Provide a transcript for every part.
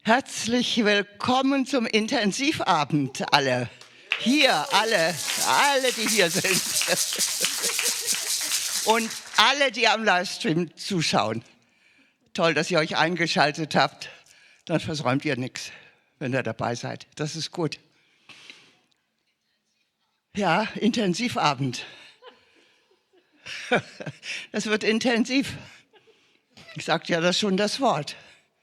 Herzlich willkommen zum Intensivabend, alle. Hier, alle, die hier sind. Und alle, die am Livestream zuschauen. Toll, dass ihr euch eingeschaltet habt. Dann versäumt ihr nichts, wenn ihr dabei seid. Das ist gut. Ja, Intensivabend. Das wird intensiv. Ich sagte ja das schon das Wort.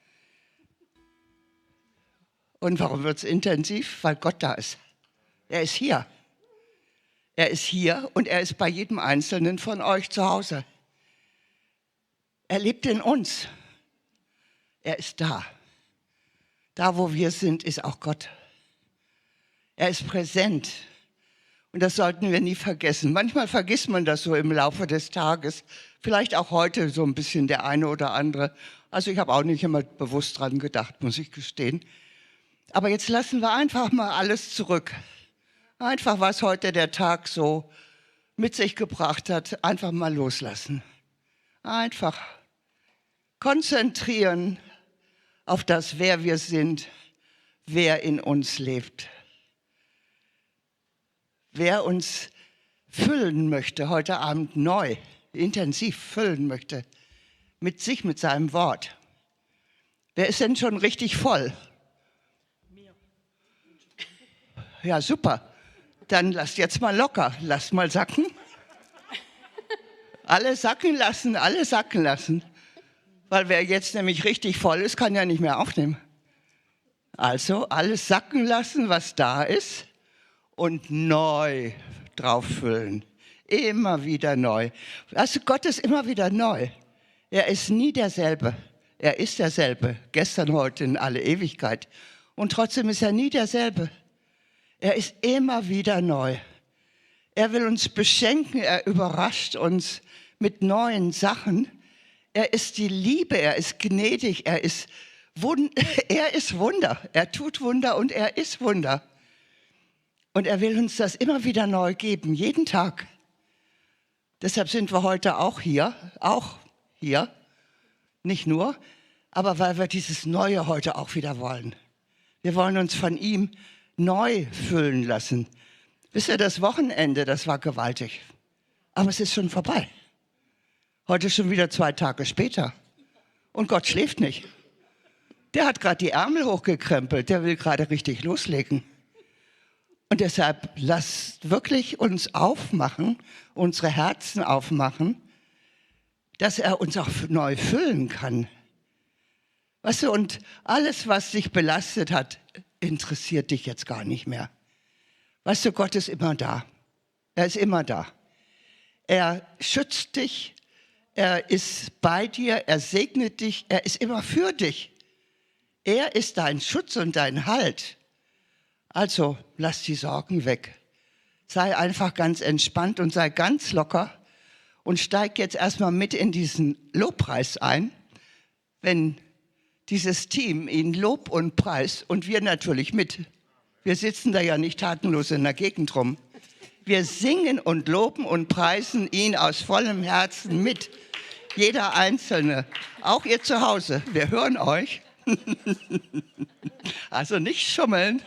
Und warum wird es intensiv? Weil Gott da ist. Er ist hier. Er ist hier und er ist bei jedem Einzelnen von euch zu Hause. Er lebt in uns. Er ist da. Da, wo wir sind, ist auch Gott. Er ist präsent. Und das sollten wir nie vergessen. Manchmal vergisst man das so im Laufe des Tages. Vielleicht auch heute so ein bisschen der eine oder andere. Also ich habe auch nicht immer bewusst dran gedacht, muss ich gestehen. Aber jetzt lassen wir einfach mal alles zurück. Einfach, was heute der Tag so mit sich gebracht hat, einfach mal loslassen. Einfach konzentrieren auf das, wer wir sind, wer in uns lebt. Wer uns füllen möchte, heute Abend neu, intensiv füllen möchte, mit sich, mit seinem Wort. Wer ist denn schon richtig voll? Ja, super. Dann lasst jetzt mal locker. Lasst mal sacken. Alle sacken lassen. Weil wer jetzt nämlich richtig voll ist, kann ja nicht mehr aufnehmen. Also alles sacken lassen, was da ist und neu drauf füllen. Immer wieder neu. Also Gott ist immer wieder neu. Er ist nie derselbe. Er ist derselbe. Gestern, heute, in alle Ewigkeit. Und trotzdem ist er nie derselbe. Er ist immer wieder neu. Er will uns beschenken, er überrascht uns mit neuen Sachen. Er ist die Liebe, er ist gnädig, er ist Wunder. Er tut Wunder und er ist Wunder. Und er will uns das immer wieder neu geben, jeden Tag. Deshalb sind wir heute auch hier. Nicht nur, aber weil wir dieses Neue heute auch wieder wollen. Wir wollen uns von ihm neu füllen lassen. Wisst ihr, das Wochenende, das war gewaltig. Aber es ist schon vorbei. Heute schon wieder 2 Tage später. Und Gott schläft nicht. Der hat gerade die Ärmel hochgekrempelt. Der will gerade richtig loslegen. Und deshalb lasst wirklich uns aufmachen, unsere Herzen aufmachen, dass er uns auch neu füllen kann. Weißt du, und alles, was dich belastet hat, interessiert dich jetzt gar nicht mehr. Weißt du, Gott ist immer da. Er ist immer da. Er schützt dich, er ist bei dir, er segnet dich, er ist immer für dich. Er ist dein Schutz und dein Halt. Also, lass die Sorgen weg. Sei einfach ganz entspannt und sei ganz locker und steig jetzt erstmal mit in diesen Lobpreis ein, wenn dieses Team ihn Lob und Preis und wir natürlich mit. Wir sitzen da ja nicht tatenlos in der Gegend rum. Wir singen und loben und preisen ihn aus vollem Herzen mit. Jeder Einzelne, auch ihr zu Hause, wir hören euch. Also nicht schummeln.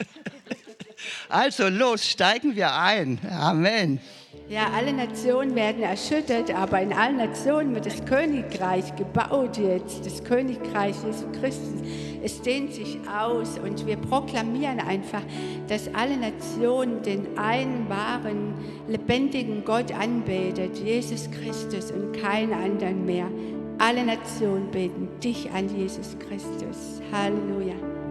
Also los, steigen wir ein. Amen. Ja, alle Nationen werden erschüttert, aber in allen Nationen wird das Königreich gebaut jetzt. Das Königreich Jesu Christus. Es dehnt sich aus und wir proklamieren einfach, dass alle Nationen den einen wahren, lebendigen Gott anbetet, Jesus Christus und keinen anderen mehr. Alle Nationen beten dich an, Jesus Christus. Halleluja.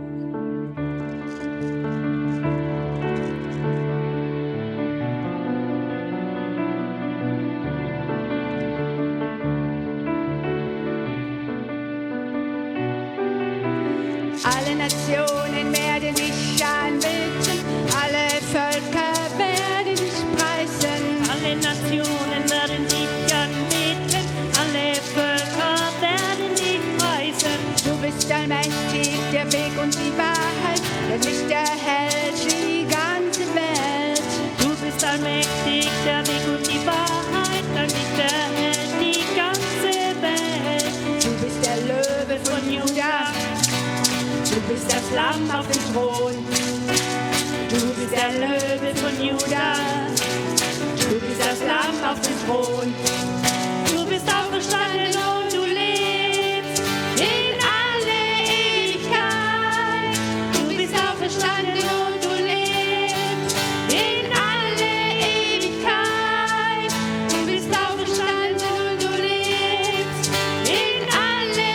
Alle Nationen werden dich anbeten, alle Völker werden dich preisen. Alle Nationen werden dich anbeten, alle Völker werden dich preisen. Du bist allmächtig, der Weg und die Wahrheit, der Licht erhellt die ganze Welt. Du bist allmächtig, der Weg und die Wahrheit, dein Licht erhellt die ganze Welt. Du bist der Löwe von Juda. Du bist das Lamm auf dem Thron. Du bist der Löwe von Juda. Du bist das Lamm auf dem Thron. Du bist auferstanden und du lebst in alle Ewigkeit. Du bist auferstanden und du lebst in alle Ewigkeit. Du bist auferstanden und du lebst in alle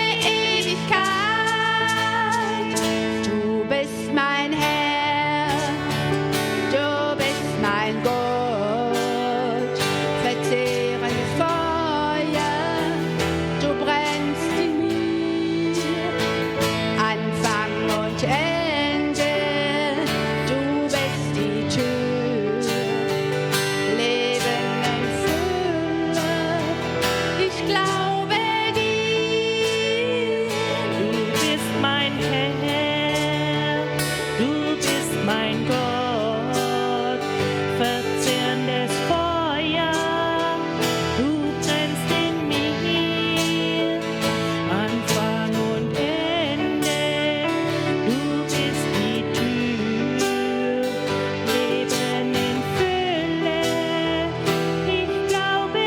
Ewigkeit. Du bist mein Herr, du bist mein Gott, verzehrendes Feuer, du brennst in mir, Anfang und Ende, du bist die Tür, Leben in Fülle, ich glaube dir. Du bist mein Herr, du bist mein Gott, verzehrendes Feuer, du brennst in mir, Anfang und Ende, du bist die Tür, Leben in Fülle, ich glaube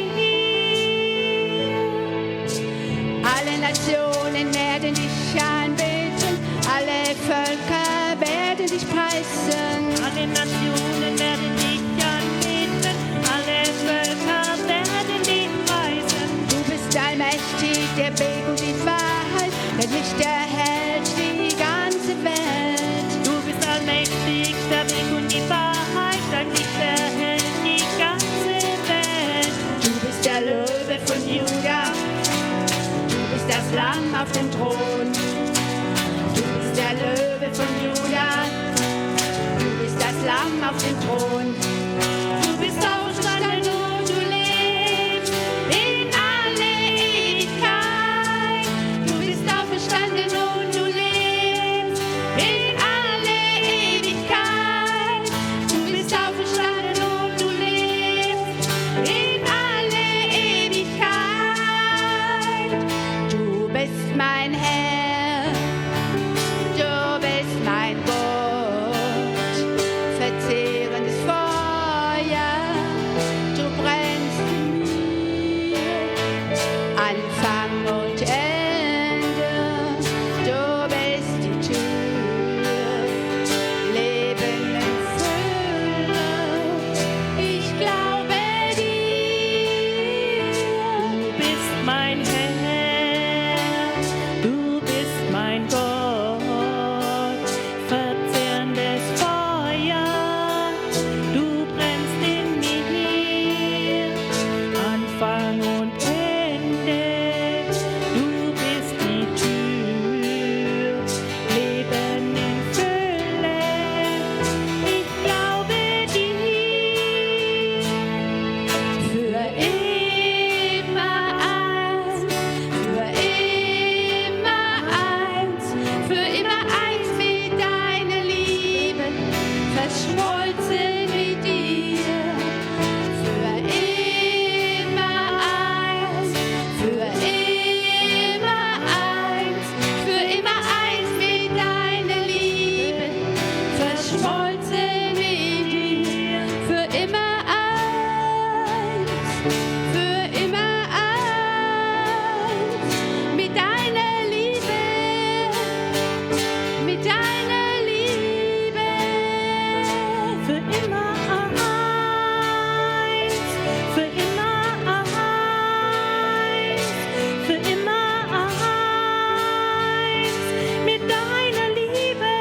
dir. Alle Nationen werden dich anbeten, alle Völker werden dich preisen. Alle Nationen werden dich anbeten, alle Völker werden dich preisen. Du bist allmächtig, der Weg und die Wahrheit, der Licht erhält die ganze Welt. Du bist allmächtig, der Weg und die Wahrheit, dein Licht erhält die ganze Welt. Du bist der Löwe von Juda, du bist das Lamm auf dem Thron. Du bist der Löwe von Juda, du bist das Lamm auf dem Thron. Du bist auferstanden und du lebst in alle Ewigkeit. Du bist auferstanden und du lebst in alle Ewigkeit. Du bist auferstanden und du lebst in alle Ewigkeit. Du bist mein Herr, du bist mein Gott, verzehrendes Feuer, du brennst in mir, Anfang und Ende, du bist die Tür, Leben in Fülle, ich glaube dir. Du bist mein Herr, du bist mein Gott, verzehrendes Feuer, du brennst in mir, Anfang und Ende, du bist die Tür, Leben in Fülle, ich glaube dir. Für immer eins, für immer eins mit deiner Liebe, verschmolzen mit dir. Für immer eins, mit deiner Liebe, verschmolzen mit dir. Für immer eins, mit deiner Liebe, mit deiner Liebe. Für immer eins, für immer eins, für immer eins, mit deiner Liebe.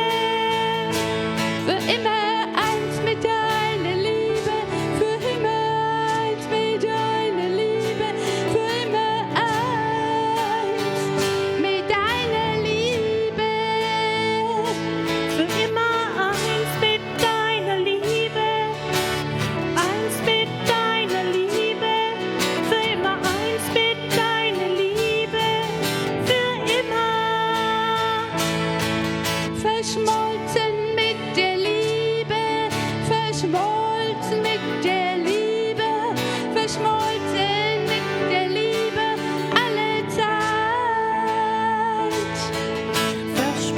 Für immer eins mit deiner Liebe, für immer eins mit deiner Liebe, für immer eins mit deiner Liebe. Für immer eins mit deiner Liebe, eins mit deiner Liebe, für immer eins mit deiner Liebe, für immer. Verschmolzen mit der Liebe, verschmolzen mit der Liebe, verschmolzen mit der Liebe alle Zeit.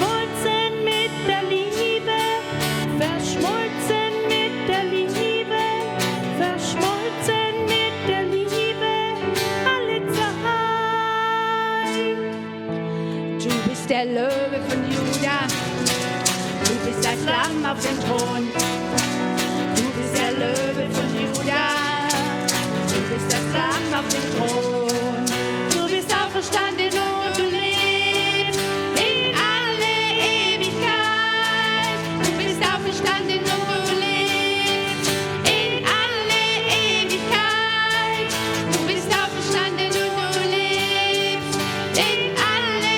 bist der Löwe von Juda. Du bist das Lamm auf dem Thron. Du bist der Löwe von Juda. Du bist das Lamm auf dem Thron. Du bist auferstanden und du lebst in alle Ewigkeit. Du bist auferstanden und du lebst in alle Ewigkeit. Du bist auferstanden und du lebst in alle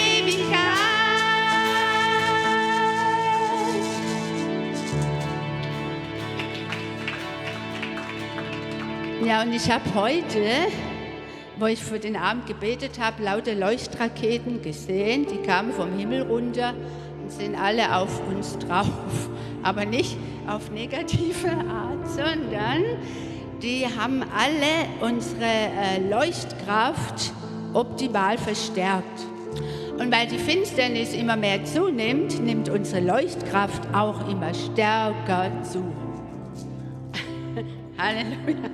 Ewigkeit. Ja, und ich habe heute, wo ich für den Abend gebetet habe, lauter Leuchtraketen gesehen. Die kamen vom Himmel runter und sind alle auf uns drauf. Aber nicht auf negative Art, sondern die haben alle unsere Leuchtkraft optimal verstärkt. Und weil die Finsternis immer mehr zunimmt, nimmt unsere Leuchtkraft auch immer stärker zu. Halleluja.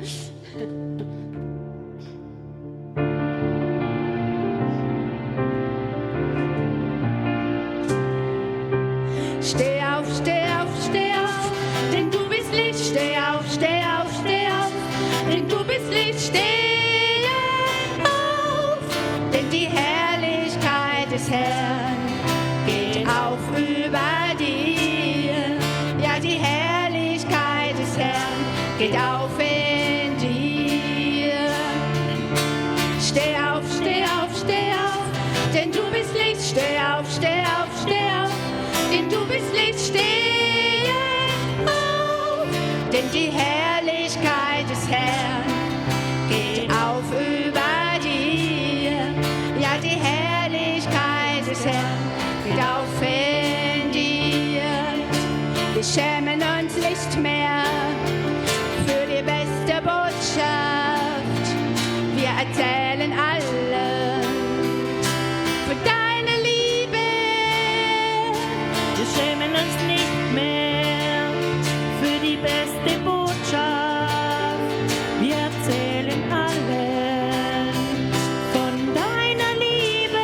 Steh auf, steh auf, steh auf, denn du bist Licht. Steh auf, steh auf, steh auf, denn du bist Licht. Steh auf, denn die Herrlichkeit des Herrn geht auf über dir. Ja, die Herrlichkeit des Herrn geht auf in dir. Steh auf, steh auf, steh auf, denn du bist Licht. Steh auf, steh auf, steh auf, denn du bist Licht. Steh auf, denn die Herrlichkeit des Herrn geht auf über dir. Ja, die Herrlichkeit des Herrn geht auf in dir. Wir schämen uns nicht mehr für die beste Botschaft. Wir erzählen allen für deine Liebe. Wir schämen uns nicht mehr für die beste Botschaft. Wir erzählen allen von deiner Liebe.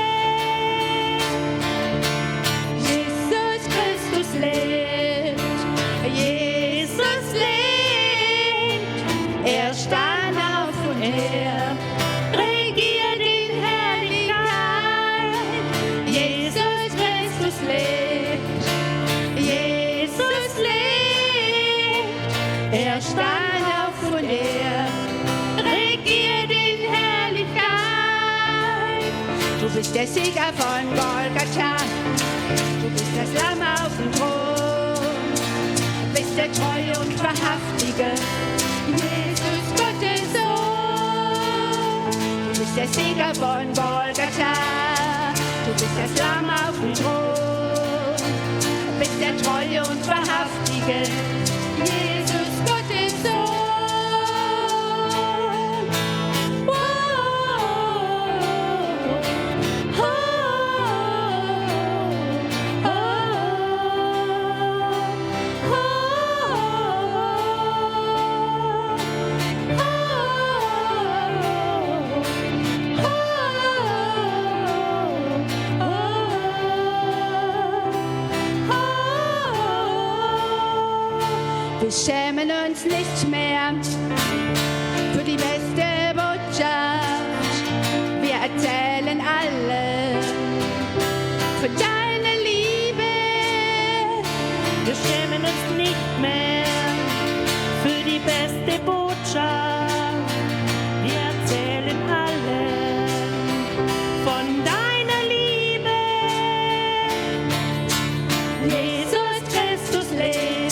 Jesus Christus lebt, Jesus lebt. Er stand auf und er regiert in Herrlichkeit. Jesus Christus lebt, Jesus lebt. Er stand auf und er regiert in Herrlichkeit. Du bist der Sieger von Golgatha, du bist das Lamm auf dem Thron, bist der treue und wahrhaftige Jesus Gottes Sohn. Du bist der Sieger von Golgatha, du bist das Lamm auf dem Thron, bist der treue und wahrhaftige Jesus Gottes Sohn. Wir schämen uns nicht mehr für die beste Botschaft. Wir erzählen alle für deine Liebe. Wir schämen uns nicht mehr für die beste Botschaft. Wir erzählen allen von deiner Liebe. Jesus Christus lebt,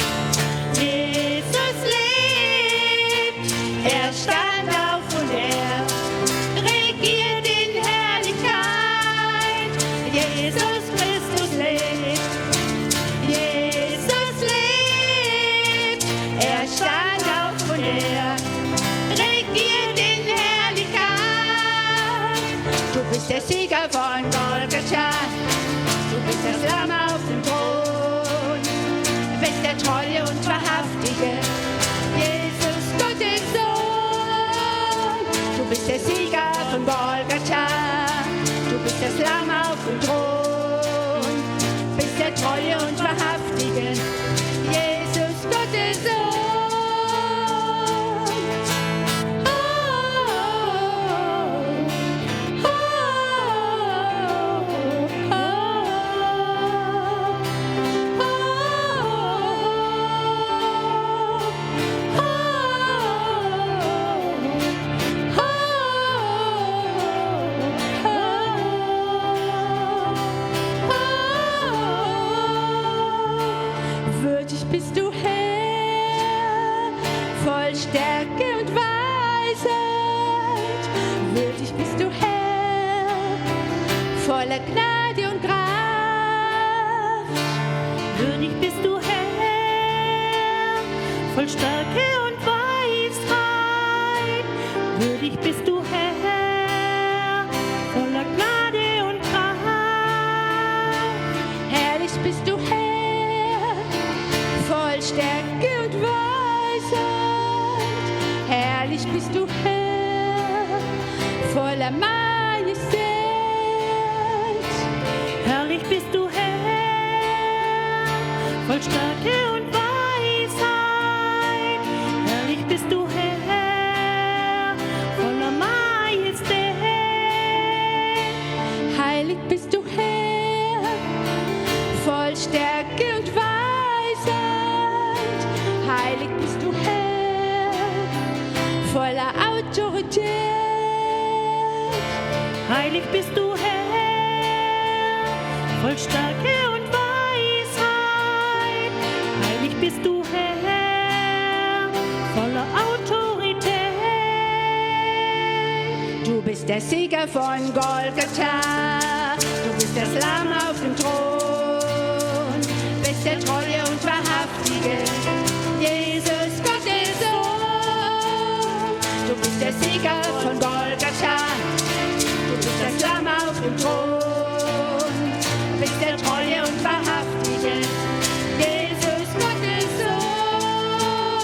Jesus lebt. Er stand auf und er regiert in Herrlichkeit. Jesus Christus lebt, Jesus lebt. Er stand auf und er regiert in Herrlichkeit. Du bist der Sieger von Golgatha, du bist das Lamm auf dem Thron, bist der treue und wahrhaftige Jesus Gottes Sohn. Du bist der Sieger von Golgatha, du bist das Lamm auf bist du Herr, voll Stärke und Weisheit. Würdig bist du Herr, voller Gnade und Kraft. Würdig bist du Herr, voll Stärke und Weisheit. Würdig bist du Herr, voller Gnade und Kraft. Herrlich bist du Herr, voll Stärke und Weisheit. Herrlich bist du Herr, voller Majestät. Herrlich bist du Herr, voll Stärke und Weisheit. Herrlich bist du Herr, voller Majestät. Heilig bist du Herr, voll Stärke und Weisheit. Heilig bist du Herr, voller Autorität. Heilig bist du Herr, voll Stärke und Weisheit. Heilig bist du Herr, voller Autorität. Du bist der Sieger von Golgatha, du bist das Lamm auf dem Thron, bist der Treue und Wahrhaftige, Jesus Gottes Sohn. Du bist der Sieger von Golgatha, du bist das Lamm auf dem Thron, bist der Treue und Wahrhaftige, Jesus Gottes Sohn.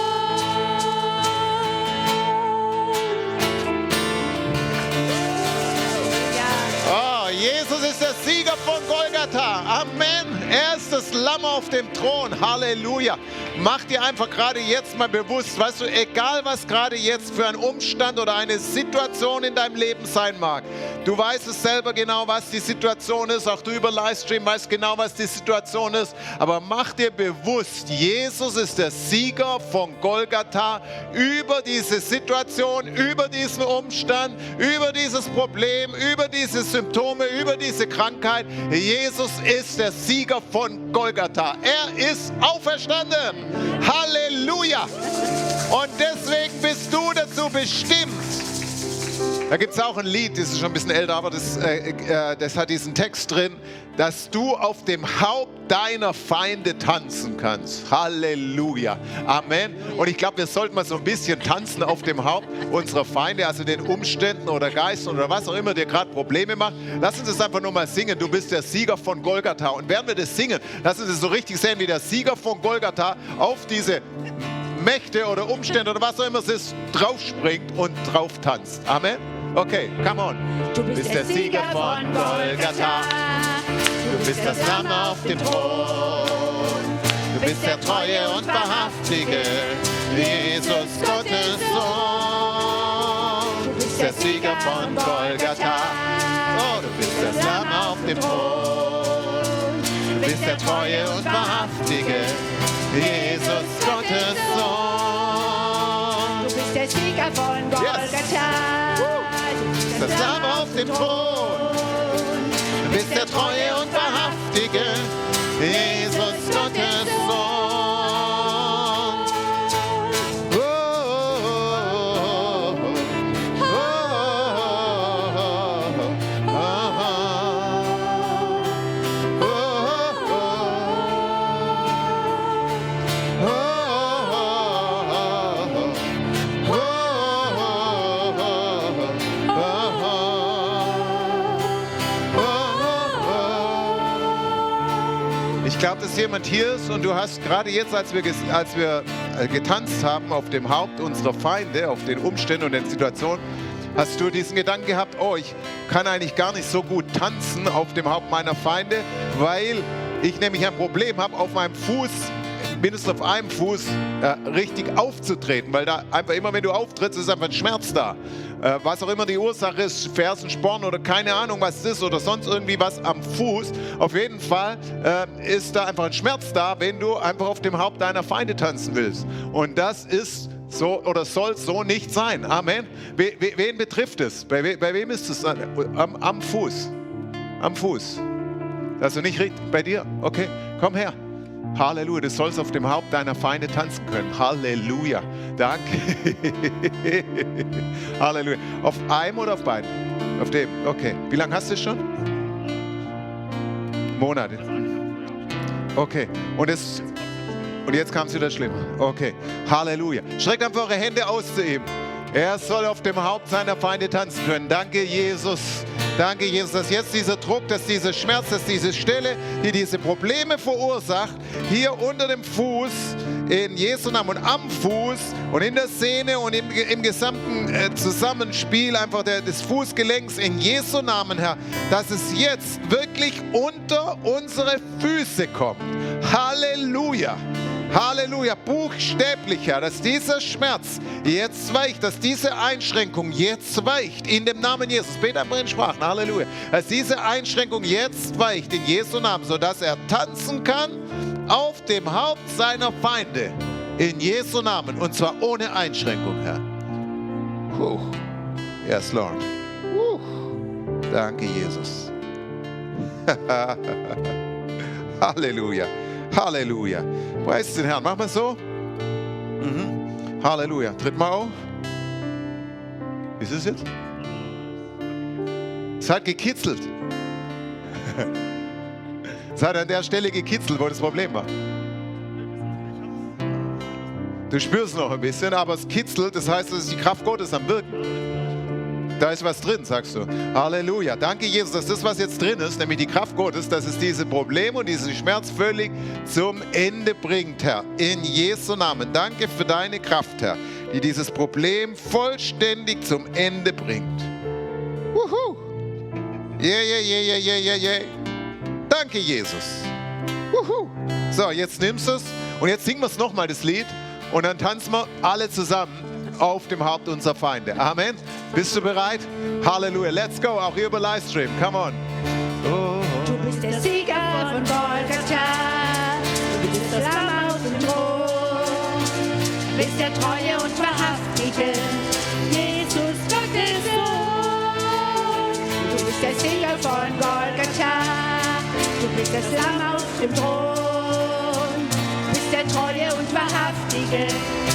Ja. Oh, Jesus ist der Sieger von Golgatha. Amen. Er ist das Lamm auf dem Thron. Halleluja. Mach dir einfach gerade jetzt mal bewusst, weißt du, egal was gerade jetzt für ein Umstand oder eine Situation in deinem Leben sein mag, du weißt es selber genau, was die Situation ist, auch du über Livestream weißt genau, was die Situation ist, aber mach dir bewusst, Jesus ist der Sieger von Golgatha über diese Situation, über diesen Umstand, über dieses Problem, über diese Symptome, über diese Krankheit. Jesus ist der Sieger von Golgatha. Er ist auferstanden. Halleluja! Und deswegen bist du dazu bestimmt. Da gibt es auch ein Lied, das ist schon ein bisschen älter, aber das hat diesen Text drin, dass du auf dem Haupt deiner Feinde tanzen kannst. Halleluja. Amen. Und ich glaube, wir sollten mal so ein bisschen tanzen auf dem Haupt unserer Feinde, also den Umständen oder Geistern oder was auch immer dir gerade Probleme macht. Lass uns das einfach nur mal singen. Du bist der Sieger von Golgatha. Und während wir das singen, lass uns das so richtig sehen, wie der Sieger von Golgatha auf diese Mächte oder Umstände oder was auch immer es ist, draufspringt und drauf tanzt. Amen. Okay, come on. Du bist der Sieger von Golgatha, du bist das Lamm auf dem Thron, du bist der Treue und Wahrhaftige, Jesus Gottes Sohn. Du bist der Sieger von Golgatha, oh, du bist das Lamm auf dem Thron, du bist der Treue und Wahrhaftige, Jesus Gottes Sohn. Du bist der Sieger von Golgatha, Das Lamm auf dem Thron, du bist der Treue und Wahrhaftige, Jesus Gottes Sohn. Oh, oh, oh, Ich glaube, dass jemand hier ist und du hast gerade jetzt, als wir getanzt haben auf dem Haupt unserer Feinde, auf den Umständen und den Situationen, hast du diesen Gedanken gehabt, oh, ich kann eigentlich gar nicht so gut tanzen auf dem Haupt meiner Feinde, weil ich nämlich ein Problem habe, auf meinem Fuß, mindestens auf einem Fuß, richtig aufzutreten, weil da einfach immer, wenn du auftrittst, ist einfach ein Schmerz da. Was auch immer die Ursache ist, Fersensporn oder keine Ahnung, was es ist oder sonst irgendwie was am Fuß. Auf jeden Fall ist da einfach ein Schmerz da, wenn du einfach auf dem Haupt deiner Feinde tanzen willst. Und das ist so oder soll so nicht sein. Amen. Wen betrifft es? Bei wem ist es? Am Fuß. Am Fuß. Also nicht richtig bei dir? Okay, komm her. Halleluja, du sollst auf dem Haupt deiner Feinde tanzen können. Halleluja, danke. Halleluja. Auf einem oder auf beiden? Auf dem, okay. Wie lange hast du es schon? Monate. Okay, und jetzt kam es wieder schlimmer. Okay, Halleluja. Streckt einfach eure Hände aus zu ihm. Er soll auf dem Haupt seiner Feinde tanzen können. Danke, Jesus. Danke, Jesus, dass jetzt dieser Druck, dass dieser Schmerz, dass diese Stelle, die diese Probleme verursacht, hier unter dem Fuß, in Jesu Namen und am Fuß und in der Sehne und im gesamten Zusammenspiel einfach des Fußgelenks in Jesu Namen, Herr, dass es jetzt wirklich unter unsere Füße kommt. Halleluja. Halleluja, buchstäblich, Herr, dass dieser Schmerz jetzt weicht, dass diese Einschränkung jetzt weicht, in dem Namen Jesus. Bete einfach in Sprachen, Halleluja. Dass diese Einschränkung jetzt weicht, in Jesu Namen, sodass er tanzen kann auf dem Haupt seiner Feinde, in Jesu Namen, und zwar ohne Einschränkung, Herr. Yes, Lord. Danke, Jesus. Halleluja. Halleluja. Preis den Herrn. Mach mal so. Halleluja. Tritt mal auf. Wie ist es jetzt? Es hat gekitzelt. Es hat an der Stelle gekitzelt, wo das Problem war. Du spürst noch ein bisschen, aber es kitzelt. Das heißt, es ist die Kraft Gottes am Wirken. Da ist was drin, sagst du. Halleluja. Danke, Jesus, dass das, was jetzt drin ist, nämlich die Kraft Gottes, dass es diese Probleme und diesen Schmerz völlig zum Ende bringt, Herr. In Jesu Namen. Danke für deine Kraft, Herr, die dieses Problem vollständig zum Ende bringt. Wuhu. Yeah. Danke, Jesus. Wuhu. So, jetzt nimmst du es und jetzt singen wir es nochmal, das Lied, und dann tanzen wir alle zusammen auf dem Haupt unserer Feinde. Amen. Bist du bereit? Halleluja. Let's go. Auch hier über Livestream. Come on. Du bist der Sieger von Golgatha. Du bist das Lamm auf dem Thron. Du bist der treue und wahrhaftige Jesus, Gottes Sohn. Du bist der Sieger von Golgatha. Du bist das Lamm auf dem Thron. Du bist der treue und wahrhaftige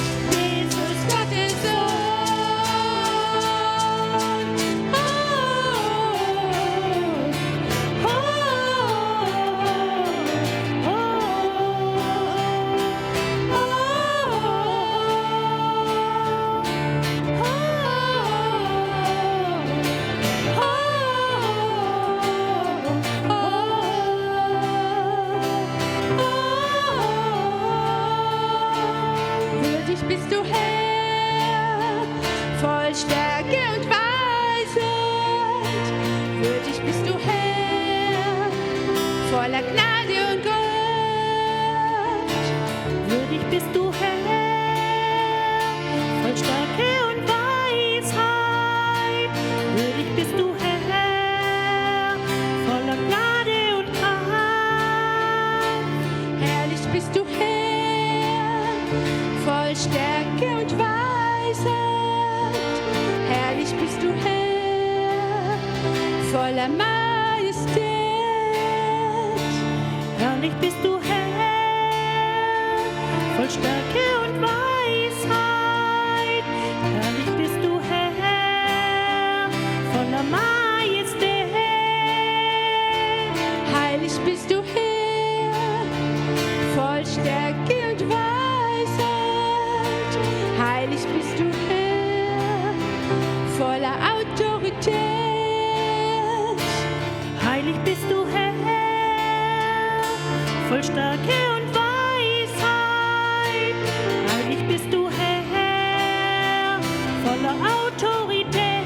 bist du Herr, voll Stärke und Weisheit. Würdig bist du Herr, voller Gnade und Gold. Würdig bist du Herr, voll Stärke und Weisheit. Würdig bist du Herr, voller Gnade und Kraft. Herrlich bist du Herr, voll Stärke und Weisheit. Herrlich bist du Herr, voller Majestät. Herrlich bist du Herr, voll Stärke und Weisheit. Herrlich bist du Herr, voller Majestät. Heilig bist du Herr, voll Stärke und Weisheit. Heilig bist du Herr, voller Autorität. Heilig bist du Herr, voll Stärke und Weisheit. Heilig bist du Herr, voller Autorität.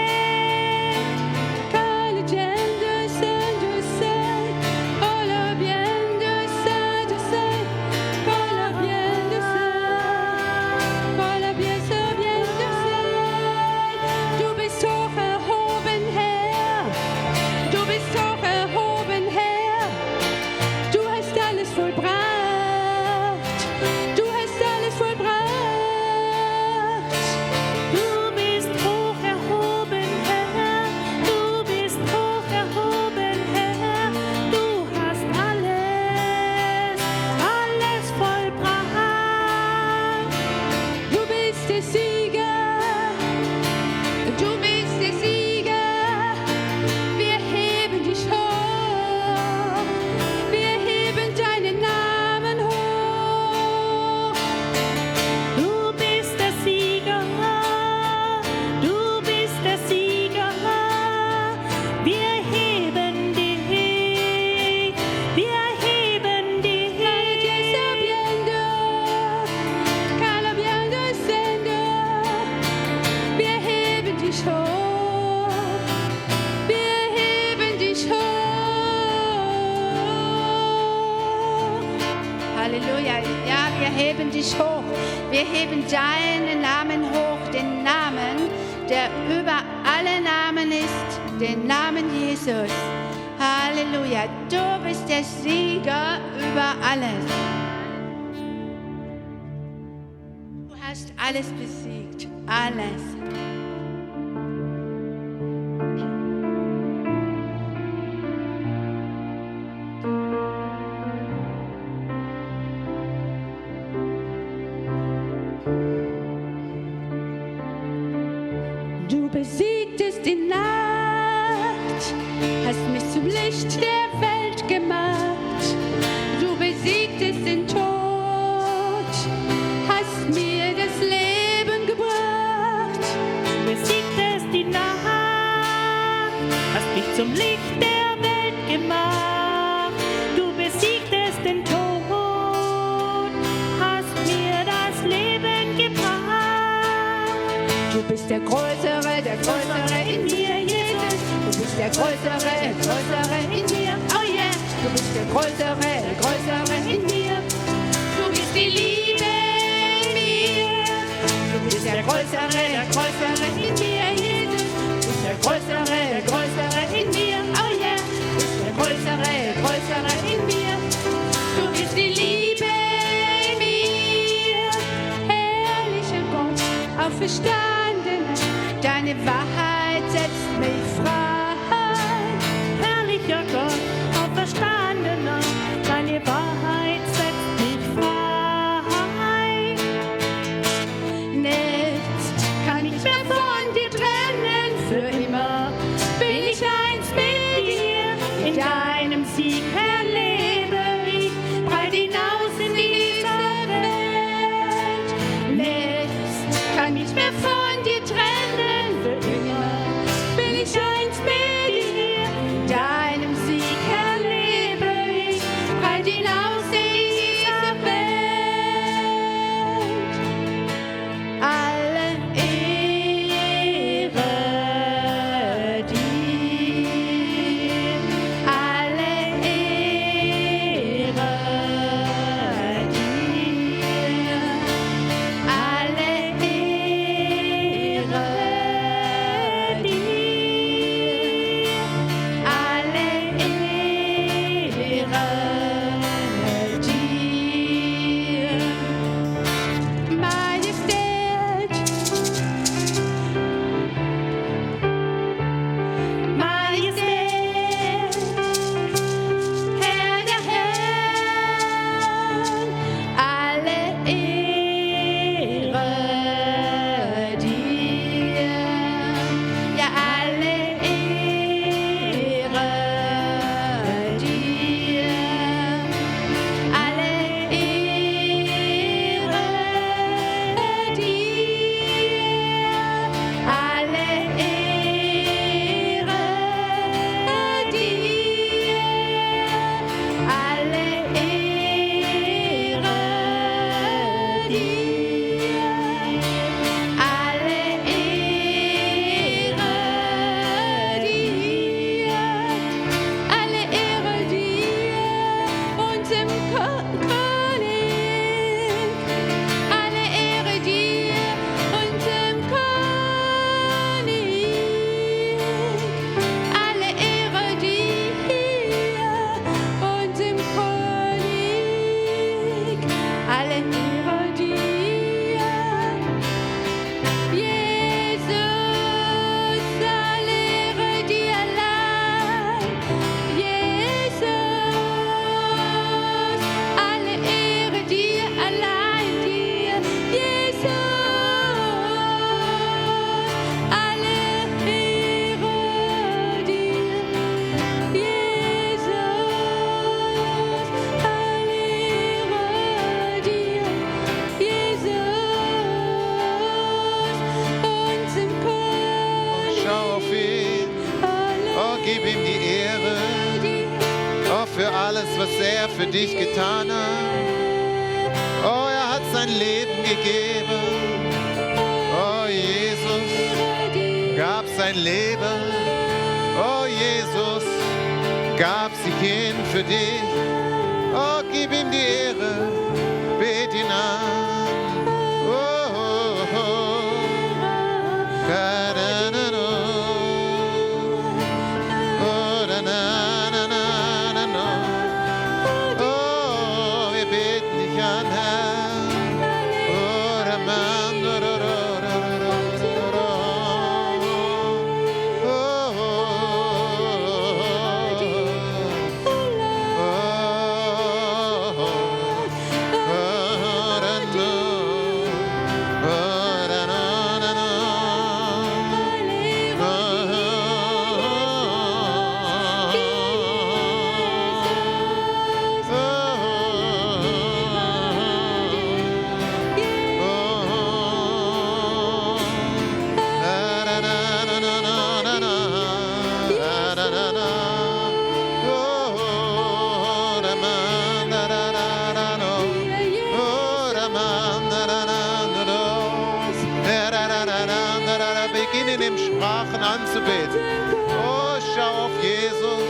Que le Dieu de Saint, oh le bien de Saint, oh le bien de Saint, oh le bien de Saint. Du bist hoch erhoben, Herr, du bist hoch erhoben, Herr. Du hast alles vollbracht. Halleluja. Ja, wir heben dich hoch. Wir heben deinen Namen hoch, den Namen, der über alle Namen ist, den Namen Jesus. Halleluja. Du bist der Sieger über alles. Du hast alles besiegt. Alles. Du besiegtest die Nacht, hast mich zum Licht der Welt gemacht. Du besiegtest den Tod, hast mir das Leben gebracht. Du besiegtest die Nacht, hast mich zum Licht der Welt gemacht. Du besiegtest den Tod, hast mir das Leben gebracht. Du bist der Größere in mir, Jesus. Du bist der Größere in mir, oh yeah. Du bist der Größere in mir. Du bist die Liebe in mir. Du bist der Größere in mir, Jesus. Du bist der Größere in mir, oh yeah. Du bist der Größere in mir. Du bist die Liebe in mir. Herrlicher Gott, auferstanden, deine Wahrheit setzt mich frei. Herrlicher Gott, auferstandener, deine Wahrheit setzt mich frei. Nichts kann ich mehr von dir trennen, für immer bin ich eins mit dir. In deinem Sieg erlebe ich breit hinaus in dieser Welt. Nichts kann mich mehr von dir trennen, für immer bin ich eins mit dir. Deinem Sieg erlebe ich breit hinaus in dieser Welt. Alle Ehre dir, alle Ehre dir, alle Ehre dir, alle Ehre dir. Majestät, Majestät, Herr der Herren, alle Ehre dir, ja alle Ehre dir, alle Ehre dir, alle Ehre dir, alle Ehre dir, alle Ehre dir, alle Ehre dir, unserem König, alle Ehre dir, unserem König, alle Ehre dir, unserem König, alle Ehre dir, Jesus, alle Ehre dir allein, Jesus, alle Ehre dir allein dir, Jesus, alle Ehre dir, Jesus, alle Ehre dir, Jesus, unserem König, Schau auf ihn. Oh, gib ihm die Ehre. Oh, für alles, was er für dich getan hat. Oh, er hat sein Leben gegeben. Oh, Jesus gab sein Leben. Oh, Jesus gab sich hin für dich. Oh, gib ihm die Ehre, bet ihn an. Oh, oh, oh. Ka-da-da-da. Oh, da-na-na-na-na-na. Oh, wir beten dich an, Herr. Oh, da-man, da-da-da-da-da-da. Beginnen in Sprachen anzubeten. Oh, schau auf Jesus.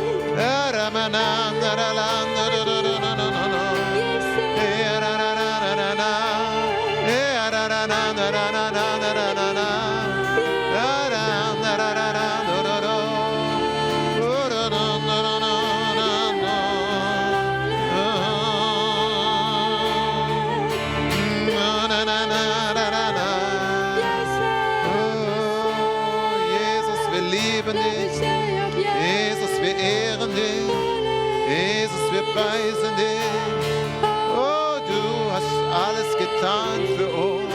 Preisen dich. Oh, du hast alles getan für uns.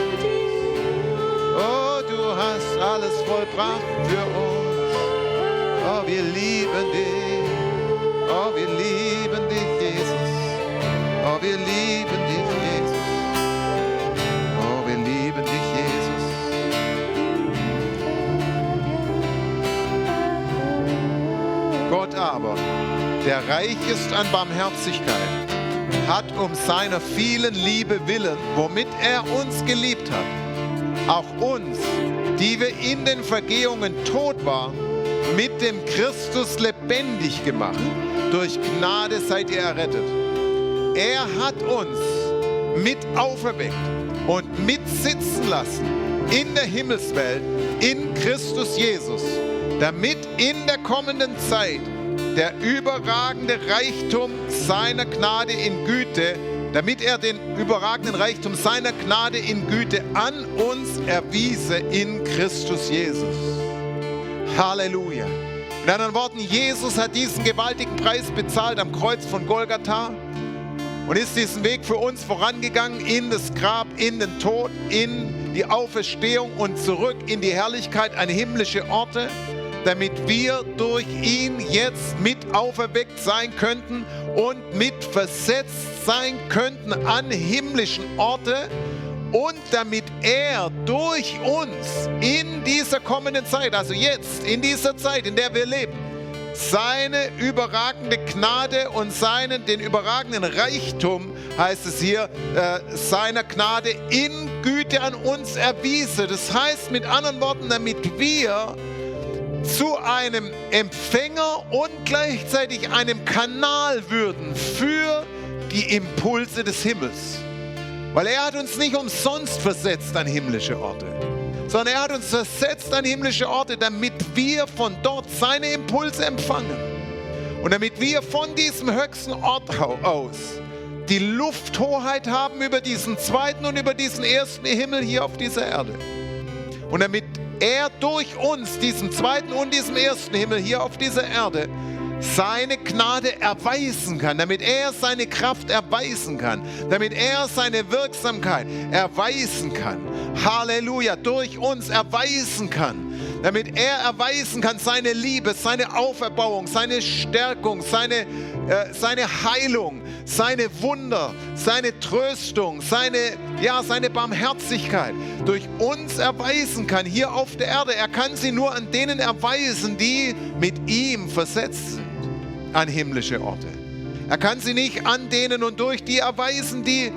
Oh, du hast alles vollbracht für uns. Oh, wir lieben dich. Oh, wir lieben dich, Jesus. Oh, wir lieben dich, Jesus. Oh, wir lieben dich, Jesus. Gott aber, der reich ist an Barmherzigkeit, hat um seiner vielen Liebe willen, womit er uns geliebt hat, auch uns, die wir in den Vergehungen tot waren, mit dem Christus lebendig gemacht. Durch Gnade seid ihr errettet. Er hat uns mit auferweckt und mitsitzen lassen in der Himmelswelt in Christus Jesus, damit in der kommenden Zeit der überragende Reichtum seiner Gnade in Güte, damit er den überragenden Reichtum seiner Gnade in Güte an uns erwiese in Christus Jesus. Halleluja. Mit anderen Worten, Jesus hat diesen gewaltigen Preis bezahlt am Kreuz von Golgatha und ist diesen Weg für uns vorangegangen in das Grab, in den Tod, in die Auferstehung und zurück in die Herrlichkeit an himmlische Orte, damit wir durch ihn jetzt mit auferweckt sein könnten und mit versetzt sein könnten an himmlischen Orte und damit er durch uns in dieser kommenden Zeit, also jetzt, in dieser Zeit, in der wir leben, seine überragende Gnade und den überragenden Reichtum, heißt es hier, seiner Gnade in Güte an uns erwiese. Das heißt mit anderen Worten, damit wir zu einem Empfänger und gleichzeitig einem Kanal würden für die Impulse des Himmels. Weil er hat uns nicht umsonst versetzt an himmlische Orte, sondern er hat uns versetzt an himmlische Orte, damit wir von dort seine Impulse empfangen. Und damit wir von diesem höchsten Ort aus die Lufthoheit haben über diesen zweiten und über diesen ersten Himmel hier auf dieser Erde. Und damit er durch uns, diesem zweiten und diesem ersten Himmel hier auf dieser Erde, seine Gnade erweisen kann, damit er seine Kraft erweisen kann, damit er seine Wirksamkeit erweisen kann. Halleluja, durch uns erweisen kann, damit er erweisen kann seine Liebe, seine Auferbauung, seine Stärkung, seine Heilung, seine Wunder, seine Tröstung, seine Barmherzigkeit durch uns erweisen kann hier auf der Erde. Er kann sie nur an denen erweisen, die mit ihm versetzt sind an himmlische Orte. Er kann sie nicht an denen und durch die erweisen, die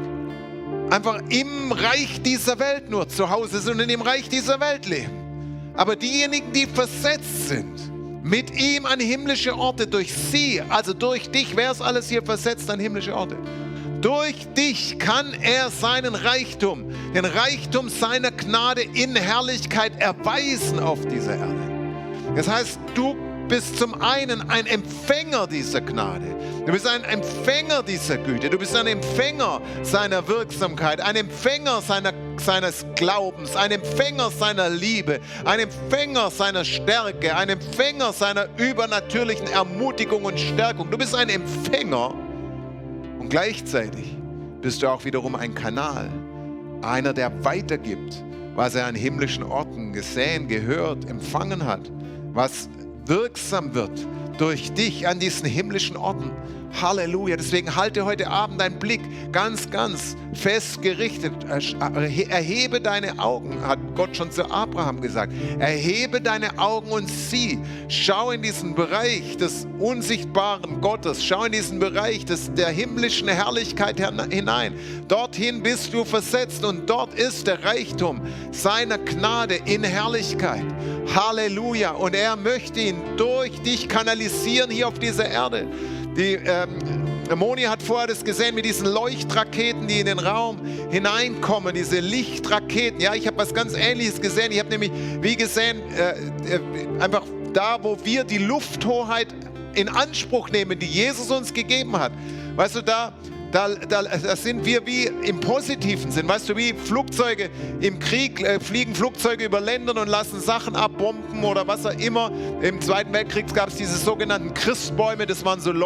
einfach im Reich dieser Welt nur zu Hause sind und in dem Reich dieser Welt leben. Aber diejenigen, die versetzt sind mit ihm an himmlische Orte, durch sie, also durch dich, wer ist alles hier versetzt an himmlische Orte? Durch dich kann er seinen Reichtum, den Reichtum seiner Gnade in Herrlichkeit erweisen auf dieser Erde. Das heißt, du bist zum einen ein Empfänger dieser Gnade. Du bist ein Empfänger dieser Güte. Du bist ein Empfänger seiner Wirksamkeit, ein Empfänger seines Glaubens, ein Empfänger seiner Liebe, ein Empfänger seiner Stärke, ein Empfänger seiner übernatürlichen Ermutigung und Stärkung. Du bist ein Empfänger und gleichzeitig bist du auch wiederum ein Kanal, einer, der weitergibt, was er an himmlischen Orten gesehen, gehört, empfangen hat, was wirksam wird durch dich an diesen himmlischen Orten. Halleluja. Deswegen halte heute Abend deinen Blick ganz, ganz fest gerichtet. Erhebe deine Augen, hat Gott schon zu Abraham gesagt. Erhebe deine Augen und sieh. Schau in diesen Bereich des unsichtbaren Gottes. Schau in diesen Bereich der himmlischen Herrlichkeit hinein. Dorthin bist du versetzt und dort ist der Reichtum seiner Gnade in Herrlichkeit. Halleluja. Und er möchte ihn durch dich kanalisieren hier auf dieser Erde. Die Moni hat vorher das gesehen mit diesen Leuchtraketen, die in den Raum hineinkommen, diese Lichtraketen. Ja, ich habe was ganz Ähnliches gesehen. Ich habe nämlich, wie gesehen, einfach da, wo wir die Lufthoheit in Anspruch nehmen, die Jesus uns gegeben hat. Weißt du, da sind wir wie im positiven Sinn. Weißt du, wie Flugzeuge im Krieg, fliegen Flugzeuge über Ländern und lassen Sachen abbomben oder was auch immer. Im Zweiten Weltkrieg gab es diese sogenannten Christbäume, das waren so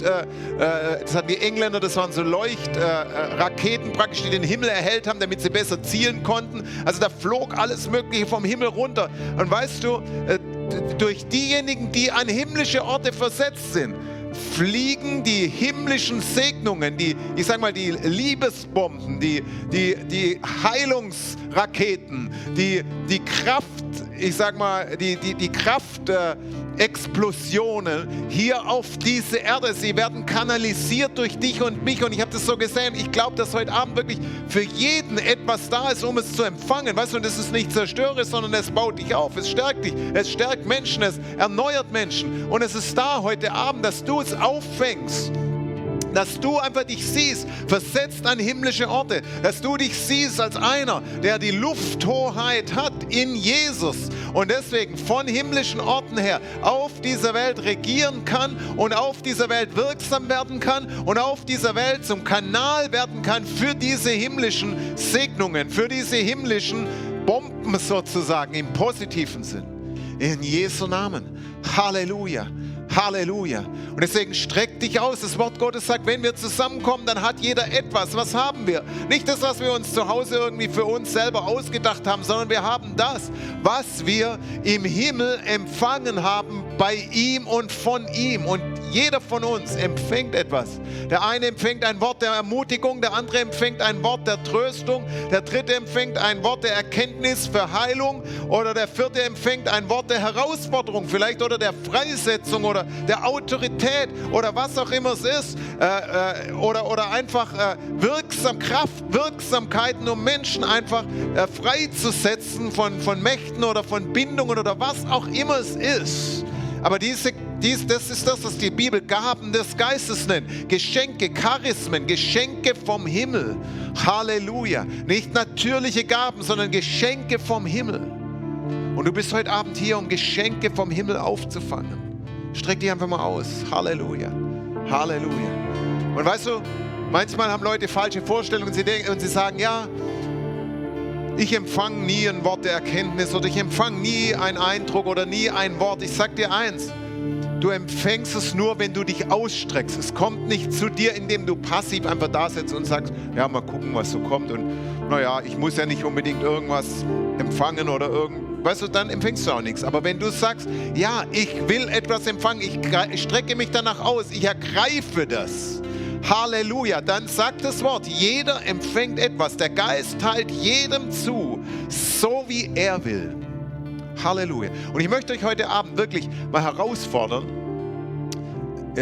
das hatten die Engländer, das waren so Leuchtraketen praktisch, die den Himmel erhellt haben, damit sie besser zielen konnten. Also da flog alles Mögliche vom Himmel runter. Und weißt du, durch diejenigen, die an himmlische Orte versetzt sind, fliegen die himmlischen Segnungen, die Liebesbomben, die Heilungsraketen, die Kraft, die Kraftexplosionen hier auf diese Erde. Sie werden kanalisiert durch dich und mich. Und ich habe das so gesehen. Ich glaube, dass heute Abend wirklich für jeden etwas da ist, um es zu empfangen. Weißt du, und das ist nicht zerstörerisch, sondern es baut dich auf. Es stärkt dich. Es stärkt Menschen. Es erneuert Menschen. Und es ist da heute Abend, dass du es auffängst. Dass du einfach dich siehst, versetzt an himmlische Orte. Dass du dich siehst als einer, der die Lufthoheit hat in Jesus. Und deswegen von himmlischen Orten her auf dieser Welt regieren kann und auf dieser Welt wirksam werden kann und auf dieser Welt zum Kanal werden kann für diese himmlischen Segnungen, für diese himmlischen Bomben sozusagen im positiven Sinn. In Jesu Namen. Halleluja. Halleluja. Und deswegen streck dich aus. Das Wort Gottes sagt, wenn wir zusammenkommen, dann hat jeder etwas. Was haben wir? Nicht das, was wir uns zu Hause irgendwie für uns selber ausgedacht haben, sondern wir haben das, was wir im Himmel empfangen haben, bei ihm und von ihm. Und jeder von uns empfängt etwas. Der eine empfängt ein Wort der Ermutigung, der andere empfängt ein Wort der Tröstung, der dritte empfängt ein Wort der Erkenntnis für Heilung oder der vierte empfängt ein Wort der Herausforderung vielleicht oder der Freisetzung oder der Autorität oder was auch immer es ist oder einfach Wirksamkeiten, um Menschen einfach freizusetzen von Mächten oder von Bindungen oder was auch immer es ist. Aber das ist das, was die Bibel Gaben des Geistes nennt. Geschenke, Charismen, Geschenke vom Himmel. Halleluja. Nicht natürliche Gaben, sondern Geschenke vom Himmel. Und du bist heute Abend hier, um Geschenke vom Himmel aufzufangen. Streck dich einfach mal aus. Halleluja. Halleluja. Und weißt du, manchmal haben Leute falsche Vorstellungen und sie sagen, ja, ich empfange nie ein Wort der Erkenntnis oder ich empfange nie einen Eindruck oder nie ein Wort. Ich sag dir eins, du empfängst es nur, wenn du dich ausstreckst. Es kommt nicht zu dir, indem du passiv einfach da sitzt und sagst, ja, mal gucken, was so kommt. Und naja, ich muss ja nicht unbedingt irgendwas empfangen oder weißt du, dann empfängst du auch nichts. Aber wenn du sagst, ja, ich will etwas empfangen, ich strecke mich danach aus, ich ergreife das. Halleluja, dann sagt das Wort, jeder empfängt etwas. Der Geist teilt jedem zu, so wie er will. Halleluja. Und ich möchte euch heute Abend wirklich mal herausfordern,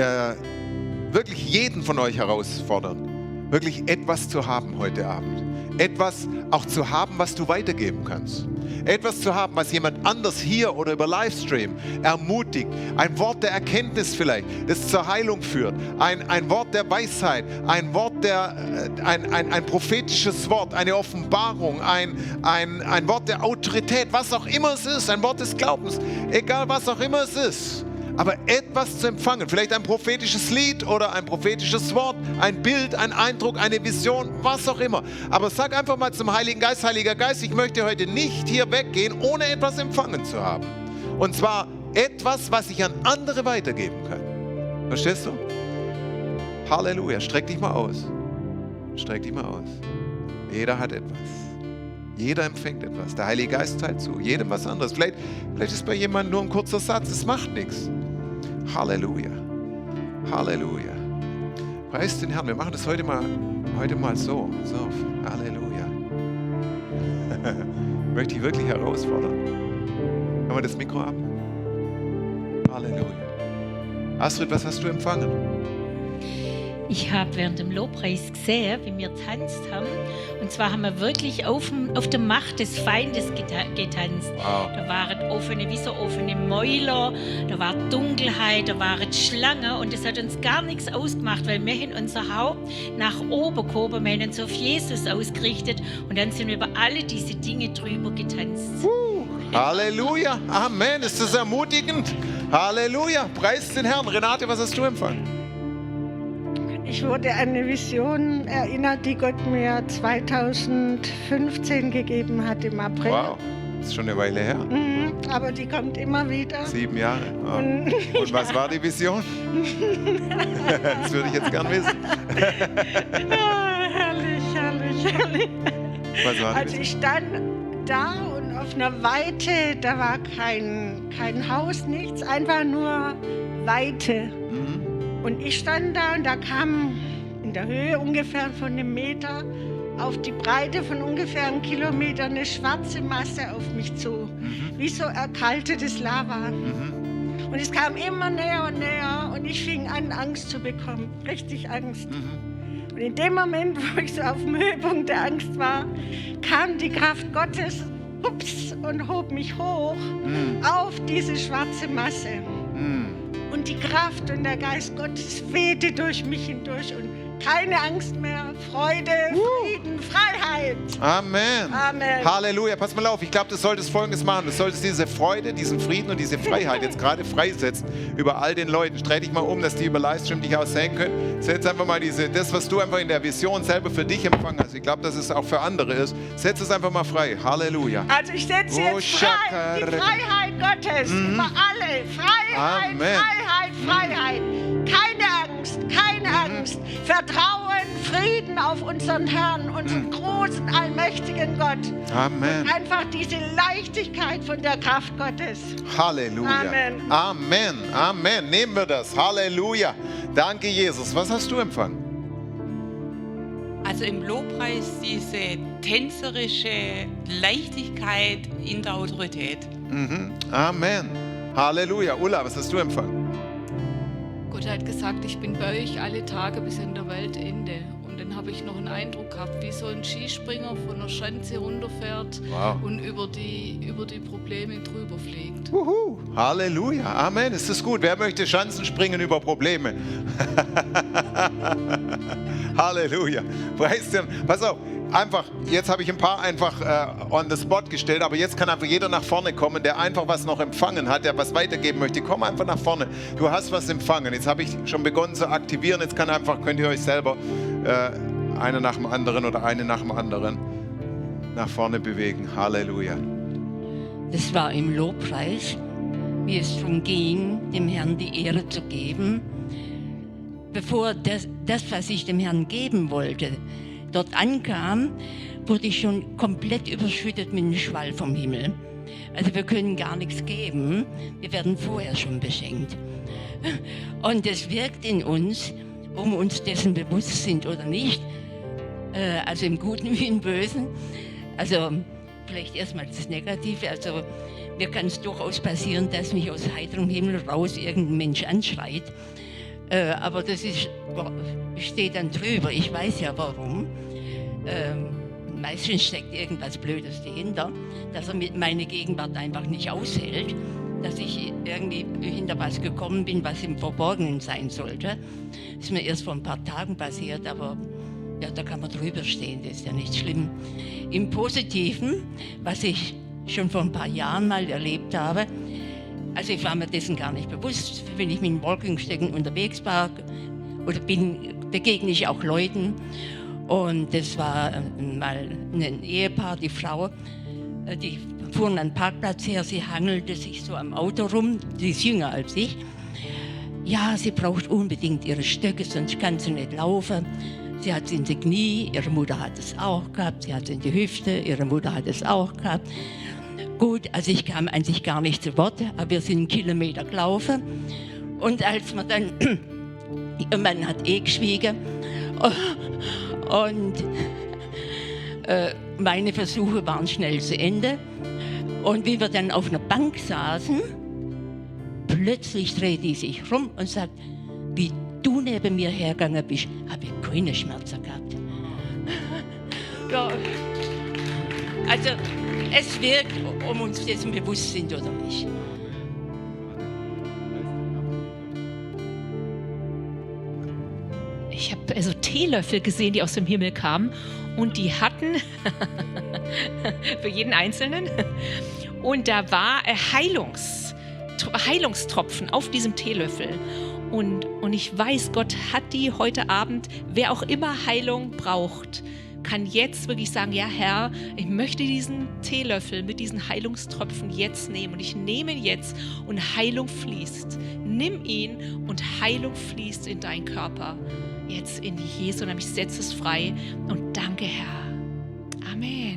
wirklich jeden von euch herausfordern, wirklich etwas zu haben heute Abend. etwas auch zu haben, was du weitergeben kannst. Etwas zu haben, was jemand anders hier oder über Livestream ermutigt. Ein Wort der Erkenntnis vielleicht, das zur Heilung führt. Ein Wort der Weisheit, ein prophetisches Wort, eine Offenbarung, ein Wort der Autorität, was auch immer es ist, ein Wort des Glaubens, egal was auch immer es ist. Aber etwas zu empfangen, vielleicht ein prophetisches Lied oder ein prophetisches Wort, ein Bild, ein Eindruck, eine Vision, was auch immer. Aber sag einfach mal zum Heiligen Geist, Heiliger Geist, ich möchte heute nicht hier weggehen, ohne etwas empfangen zu haben. Und zwar etwas, was ich an andere weitergeben kann. Verstehst du? Halleluja, streck dich mal aus. Streck dich mal aus. Jeder hat etwas. Jeder empfängt etwas. Der Heilige Geist teilt zu. Jedem was anderes. Vielleicht ist bei jemandem nur ein kurzer Satz. Es macht nichts. Halleluja. Halleluja. Preis den Herrn. Wir machen das heute mal so. So. Halleluja. Möchte ich wirklich herausfordern. Können wir das Mikro haben? Halleluja. Astrid, was hast du empfangen? Ich habe während dem Lobpreis gesehen, wie wir tanzt haben. Und zwar haben wir wirklich auf der Macht des Feindes getanzt. Wow. Da waren offene Mäuler, da war Dunkelheit, da waren Schlangen. Und das hat uns gar nichts ausgemacht, weil wir haben unser Haupt nach oben gehoben, wir haben uns auf Jesus ausgerichtet. Und dann sind wir über alle diese Dinge drüber getanzt. Halleluja. Amen. Ist das ermutigend? Halleluja. Preis den Herrn. Renate, was hast du empfangen? Ich wurde an eine Vision erinnert, die Gott mir 2015 gegeben hat im April. Wow, das ist schon eine Weile her. Aber die kommt immer wieder. 7 Jahre. Oh. Und was war die Vision? Das würde ich jetzt gern wissen. Herrlich. Was war die Also ich stand da und auf einer Weite, da war kein Haus, nichts, einfach nur Weite. Und ich stand da und da kam in der Höhe ungefähr von einem Meter auf die Breite von ungefähr 1 Kilometer eine schwarze Masse auf mich zu. Wie so erkaltetes Lava. Und es kam immer näher und näher und ich fing an, Angst zu bekommen. Richtig Angst. Und in dem Moment, wo ich so auf dem Höhepunkt der Angst war, kam die Kraft Gottes und hob mich hoch auf diese schwarze Masse. Und die Kraft und der Geist Gottes wehte durch mich hindurch und keine Angst mehr, Freude, Frieden, Freiheit. Amen. Amen. Halleluja. Pass mal auf, ich glaube, du solltest Folgendes machen. Du solltest diese Freude, diesen Frieden und diese Freiheit jetzt gerade freisetzen über all den Leuten. Dreh dich mal um, dass die über Livestream dich auch sehen können. Setz einfach mal das, was du einfach in der Vision selber für dich empfangen hast. Ich glaube, dass es auch für andere ist. Setz es einfach mal frei. Halleluja. Also ich setze jetzt frei, die Freiheit Gottes über alle. Freiheit, Amen. Freiheit. Keine Angst. Vertrauen, Frieden auf unseren Herrn, unseren großen, allmächtigen Gott. Amen. Und einfach diese Leichtigkeit von der Kraft Gottes. Halleluja. Amen. Amen. Amen. Nehmen wir das. Halleluja. Danke, Jesus. Was hast du empfangen? Also im Lobpreis diese tänzerische Leichtigkeit in der Autorität. Amen. Halleluja. Ulla, was hast du empfangen? Gott hat gesagt, ich bin bei euch alle Tage bis an der Weltende. Und dann habe ich noch einen Eindruck gehabt, wie so ein Skispringer von einer Schanze runterfährt und über die Probleme drüber fliegt. Halleluja. Amen. Ist das gut? Wer möchte Schanzen springen über Probleme? Halleluja. Preis dir. Pass auf. Einfach, jetzt habe ich ein paar einfach on the spot gestellt, aber jetzt kann einfach jeder nach vorne kommen, der einfach was noch empfangen hat, der was weitergeben möchte. Komm einfach nach vorne. Du hast was empfangen. Jetzt habe ich schon begonnen zu aktivieren. Jetzt könnt ihr euch selber einer nach dem anderen oder eine nach dem anderen nach vorne bewegen. Halleluja. Das war im Lobpreis, wie es darum ging, dem Herrn die Ehre zu geben. Bevor das, was ich dem Herrn geben wollte, dort ankam, wurde ich schon komplett überschüttet mit einem Schwall vom Himmel. Also wir können gar nichts geben, wir werden vorher schon beschenkt. Und es wirkt in uns, ob wir uns dessen bewusst sind oder nicht, also im Guten wie im Bösen. Also vielleicht erstmal das Negative, also mir kann es durchaus passieren, dass mich aus heiterem Himmel raus irgendein Mensch anschreit. Aber das steht dann drüber, ich weiß ja warum. meistens steckt irgendwas Blödes dahinter, dass er mit meiner Gegenwart einfach nicht aushält, dass ich irgendwie hinter was gekommen bin, was im Verborgenen sein sollte. Das ist mir erst vor ein paar Tagen passiert, aber ja, da kann man drüber stehen, das ist ja nicht schlimm. Im Positiven, was ich schon vor ein paar Jahren mal erlebt habe, also ich war mir dessen gar nicht bewusst, wenn ich mit dem Walking-Stecken unterwegs war oder begegne ich auch Leuten. Und das war mal ein Ehepaar, die Frau, die fuhren an den Parkplatz her, sie hangelte sich so am Auto rum, sie ist jünger als ich. Ja, sie braucht unbedingt ihre Stöcke, sonst kann sie nicht laufen. Sie hat es in die Knie, ihre Mutter hat es auch gehabt, sie hat es in die Hüfte, ihre Mutter hat es auch gehabt. Gut, also ich kam an sich gar nicht zu Wort, aber wir sind einen Kilometer gelaufen. Und als man dann, ihr Mann hat geschwiegen und meine Versuche waren schnell zu Ende. Und wie wir dann auf einer Bank saßen, plötzlich dreht die sich rum und sagt, wie du neben mir hergegangen bist, habe ich keine Schmerzen gehabt. Ja, also es wirkt, ob uns dessen bewusst sind oder nicht. Ich habe also Teelöffel gesehen, die aus dem Himmel kamen und die hatten für jeden Einzelnen und da war Heilungstropfen auf diesem Teelöffel und ich weiß, Gott hat die heute Abend, wer auch immer Heilung braucht, kann jetzt wirklich sagen, ja Herr, ich möchte diesen Teelöffel mit diesen Heilungstropfen jetzt nehmen und ich nehme ihn jetzt und Heilung fließt. Nimm ihn und Heilung fließt in deinen Körper. Jetzt in Jesu Namen, ich setze es frei und danke Herr. Amen.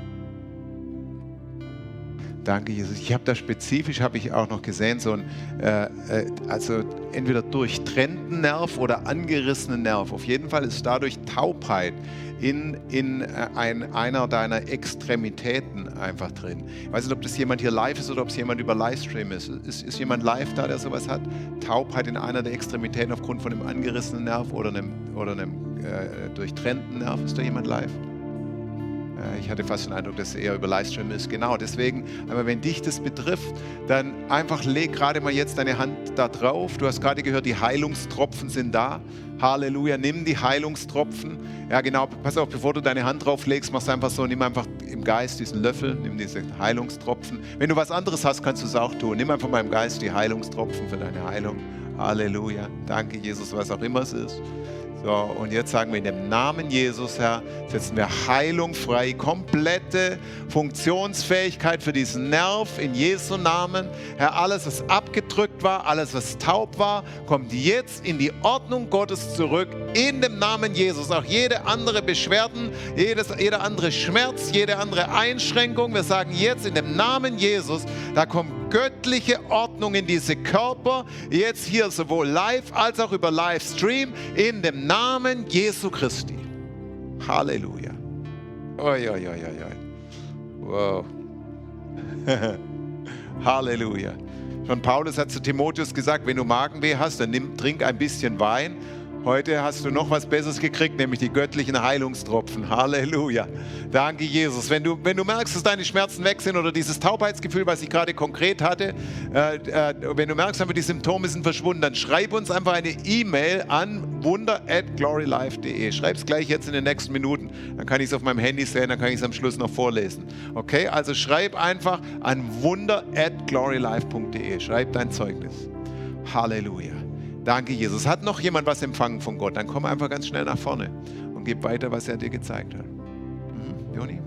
Danke, Jesus. Ich habe da spezifisch, habe ich auch noch gesehen, so ein, also entweder durchtrennten Nerv oder angerissenen Nerv. Auf jeden Fall ist dadurch Taubheit in einer deiner Extremitäten einfach drin. Ich weiß nicht, ob das jemand hier live ist oder ob es jemand über Livestream ist. Ist jemand live da, der sowas hat? Taubheit in einer der Extremitäten aufgrund von einem angerissenen Nerv oder einem durchtrennten Nerv. Ist da jemand live? Ich hatte fast den Eindruck, dass es eher über Livestream ist. Genau, deswegen, aber wenn dich das betrifft, dann einfach leg gerade mal jetzt deine Hand da drauf. Du hast gerade gehört, die Heilungstropfen sind da. Halleluja, nimm die Heilungstropfen. Ja genau, pass auf, bevor du deine Hand drauf legst, machst du einfach so, nimm einfach im Geist diesen Löffel, nimm diese Heilungstropfen. Wenn du was anderes hast, kannst du es auch tun. Nimm einfach mal im Geist die Heilungstropfen für deine Heilung. Halleluja, danke Jesus, was auch immer es ist. So, und jetzt sagen wir in dem Namen Jesus, Herr, setzen wir Heilung frei, komplette Funktionsfähigkeit für diesen Nerv in Jesu Namen. Herr, alles, was abgedrückt war, alles, was taub war, kommt jetzt in die Ordnung Gottes zurück, in dem Namen Jesus. Auch jede andere Beschwerden, jeder andere Schmerz, jede andere Einschränkung, wir sagen jetzt in dem Namen Jesus, da kommt göttliche Ordnung in diese Körper, jetzt hier sowohl live als auch über Livestream, in dem Namen Jesu Christi. Halleluja. Oi, oi, oi, oi. Wow. Halleluja. Schon Paulus hat zu Timotheus gesagt, wenn du Magenweh hast, dann trink ein bisschen Wein. Heute hast du noch was Besseres gekriegt, nämlich die göttlichen Heilungstropfen. Halleluja. Danke, Jesus. Wenn du merkst, dass deine Schmerzen weg sind oder dieses Taubheitsgefühl, was ich gerade konkret hatte, wenn du merkst, die Symptome sind verschwunden, dann schreib uns einfach eine E-Mail an wunder@glorylife.de. Schreib es gleich jetzt in den nächsten Minuten. Dann kann ich es auf meinem Handy sehen, dann kann ich es am Schluss noch vorlesen. Okay, also schreib einfach an wunder@glorylife.de. Schreib dein Zeugnis. Halleluja. Danke, Jesus. Hat noch jemand was empfangen von Gott? Dann komm einfach ganz schnell nach vorne und gib weiter, was er dir gezeigt hat. Joni?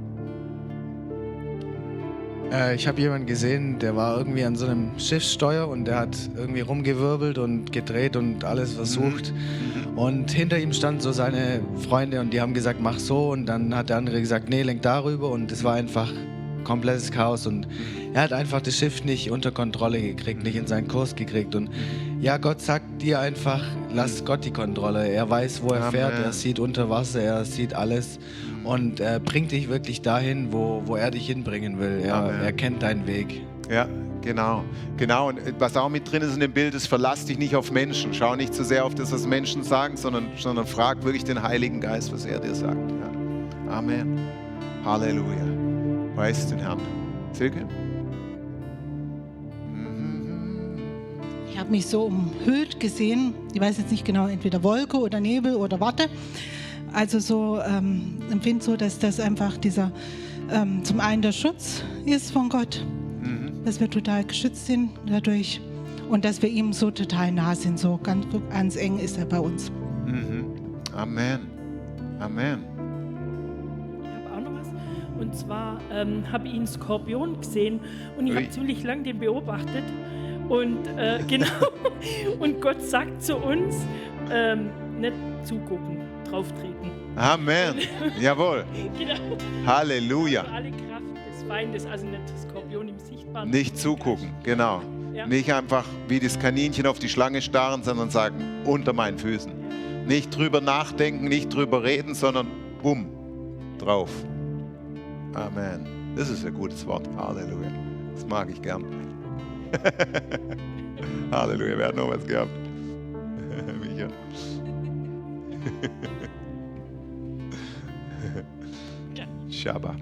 Ich habe jemanden gesehen, der war irgendwie an so einem Schiffssteuer und der hat irgendwie rumgewirbelt und gedreht und alles versucht. Und hinter ihm standen so seine Freunde und die haben gesagt, mach so. Und dann hat der andere gesagt, nee, lenk darüber. Und es war einfach komplettes Chaos und er hat einfach das Schiff nicht unter Kontrolle gekriegt, nicht in seinen Kurs gekriegt und ja, Gott sagt dir einfach, lass Gott die Kontrolle, er weiß, wo er fährt, er sieht unter Wasser, er sieht alles und bringt dich wirklich dahin, wo er dich hinbringen will, er kennt deinen Weg. Ja, genau. Und was auch mit drin ist in dem Bild ist, verlass dich nicht auf Menschen, schau nicht zu sehr auf das, was Menschen sagen, sondern frag wirklich den Heiligen Geist, was er dir sagt. Ja. Amen. Halleluja. Preis den Herrn. Silke? Ich habe mich so umhüllt gesehen, ich weiß jetzt nicht genau, entweder Wolke oder Nebel oder Watte. Also so empfinde so, dass das einfach dieser zum einen der Schutz ist von Gott, dass wir total geschützt sind dadurch und dass wir ihm so total nah sind, so ganz eng ist er bei uns. Amen. Amen. Ich habe auch noch was. Und zwar habe ich einen Skorpion gesehen und ich habe ziemlich lange den beobachtet. Und genau. Und Gott sagt zu uns, nicht zugucken, drauf treten. Amen. Jawohl. Genau. Halleluja. Für alle Kraft des Feindes, also nicht das Skorpion im Sichtbaren. Nicht zugucken, genau. Ja. Nicht einfach wie das Kaninchen auf die Schlange starren, sondern sagen, unter meinen Füßen. Nicht drüber nachdenken, nicht drüber reden, sondern bumm, drauf. Amen. Das ist ein gutes Wort. Halleluja. Das mag ich gern. Halleluja, wer hat noch was gehabt? Micha. Shabbat.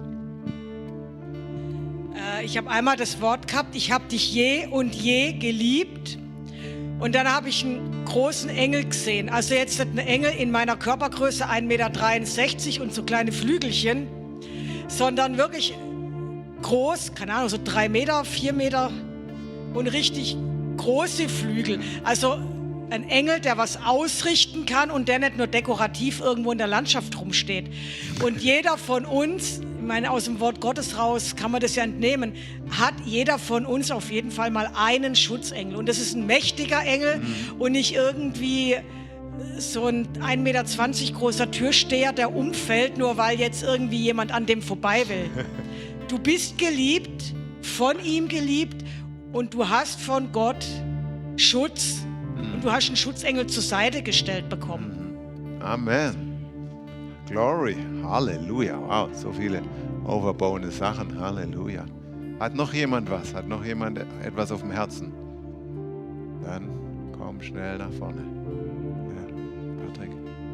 Ich habe einmal das Wort gehabt, ich habe dich je und je geliebt. Und dann habe ich einen großen Engel gesehen. Also jetzt nicht ein Engel in meiner Körpergröße, 1,63 Meter und so kleine Flügelchen, sondern wirklich groß, keine Ahnung, so 3 Meter, 4 Meter und richtig große Flügel. Also ein Engel, der was ausrichten kann und der nicht nur dekorativ irgendwo in der Landschaft rumsteht. Und jeder von uns, ich meine, aus dem Wort Gottes raus kann man das ja entnehmen, hat jeder von uns auf jeden Fall mal einen Schutzengel. Und das ist ein mächtiger Engel und nicht irgendwie so ein 1,20 Meter großer Türsteher, der umfällt, nur weil jetzt irgendwie jemand an dem vorbei will. Du bist geliebt, von ihm geliebt und du hast von Gott Schutz. Und du hast einen Schutzengel zur Seite gestellt bekommen. Amen. Glory. Halleluja. Wow, so viele overbauende Sachen. Halleluja. Hat noch jemand was? Hat noch jemand etwas auf dem Herzen? Dann komm schnell nach vorne. Ja, Patrick.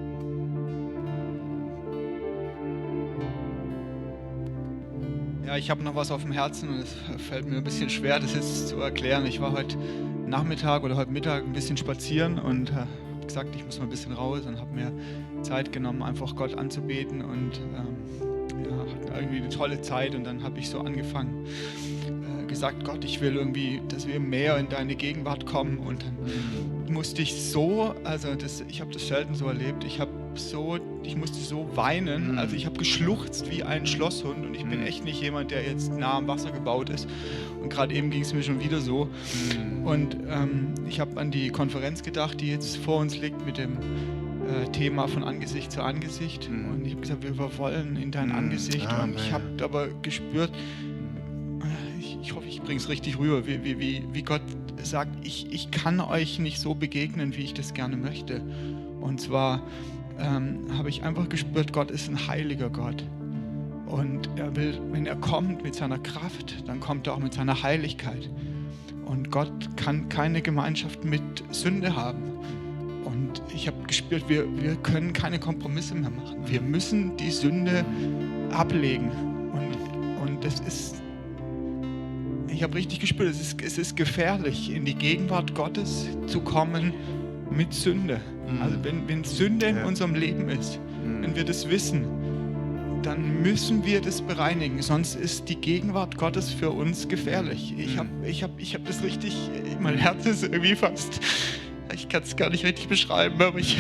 Ja, ich habe noch was auf dem Herzen und es fällt mir ein bisschen schwer, das jetzt zu erklären. Ich war heute Nachmittag oder heute Mittag ein bisschen spazieren und habe gesagt, ich muss mal ein bisschen raus und habe mir Zeit genommen, einfach Gott anzubeten und hatten irgendwie eine tolle Zeit und dann habe ich so angefangen, gesagt, Gott, ich will irgendwie, dass wir mehr in deine Gegenwart kommen und dann musste ich so, ich habe das selten so erlebt, ich musste so weinen, also ich habe geschluchzt wie ein Schlosshund und ich bin echt nicht jemand, der jetzt nah am Wasser gebaut ist und gerade eben ging es mir schon wieder so und ich habe an die Konferenz gedacht, die jetzt vor uns liegt mit dem Thema von Angesicht zu Angesicht und ich habe gesagt, wir wollen in dein Angesicht und ich habe aber gespürt, ich hoffe, ich bringe es richtig rüber, wie Gott sagt, ich kann euch nicht so begegnen, wie ich das gerne möchte. Und zwar habe ich einfach gespürt, Gott ist ein heiliger Gott. Und er will, wenn er kommt mit seiner Kraft, dann kommt er auch mit seiner Heiligkeit. Und Gott kann keine Gemeinschaft mit Sünde haben. Und ich habe gespürt, wir können keine Kompromisse mehr machen. Wir müssen die Sünde ablegen. Und das ist... Ich habe richtig gespürt, es ist gefährlich, in die Gegenwart Gottes zu kommen mit Sünde. Also wenn Sünde in unserem Leben ist, wenn wir das wissen, dann müssen wir das bereinigen, sonst ist die Gegenwart Gottes für uns gefährlich. Ich hab das richtig, mein Herz ist irgendwie fast, ich kann es gar nicht richtig beschreiben, aber ich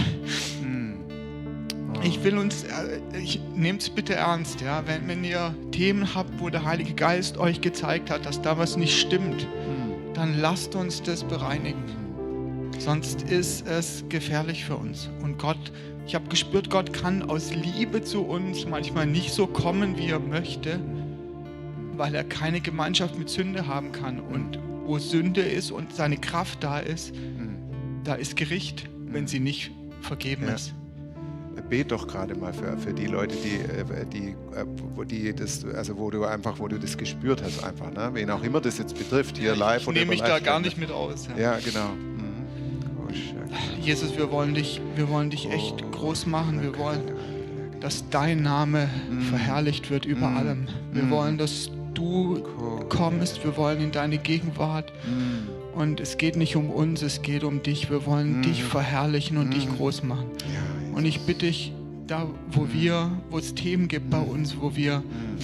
will uns, nehmt es bitte ernst, ja? Wenn ihr Themen habt, wo der Heilige Geist euch gezeigt hat, dass da was nicht stimmt, dann lasst uns das bereinigen. Sonst ist es gefährlich für uns. Und Gott, ich habe gespürt, Gott kann aus Liebe zu uns manchmal nicht so kommen, wie er möchte, weil er keine Gemeinschaft mit Sünde haben kann. Und wo Sünde ist und seine Kraft da ist Gericht, wenn sie nicht vergeben ist. Bet doch gerade mal für die Leute, wo du das gespürt hast, einfach, ne? Wen auch immer das jetzt betrifft, hier live ich oder nehme mich da gar nicht mit aus. Ja, genau. Jesus, wir wollen dich echt groß machen. dass dein Name verherrlicht wird über allem. Wir wollen, dass du kommst, wir wollen in deine Gegenwart. Und es geht nicht um uns, es geht um dich. Wir wollen dich verherrlichen und dich groß machen. Und ich bitte dich, da wo es Themen gibt bei uns, wo wir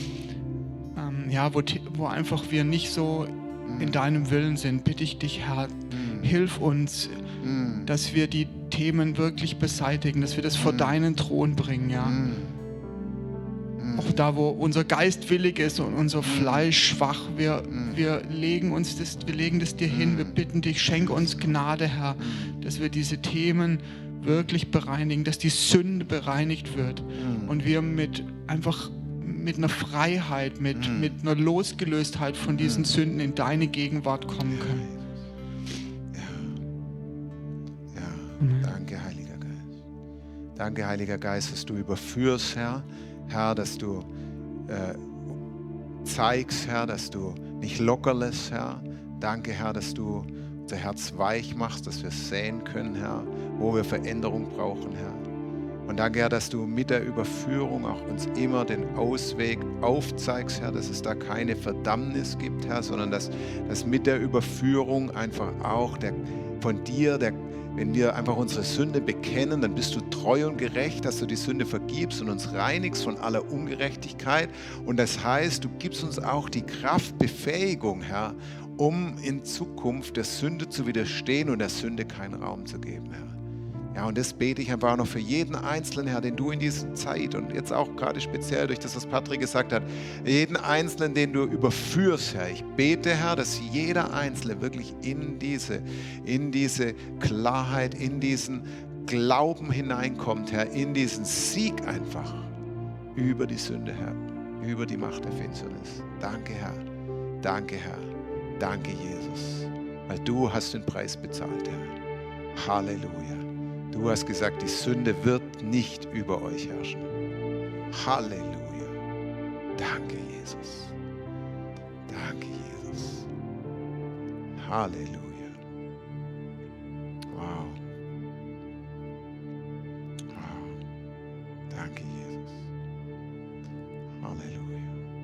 wo einfach wir nicht so in deinem Willen sind, bitte ich dich, Herr, hilf uns, dass wir die Themen wirklich beseitigen, dass wir das vor deinen Thron bringen, ja. Auch da, wo unser Geist willig ist und unser Fleisch schwach, wir legen das dir hin, wir bitten dich, schenk uns Gnade, Herr, dass wir diese Themen wirklich bereinigen, dass die Sünde bereinigt wird und wir mit einer Freiheit, mit einer Losgelöstheit von diesen Sünden in deine Gegenwart kommen können. Danke, Heiliger Geist. Danke, Heiliger Geist, dass du überführst, Herr. Herr, dass du zeigst, Herr, dass du nicht locker lässt, Herr. Danke, Herr, dass du unser Herz weich machst, dass wir sehen können, Herr, wo wir Veränderung brauchen, Herr. Und danke, Herr, dass du mit der Überführung auch uns immer den Ausweg aufzeigst, Herr, dass es da keine Verdammnis gibt, Herr, sondern dass mit der Überführung einfach auch von dir, wenn wir einfach unsere Sünde bekennen, dann bist du treu und gerecht, dass du die Sünde vergibst und uns reinigst von aller Ungerechtigkeit. Und das heißt, du gibst uns auch die Kraft, Befähigung, Herr, um in Zukunft der Sünde zu widerstehen und der Sünde keinen Raum zu geben, Herr. Ja, und das bete ich einfach auch noch für jeden Einzelnen, Herr, den du in dieser Zeit und jetzt auch gerade speziell durch das, was Patrick gesagt hat, jeden Einzelnen, den du überführst, Herr. Ich bete, Herr, dass jeder Einzelne wirklich in diese Klarheit, in diesen Glauben hineinkommt, Herr, in diesen Sieg einfach über die Sünde, Herr, über die Macht der Finsternis. Danke, Herr. Danke, Herr. Danke, Jesus, weil du hast den Preis bezahlt, Herr. Halleluja. Du hast gesagt, die Sünde wird nicht über euch herrschen. Halleluja. Danke, Jesus. Danke, Jesus. Halleluja. Wow. Wow. Danke, Jesus. Halleluja.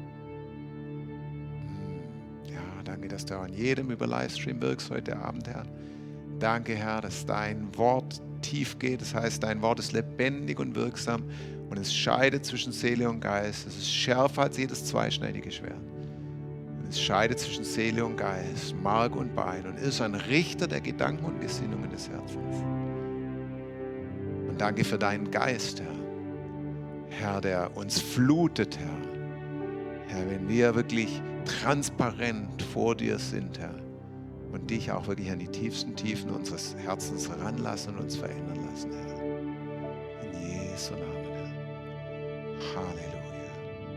Ja, danke, dass du an jedem über Livestream wirkst heute Abend, Herr. Danke, Herr, dass dein Wort tief geht. Das heißt, dein Wort ist lebendig und wirksam und es scheidet zwischen Seele und Geist. Es ist schärfer als jedes zweischneidige Schwert. Und es scheidet zwischen Seele und Geist, Mark und Bein und ist ein Richter der Gedanken und Gesinnungen des Herzens. Und danke für deinen Geist, Herr. Herr, der uns flutet, Herr. Herr, wenn wir wirklich transparent vor dir sind, Herr. Und dich auch wirklich an die tiefsten Tiefen unseres Herzens heranlassen und uns verändern lassen, Herr. In Jesu Namen, Herr. Halleluja.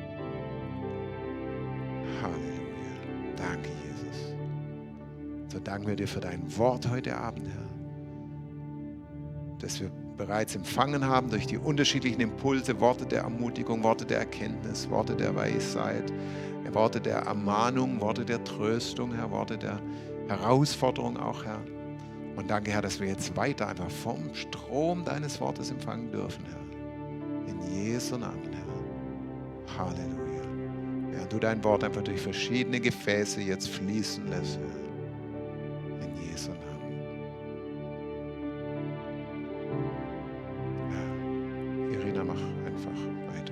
Halleluja. Danke, Jesus. So danken wir dir für dein Wort heute Abend, Herr. Das wir bereits empfangen haben durch die unterschiedlichen Impulse, Worte der Ermutigung, Worte der Erkenntnis, Worte der Weisheit, Worte der Ermahnung, Worte der Tröstung, Herr, Worte der Herausforderung auch, Herr. Und danke, Herr, dass wir jetzt weiter einfach vom Strom deines Wortes empfangen dürfen, Herr. In Jesu Namen, Herr. Halleluja. Während du dein Wort einfach durch verschiedene Gefäße jetzt fließen lässt, Herr. In Jesu Namen. Ja. Irina, mach einfach weiter.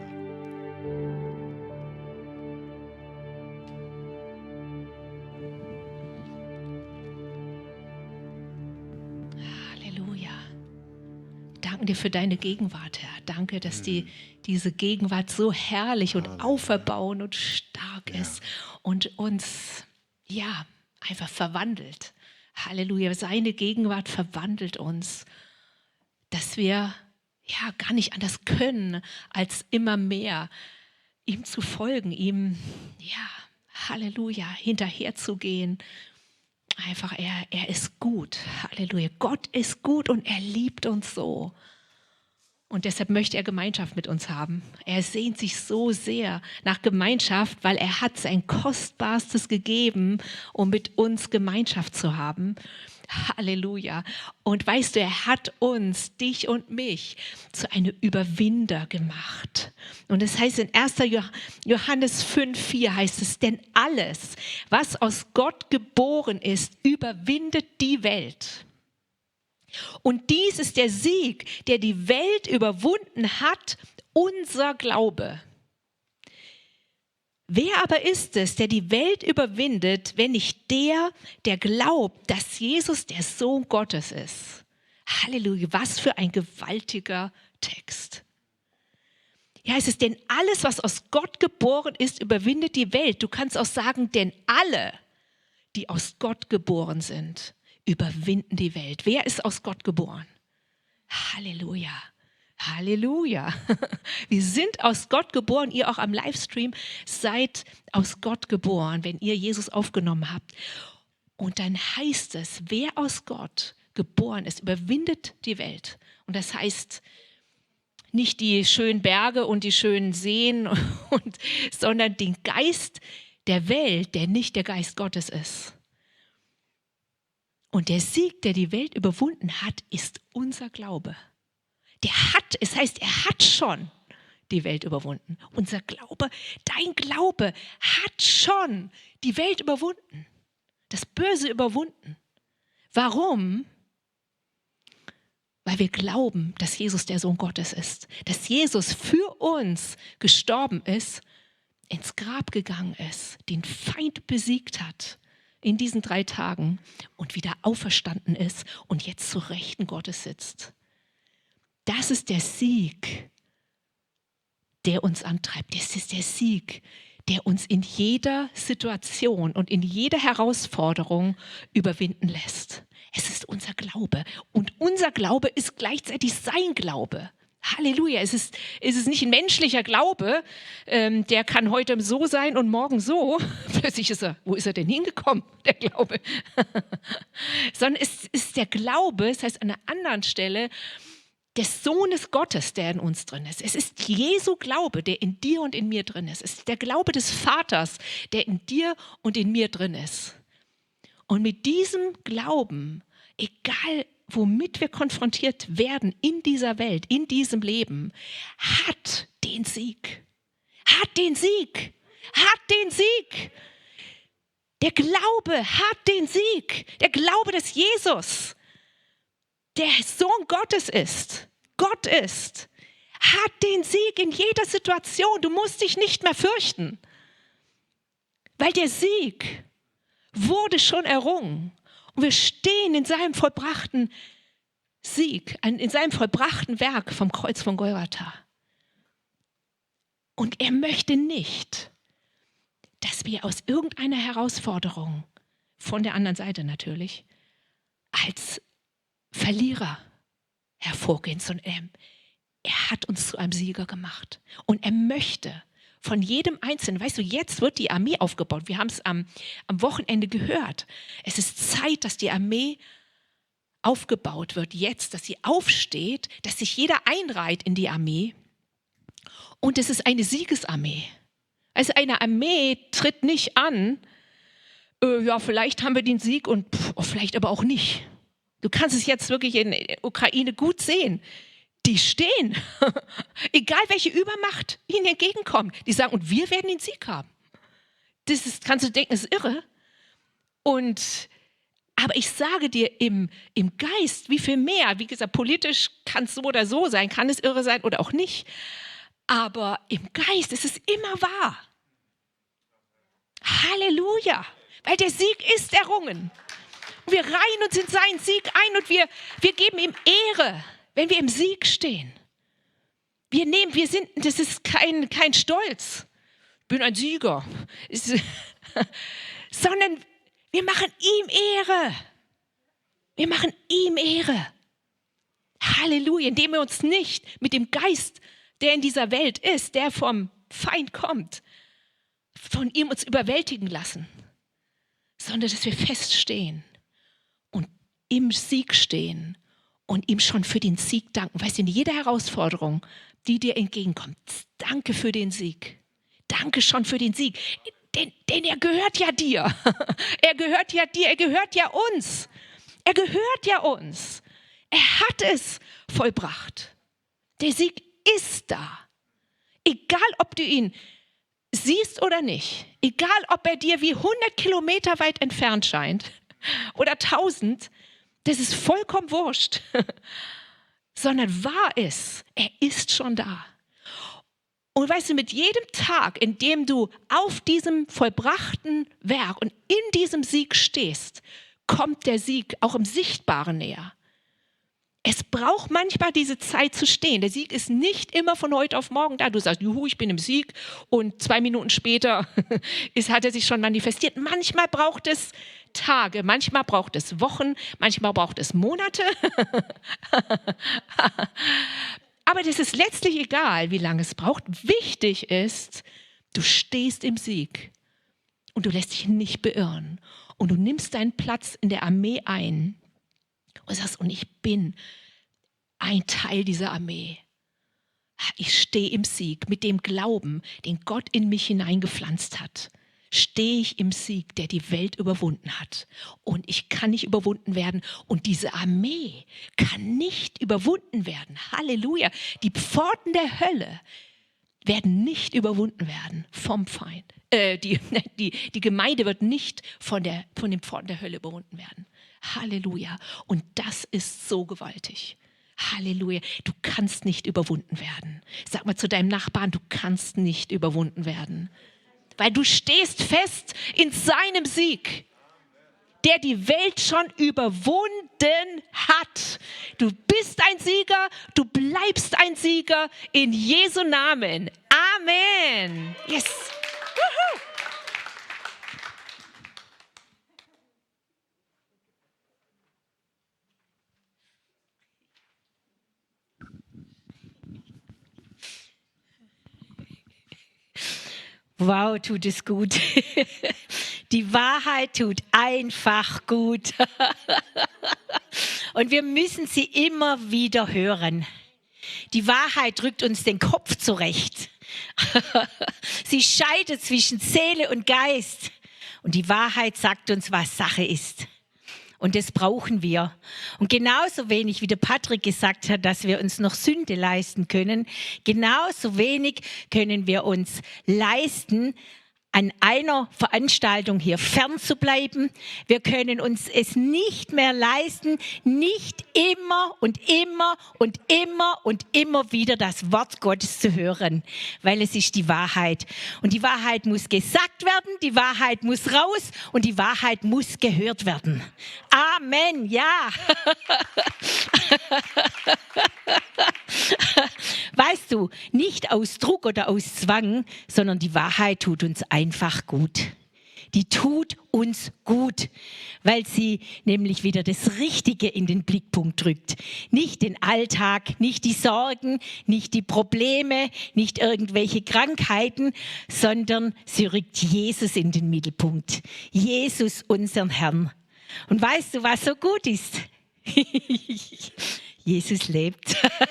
Danke dir für deine Gegenwart, Herr. Danke, dass diese Gegenwart so herrlich und auferbauend und stark ist und uns, einfach verwandelt. Halleluja. Seine Gegenwart verwandelt uns, dass wir gar nicht anders können, als immer mehr ihm zu folgen, ihm, Halleluja, hinterherzugehen. Einfach, er ist gut. Halleluja. Gott ist gut und er liebt uns so. Und deshalb möchte er Gemeinschaft mit uns haben. Er sehnt sich so sehr nach Gemeinschaft, weil er hat sein Kostbarstes gegeben, um mit uns Gemeinschaft zu haben. Halleluja. Und weißt du, er hat uns, dich und mich, zu einem Überwinder gemacht. Und das heißt in 1. Johannes 5,4 heißt es, denn alles, was aus Gott geboren ist, überwindet die Welt. Und dies ist der Sieg, der die Welt überwunden hat, unser Glaube. Wer aber ist es, der die Welt überwindet, wenn nicht der, der glaubt, dass Jesus der Sohn Gottes ist? Halleluja, was für ein gewaltiger Text. Ja, es ist, denn alles, was aus Gott geboren ist, überwindet die Welt. Du kannst auch sagen, denn alle, die aus Gott geboren sind, überwinden die Welt. Wer ist aus Gott geboren? Halleluja. Halleluja. Wir sind aus Gott geboren. Ihr auch am Livestream seid aus Gott geboren, wenn ihr Jesus aufgenommen habt. Und dann heißt es, wer aus Gott geboren ist, überwindet die Welt. Und das heißt nicht die schönen Berge und die schönen Seen, sondern den Geist der Welt, der nicht der Geist Gottes ist. Und der Sieg, der die Welt überwunden hat, ist unser Glaube. Es heißt, er hat schon die Welt überwunden. Unser Glaube, dein Glaube hat schon die Welt überwunden. Das Böse überwunden. Warum? Weil wir glauben, dass Jesus der Sohn Gottes ist. Dass Jesus für uns gestorben ist, ins Grab gegangen ist, den Feind besiegt hat in diesen 3 Tagen und wieder auferstanden ist und jetzt zu Rechten Gottes sitzt. Das ist der Sieg, der uns antreibt. Das ist der Sieg, der uns in jeder Situation und in jeder Herausforderung überwinden lässt. Es ist unser Glaube. Und unser Glaube ist gleichzeitig sein Glaube. Halleluja. Es ist nicht ein menschlicher Glaube, der kann heute so sein und morgen so. Plötzlich wo ist er denn hingekommen, der Glaube? Sondern es ist der Glaube, das heißt an einer anderen Stelle, des Sohnes Gottes, der in uns drin ist. Es ist Jesu Glaube, der in dir und in mir drin ist. Es ist der Glaube des Vaters, der in dir und in mir drin ist. Und mit diesem Glauben, egal womit wir konfrontiert werden in dieser Welt, in diesem Leben, hat den Sieg. Hat den Sieg. Hat den Sieg. Der Glaube hat den Sieg. Der Glaube, dass Jesus der Sohn Gottes ist, Gott ist, hat den Sieg in jeder Situation. Du musst dich nicht mehr fürchten, weil der Sieg wurde schon errungen. Und wir stehen in seinem vollbrachten Sieg, in seinem vollbrachten Werk vom Kreuz von Golgatha. Und er möchte nicht, dass wir aus irgendeiner Herausforderung, von der anderen Seite natürlich, als Verlierer hervorgehen, sondern er hat uns zu einem Sieger gemacht. Und er möchte von jedem Einzelnen, weißt du, jetzt wird die Armee aufgebaut. Wir haben es am Wochenende gehört. Es ist Zeit, dass die Armee aufgebaut wird, jetzt, dass sie aufsteht, dass sich jeder einreiht in die Armee. Und es ist eine Siegesarmee. Also eine Armee tritt nicht an, ja, vielleicht haben wir den Sieg und vielleicht aber auch nicht. Du kannst es jetzt wirklich in der Ukraine gut sehen. Die stehen, egal welche Übermacht ihnen entgegenkommt. Die sagen, und wir werden den Sieg haben. Kannst du denken, das ist irre. Aber ich sage dir, im Geist, wie viel mehr, wie gesagt, politisch kann es so oder so sein, kann es irre sein oder auch nicht. Aber im Geist ist es immer wahr. Halleluja, weil der Sieg ist errungen. Wir reihen uns in seinen Sieg ein und wir geben ihm Ehre, wenn wir im Sieg stehen. Das ist kein Stolz. Ich bin ein Sieger. Sondern wir machen ihm Ehre. Wir machen ihm Ehre. Halleluja, indem wir uns nicht mit dem Geist, der in dieser Welt ist, der vom Feind kommt, von ihm uns überwältigen lassen, sondern dass wir feststehen und im Sieg stehen und ihm schon für den Sieg danken. Weißt du, in jeder Herausforderung, die dir entgegenkommt, danke für den Sieg. Danke schon für den Sieg. Denn er gehört ja dir. Er gehört ja dir, er gehört ja uns. Er gehört ja uns. Er hat es vollbracht. Der Sieg ist da. Egal, ob du ihn siehst oder nicht. Egal, ob er dir wie 100 Kilometer weit entfernt scheint oder 1000. Das ist vollkommen wurscht. Sondern wahr ist, er ist schon da. Und weißt du, mit jedem Tag, in dem du auf diesem vollbrachten Werk und in diesem Sieg stehst, kommt der Sieg auch im Sichtbaren näher. Es braucht manchmal diese Zeit zu stehen. Der Sieg ist nicht immer von heute auf morgen da. Du sagst, juhu, ich bin im Sieg und 2 Minuten später hat er sich schon manifestiert. Manchmal braucht es Tage, manchmal braucht es Wochen, manchmal braucht es Monate. Aber das ist letztlich egal, wie lange es braucht. Wichtig ist, du stehst im Sieg und du lässt dich nicht beirren. Und du nimmst deinen Platz in der Armee ein und sagst, und ich bin ein Teil dieser Armee. Ich stehe im Sieg mit dem Glauben, den Gott in mich hineingepflanzt hat. Stehe ich im Sieg, der die Welt überwunden hat. Und ich kann nicht überwunden werden. Und diese Armee kann nicht überwunden werden. Halleluja. Die Pforten der Hölle werden nicht überwunden werden vom Feind. Die Gemeinde wird nicht von den Pforten der Hölle überwunden werden. Halleluja. Und das ist so gewaltig. Halleluja. Du kannst nicht überwunden werden. Sag mal zu deinem Nachbarn, du kannst nicht überwunden werden. Weil du stehst fest in seinem Sieg, der die Welt schon überwunden hat. Du bist ein Sieger, du bleibst ein Sieger in Jesu Namen. Amen. Yes. Woohoo. Wow, tut es gut. Die Wahrheit tut einfach gut. Und wir müssen sie immer wieder hören. Die Wahrheit rückt uns den Kopf zurecht. Sie scheidet zwischen Seele und Geist. Und die Wahrheit sagt uns, was Sache ist. Und das brauchen wir. Und genauso wenig, wie der Patrick gesagt hat, dass wir uns noch Sünde leisten können, genauso wenig können wir uns leisten, an einer Veranstaltung hier fern zu bleiben. Wir können uns es nicht mehr leisten, nicht immer und immer und immer und immer wieder das Wort Gottes zu hören, weil es ist die Wahrheit. Und die Wahrheit muss gesagt werden, die Wahrheit muss raus und die Wahrheit muss gehört werden. Amen, ja. Weißt du, nicht aus Druck oder aus Zwang, sondern die Wahrheit tut uns einfach gut. Die tut uns gut, weil sie nämlich wieder das Richtige in den Blickpunkt drückt. Nicht den Alltag, nicht die Sorgen, nicht die Probleme, nicht irgendwelche Krankheiten, sondern sie rückt Jesus in den Mittelpunkt. Jesus, unseren Herrn. Und weißt du, was so gut ist? Jesus lebt.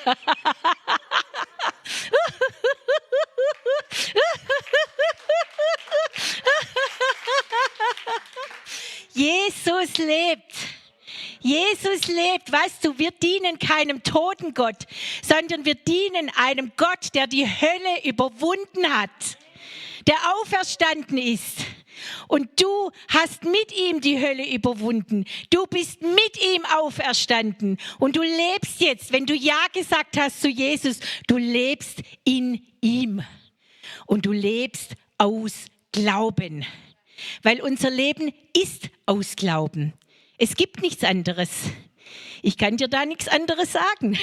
Jesus lebt. Jesus lebt. Weißt du, wir dienen keinem toten Gott, sondern wir dienen einem Gott, der die Hölle überwunden hat, der auferstanden ist. Und du hast mit ihm die Hölle überwunden. Du bist mit ihm auferstanden. Und du lebst jetzt, wenn du Ja gesagt hast zu Jesus, du lebst in ihm. Und du lebst aus Glauben. Weil unser Leben ist aus Glauben. Es gibt nichts anderes. Ich kann dir da nichts anderes sagen.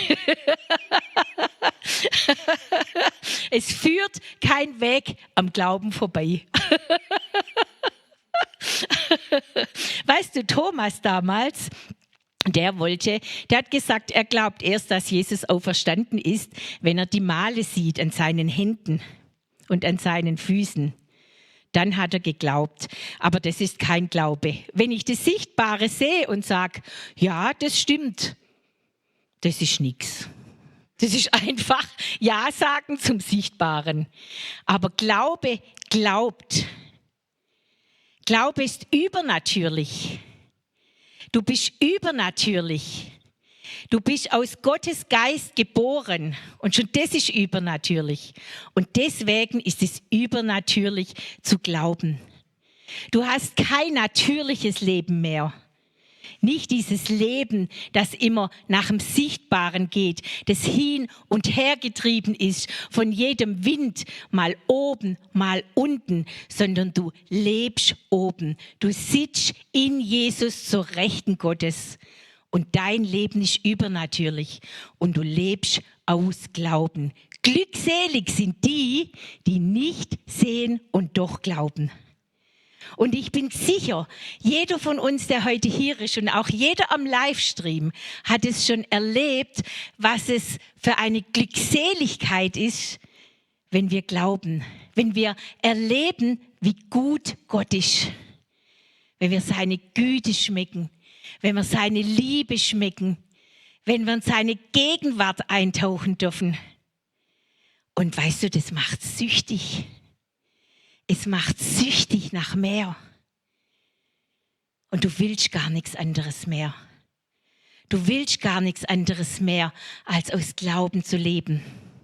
Es führt kein Weg am Glauben vorbei. Weißt du, Thomas damals, der hat gesagt, er glaubt erst, dass Jesus auferstanden ist, wenn er die Male sieht an seinen Händen und an seinen Füßen. Dann hat er geglaubt. Aber das ist kein Glaube. Wenn ich das Sichtbare sehe und sage, ja, das stimmt, das ist nichts. Das ist einfach Ja sagen zum Sichtbaren. Aber Glaube glaubt. Glaube ist übernatürlich. Du bist übernatürlich. Du bist aus Gottes Geist geboren und schon das ist übernatürlich. Und deswegen ist es übernatürlich zu glauben. Du hast kein natürliches Leben mehr. Nicht dieses Leben, das immer nach dem Sichtbaren geht, das hin und her getrieben ist von jedem Wind, mal oben, mal unten, sondern du lebst oben. Du sitzt in Jesus zur Rechten Gottes und dein Leben ist übernatürlich und du lebst aus Glauben. Glückselig sind die, die nicht sehen und doch glauben. Und ich bin sicher, jeder von uns, der heute hier ist und auch jeder am Livestream, hat es schon erlebt, was es für eine Glückseligkeit ist, wenn wir glauben, wenn wir erleben, wie gut Gott ist, wenn wir seine Güte schmecken, wenn wir seine Liebe schmecken, wenn wir in seine Gegenwart eintauchen dürfen. Und weißt du, das macht süchtig. Es macht süchtig nach mehr. Und du willst gar nichts anderes mehr. Du willst gar nichts anderes mehr, als aus Glauben zu leben.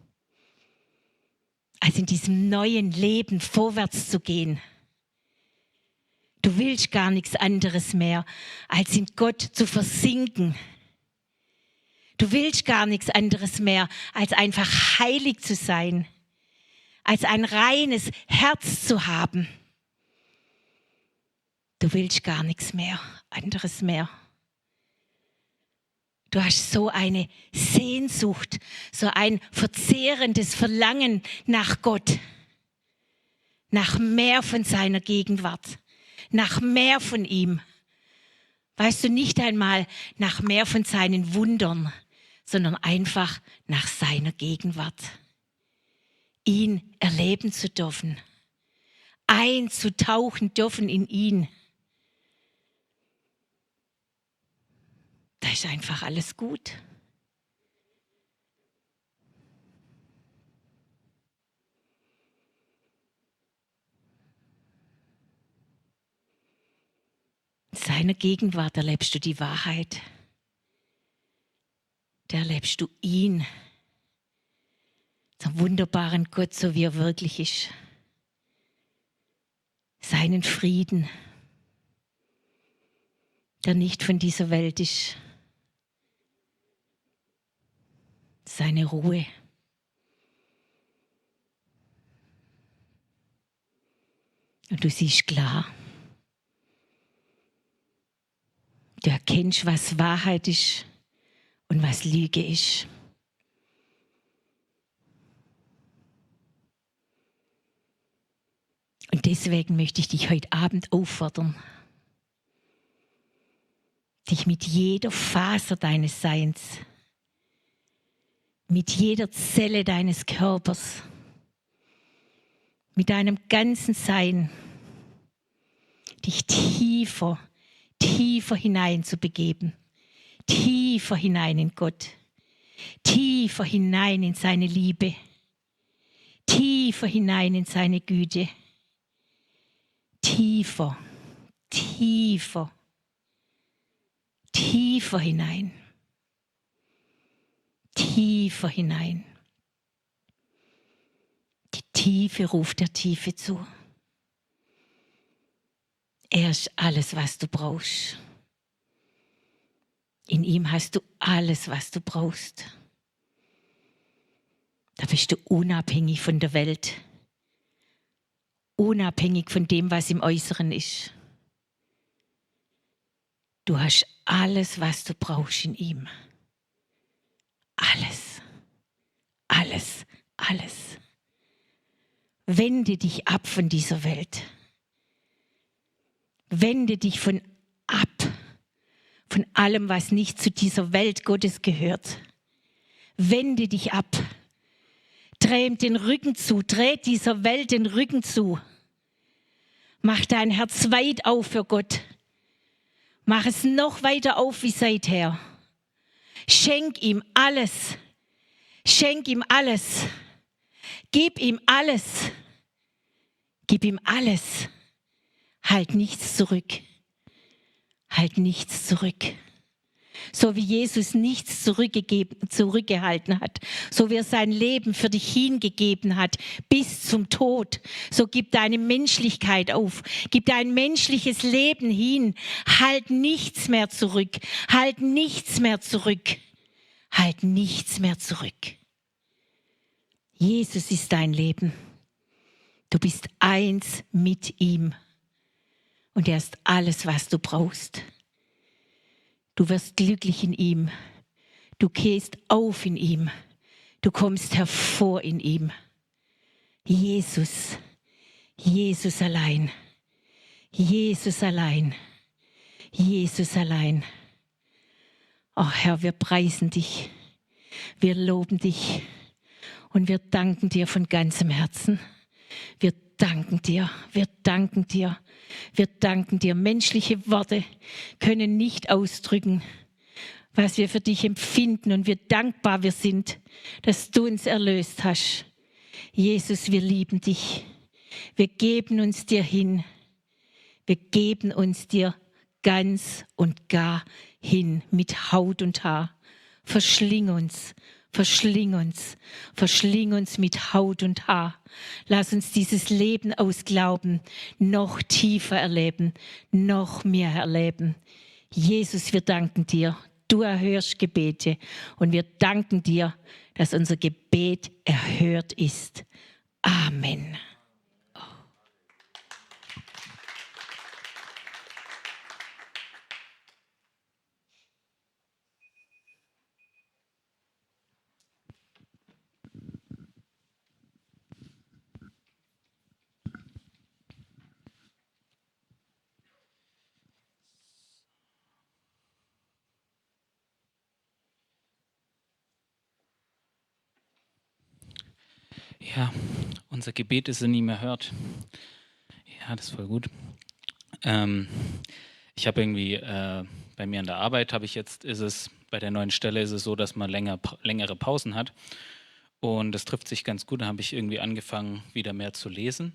Als in diesem neuen Leben vorwärts zu gehen. Du willst gar nichts anderes mehr, als in Gott zu versinken. Du willst gar nichts anderes mehr, als einfach heilig zu sein. Als ein reines Herz zu haben. Du willst gar nichts mehr, anderes mehr. Du hast so eine Sehnsucht, so ein verzehrendes Verlangen nach Gott, nach mehr von seiner Gegenwart, nach mehr von ihm. Weißt du, nicht einmal nach mehr von seinen Wundern, sondern einfach nach seiner Gegenwart. Ihn erleben zu dürfen, einzutauchen dürfen in ihn. Da ist einfach alles gut. In seiner Gegenwart erlebst du die Wahrheit. Da erlebst du ihn. Den wunderbaren Gott, so wie er wirklich ist. Seinen Frieden, der nicht von dieser Welt ist. Seine Ruhe. Und du siehst klar. Du erkennst, was Wahrheit ist und was Lüge ist. Und deswegen möchte ich dich heute Abend auffordern, dich mit jeder Faser deines Seins, mit jeder Zelle deines Körpers, mit deinem ganzen Sein, dich tiefer, tiefer hinein zu begeben, tiefer hinein in Gott, tiefer hinein in seine Liebe, tiefer hinein in seine Güte. Tiefer, tiefer, tiefer hinein, tiefer hinein. Die Tiefe ruft der Tiefe zu. Er ist alles, was du brauchst. In ihm hast du alles, was du brauchst. Da bist du unabhängig von der Welt. Unabhängig von dem, was im Äußeren ist. Du hast alles, was du brauchst in ihm. Alles, alles, alles. Wende dich ab von dieser Welt. Wende dich von allem, was nicht zu dieser Welt Gottes gehört. Wende dich ab. Dreh ihm den Rücken zu, dreh dieser Welt den Rücken zu. Mach dein Herz weit auf für Gott. Mach es noch weiter auf wie seither. Schenk ihm alles. Schenk ihm alles. Gib ihm alles. Gib ihm alles. Halt nichts zurück. halt nichts zurück. So wie Jesus nichts zurückgehalten hat, so wie er sein Leben für dich hingegeben hat, bis zum Tod, so gib deine Menschlichkeit auf, gib dein menschliches Leben hin, halt nichts mehr zurück, halt nichts mehr zurück, halt nichts mehr zurück. Jesus ist dein Leben. Du bist eins mit ihm und er ist alles, was du brauchst. Du wirst glücklich in ihm. Du gehst auf in ihm. Du kommst hervor in ihm. Jesus, Jesus allein. Jesus allein. Jesus allein. Oh Herr, wir preisen dich. Wir loben dich. Und wir danken dir von ganzem Herzen. Wir danken dir. Wir danken dir. Wir danken dir. Menschliche Worte können nicht ausdrücken, was wir für dich empfinden und wie dankbar wir sind, dass du uns erlöst hast. Jesus, wir lieben dich. Wir geben uns dir hin. Wir geben uns dir ganz und gar hin mit Haut und Haar. Verschling uns. Verschling uns, verschling uns mit Haut und Haar. Lass uns dieses Leben aus Glauben noch tiefer erleben, noch mehr erleben. Jesus, wir danken dir. Du erhörst Gebete und wir danken dir, dass unser Gebet erhört ist. Amen. Ja, unser Gebet ist in ihm erhört. Ja, das ist voll gut. Ich habe irgendwie, bei mir an der Arbeit bei der neuen Stelle ist es so, dass man längere Pausen hat. Und das trifft sich ganz gut. Da habe ich irgendwie angefangen, wieder mehr zu lesen.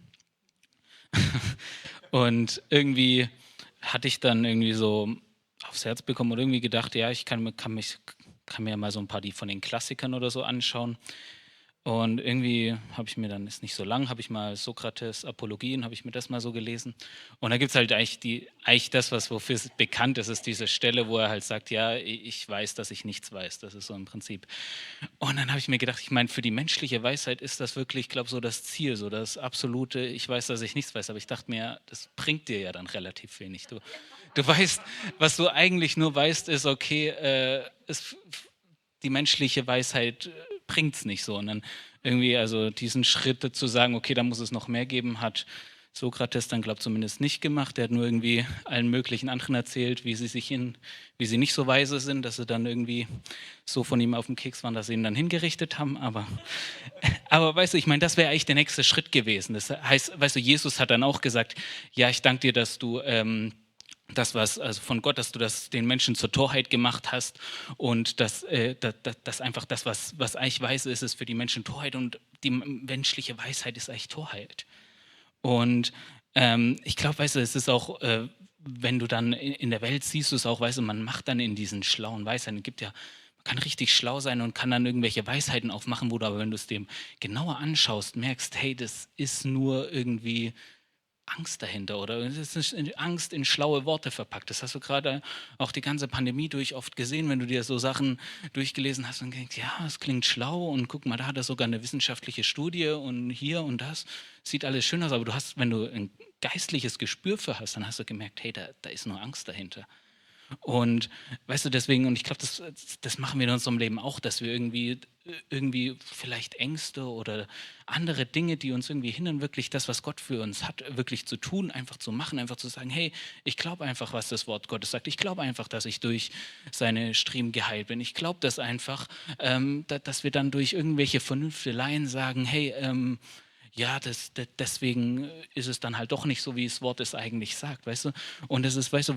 Und irgendwie hatte ich dann irgendwie so aufs Herz bekommen und irgendwie gedacht, ja, ich kann mir mal so ein paar von den Klassikern oder so anschauen. Und irgendwie habe ich mir dann, ist nicht so lang, habe ich mal Sokrates Apologien, habe ich mir das mal so gelesen. Und da gibt es halt eigentlich das, wofür es bekannt ist, ist diese Stelle, wo er halt sagt, ja, ich weiß, dass ich nichts weiß. Das ist so im Prinzip. Und dann habe ich mir gedacht, ich meine, für die menschliche Weisheit ist das wirklich, glaube ich, so das Ziel, so das absolute, ich weiß, dass ich nichts weiß. Aber ich dachte mir, das bringt dir ja dann relativ wenig. Du weißt, was du eigentlich nur weißt, ist, okay, die menschliche Weisheit bringt es nicht so. Und dann irgendwie, also diesen Schritt zu sagen, okay, da muss es noch mehr geben, hat Sokrates dann, glaube ich, zumindest nicht gemacht. Der hat nur irgendwie allen möglichen anderen erzählt, wie sie nicht so weise sind, dass sie dann irgendwie so von ihm auf den Keks waren, dass sie ihn dann hingerichtet haben. Aber weißt du, ich meine, das wäre eigentlich der nächste Schritt gewesen. Das heißt, weißt du, Jesus hat dann auch gesagt, ja, ich danke dir, dass du also von Gott, dass du das den Menschen zur Torheit gemacht hast und dass einfach das, was eigentlich weise ist, ist für die Menschen Torheit und die menschliche Weisheit ist eigentlich Torheit. Und ich glaube, weißt du, es ist auch, wenn du dann in der Welt siehst du es auch, weißt du, man macht dann in diesen schlauen Weisheiten, man kann richtig schlau sein und kann dann irgendwelche Weisheiten aufmachen, wo du aber, wenn du es dem genauer anschaust, merkst, hey, das ist nur irgendwie Angst dahinter oder es ist Angst in schlaue Worte verpackt. Das hast du gerade auch die ganze Pandemie durch oft gesehen, wenn du dir so Sachen durchgelesen hast und denkst, ja, es klingt schlau und guck mal, da hat er sogar eine wissenschaftliche Studie und hier und das, sieht alles schön aus, aber wenn du ein geistliches Gespür für hast, dann hast du gemerkt, hey, da ist nur Angst dahinter. Und weißt du, deswegen, und ich glaube, das machen wir in unserem Leben auch, dass wir irgendwie vielleicht Ängste oder andere Dinge, die uns irgendwie hindern, wirklich das, was Gott für uns hat, wirklich zu tun, einfach zu machen, einfach zu sagen, hey, ich glaube einfach, was das Wort Gottes sagt. Ich glaube einfach, dass ich durch seine Striemen geheilt bin. Ich glaube das einfach, dass wir dann durch irgendwelche Vernünfteleien sagen, hey, ja, deswegen ist es dann halt doch nicht so, wie das Wort es eigentlich sagt, weißt du? Und das ist, weißt du,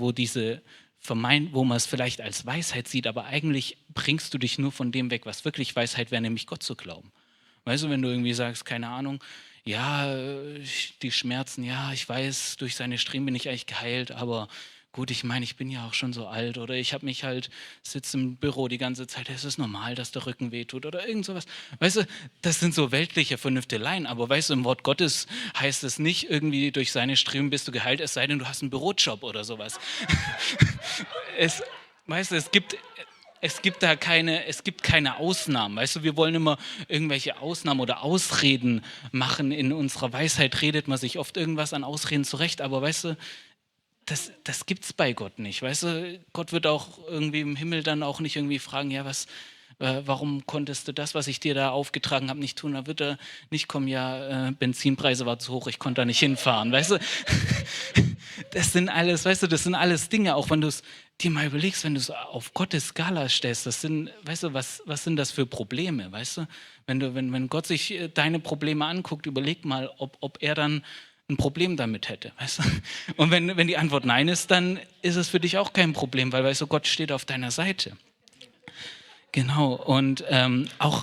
wo man es vielleicht als Weisheit sieht, aber eigentlich bringst du dich nur von dem weg, was wirklich Weisheit wäre, nämlich Gott zu glauben. Weißt du, wenn du irgendwie sagst, keine Ahnung, ja, die Schmerzen, ja, ich weiß, durch seine Striemen bin ich eigentlich geheilt, aber gut, ich meine, ich bin ja auch schon so alt oder ich habe mich halt, sitze im Büro die ganze Zeit, es ist normal, dass der Rücken wehtut oder irgend sowas. Weißt du, das sind so weltliche Vernüfteleien, aber weißt du, im Wort Gottes heißt es nicht irgendwie, durch seine Striemen bist du geheilt, es sei denn, du hast einen Bürojob oder sowas. Weißt du, es gibt keine Ausnahmen. Weißt du, wir wollen immer irgendwelche Ausnahmen oder Ausreden machen. In unserer Weisheit redet man sich oft irgendwas an Ausreden zurecht, aber weißt du, das gibt's bei Gott nicht. Weißt du, Gott wird auch irgendwie im Himmel dann auch nicht irgendwie fragen, ja, warum konntest du das, was ich dir da aufgetragen habe, nicht tun? Da wird er nicht kommen, ja, Benzinpreise waren zu hoch, ich konnte da nicht hinfahren. Weißt du, das sind alles Dinge, auch wenn du es dir mal überlegst, wenn du es auf Gottes Skala stellst, weißt du, was sind das für Probleme, weißt du? Wenn Gott sich deine Probleme anguckt, überleg mal, ob er dann ein Problem damit hätte, weißt du? Und wenn die Antwort nein ist, dann ist es für dich auch kein Problem, weil, weißt du, Gott steht auf deiner Seite. Genau, und auch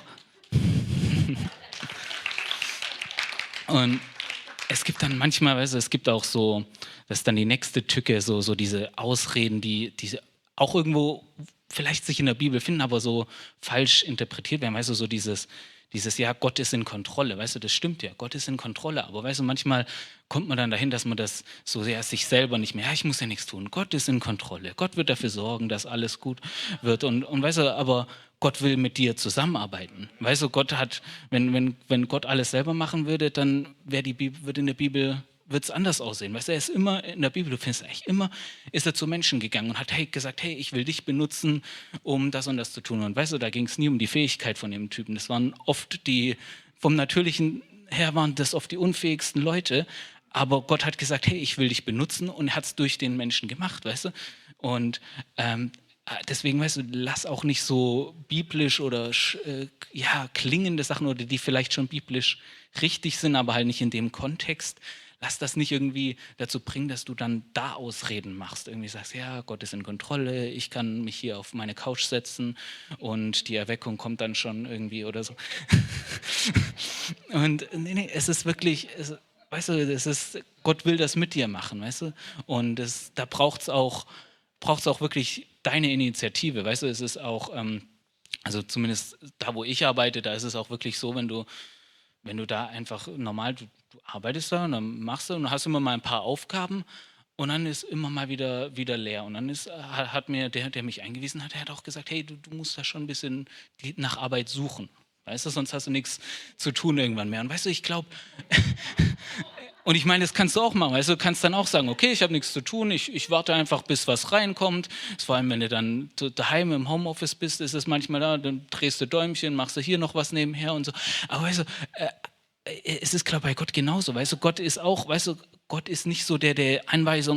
und es gibt dann manchmal, weißt du, es gibt auch so, das ist dann die nächste Tücke, so diese Ausreden, die auch irgendwo vielleicht sich in der Bibel finden, aber so falsch interpretiert werden, weißt du, so dieses ja, Gott ist in Kontrolle, weißt du, das stimmt ja, Gott ist in Kontrolle, aber weißt du, manchmal kommt man dann dahin, dass man das so sehr sich selber nicht mehr, ja, ich muss ja nichts tun, Gott ist in Kontrolle, Gott wird dafür sorgen, dass alles gut wird und weißt du, aber Gott will mit dir zusammenarbeiten, weißt du, Gott hat, wenn Gott alles selber machen würde, dann würde in der Bibel wird es anders aussehen. Weißt du, er ist immer in der Bibel, du findest eigentlich immer, ist er zu Menschen gegangen und hat gesagt, hey, ich will dich benutzen, um das und das zu tun. Und weißt du, da ging es nie um die Fähigkeit von dem Typen. Das waren oft vom Natürlichen her waren das oft die unfähigsten Leute. Aber Gott hat gesagt, hey, ich will dich benutzen und er hat es durch den Menschen gemacht, weißt du. Und deswegen, weißt du, lass auch nicht so biblisch oder klingende Sachen oder die vielleicht schon biblisch richtig sind, aber halt nicht in dem Kontext. Lass das nicht irgendwie dazu bringen, dass du dann da Ausreden machst. Irgendwie sagst, ja, Gott ist in Kontrolle, ich kann mich hier auf meine Couch setzen und die Erweckung kommt dann schon irgendwie oder so. Und nee, es ist wirklich, weißt du, Gott will das mit dir machen, weißt du? Und da braucht es auch wirklich deine Initiative, weißt du? Es ist auch, also zumindest da, wo ich arbeite, da ist es auch wirklich so, wenn du da einfach normal, du arbeitest da und dann machst du und hast immer mal ein paar Aufgaben und dann ist immer mal wieder leer. Und dann hat mir der mich eingewiesen hat, der hat auch gesagt, hey, du musst da schon ein bisschen nach Arbeit suchen. Weißt du, sonst hast du nichts zu tun irgendwann mehr. Und weißt du, ich glaube, und ich meine, das kannst du auch machen. Weißt du, kannst dann auch sagen, okay, ich habe nichts zu tun, ich warte einfach, bis was reinkommt. Vor allem, wenn du dann daheim im Homeoffice bist, ist es manchmal da, dann drehst du Däumchen, machst du hier noch was nebenher und so. Aber weißt du, es ist, glaube ich, bei Gott genauso. Weißt du, Gott ist auch, weißt du, Gott ist nicht so der Anweisung.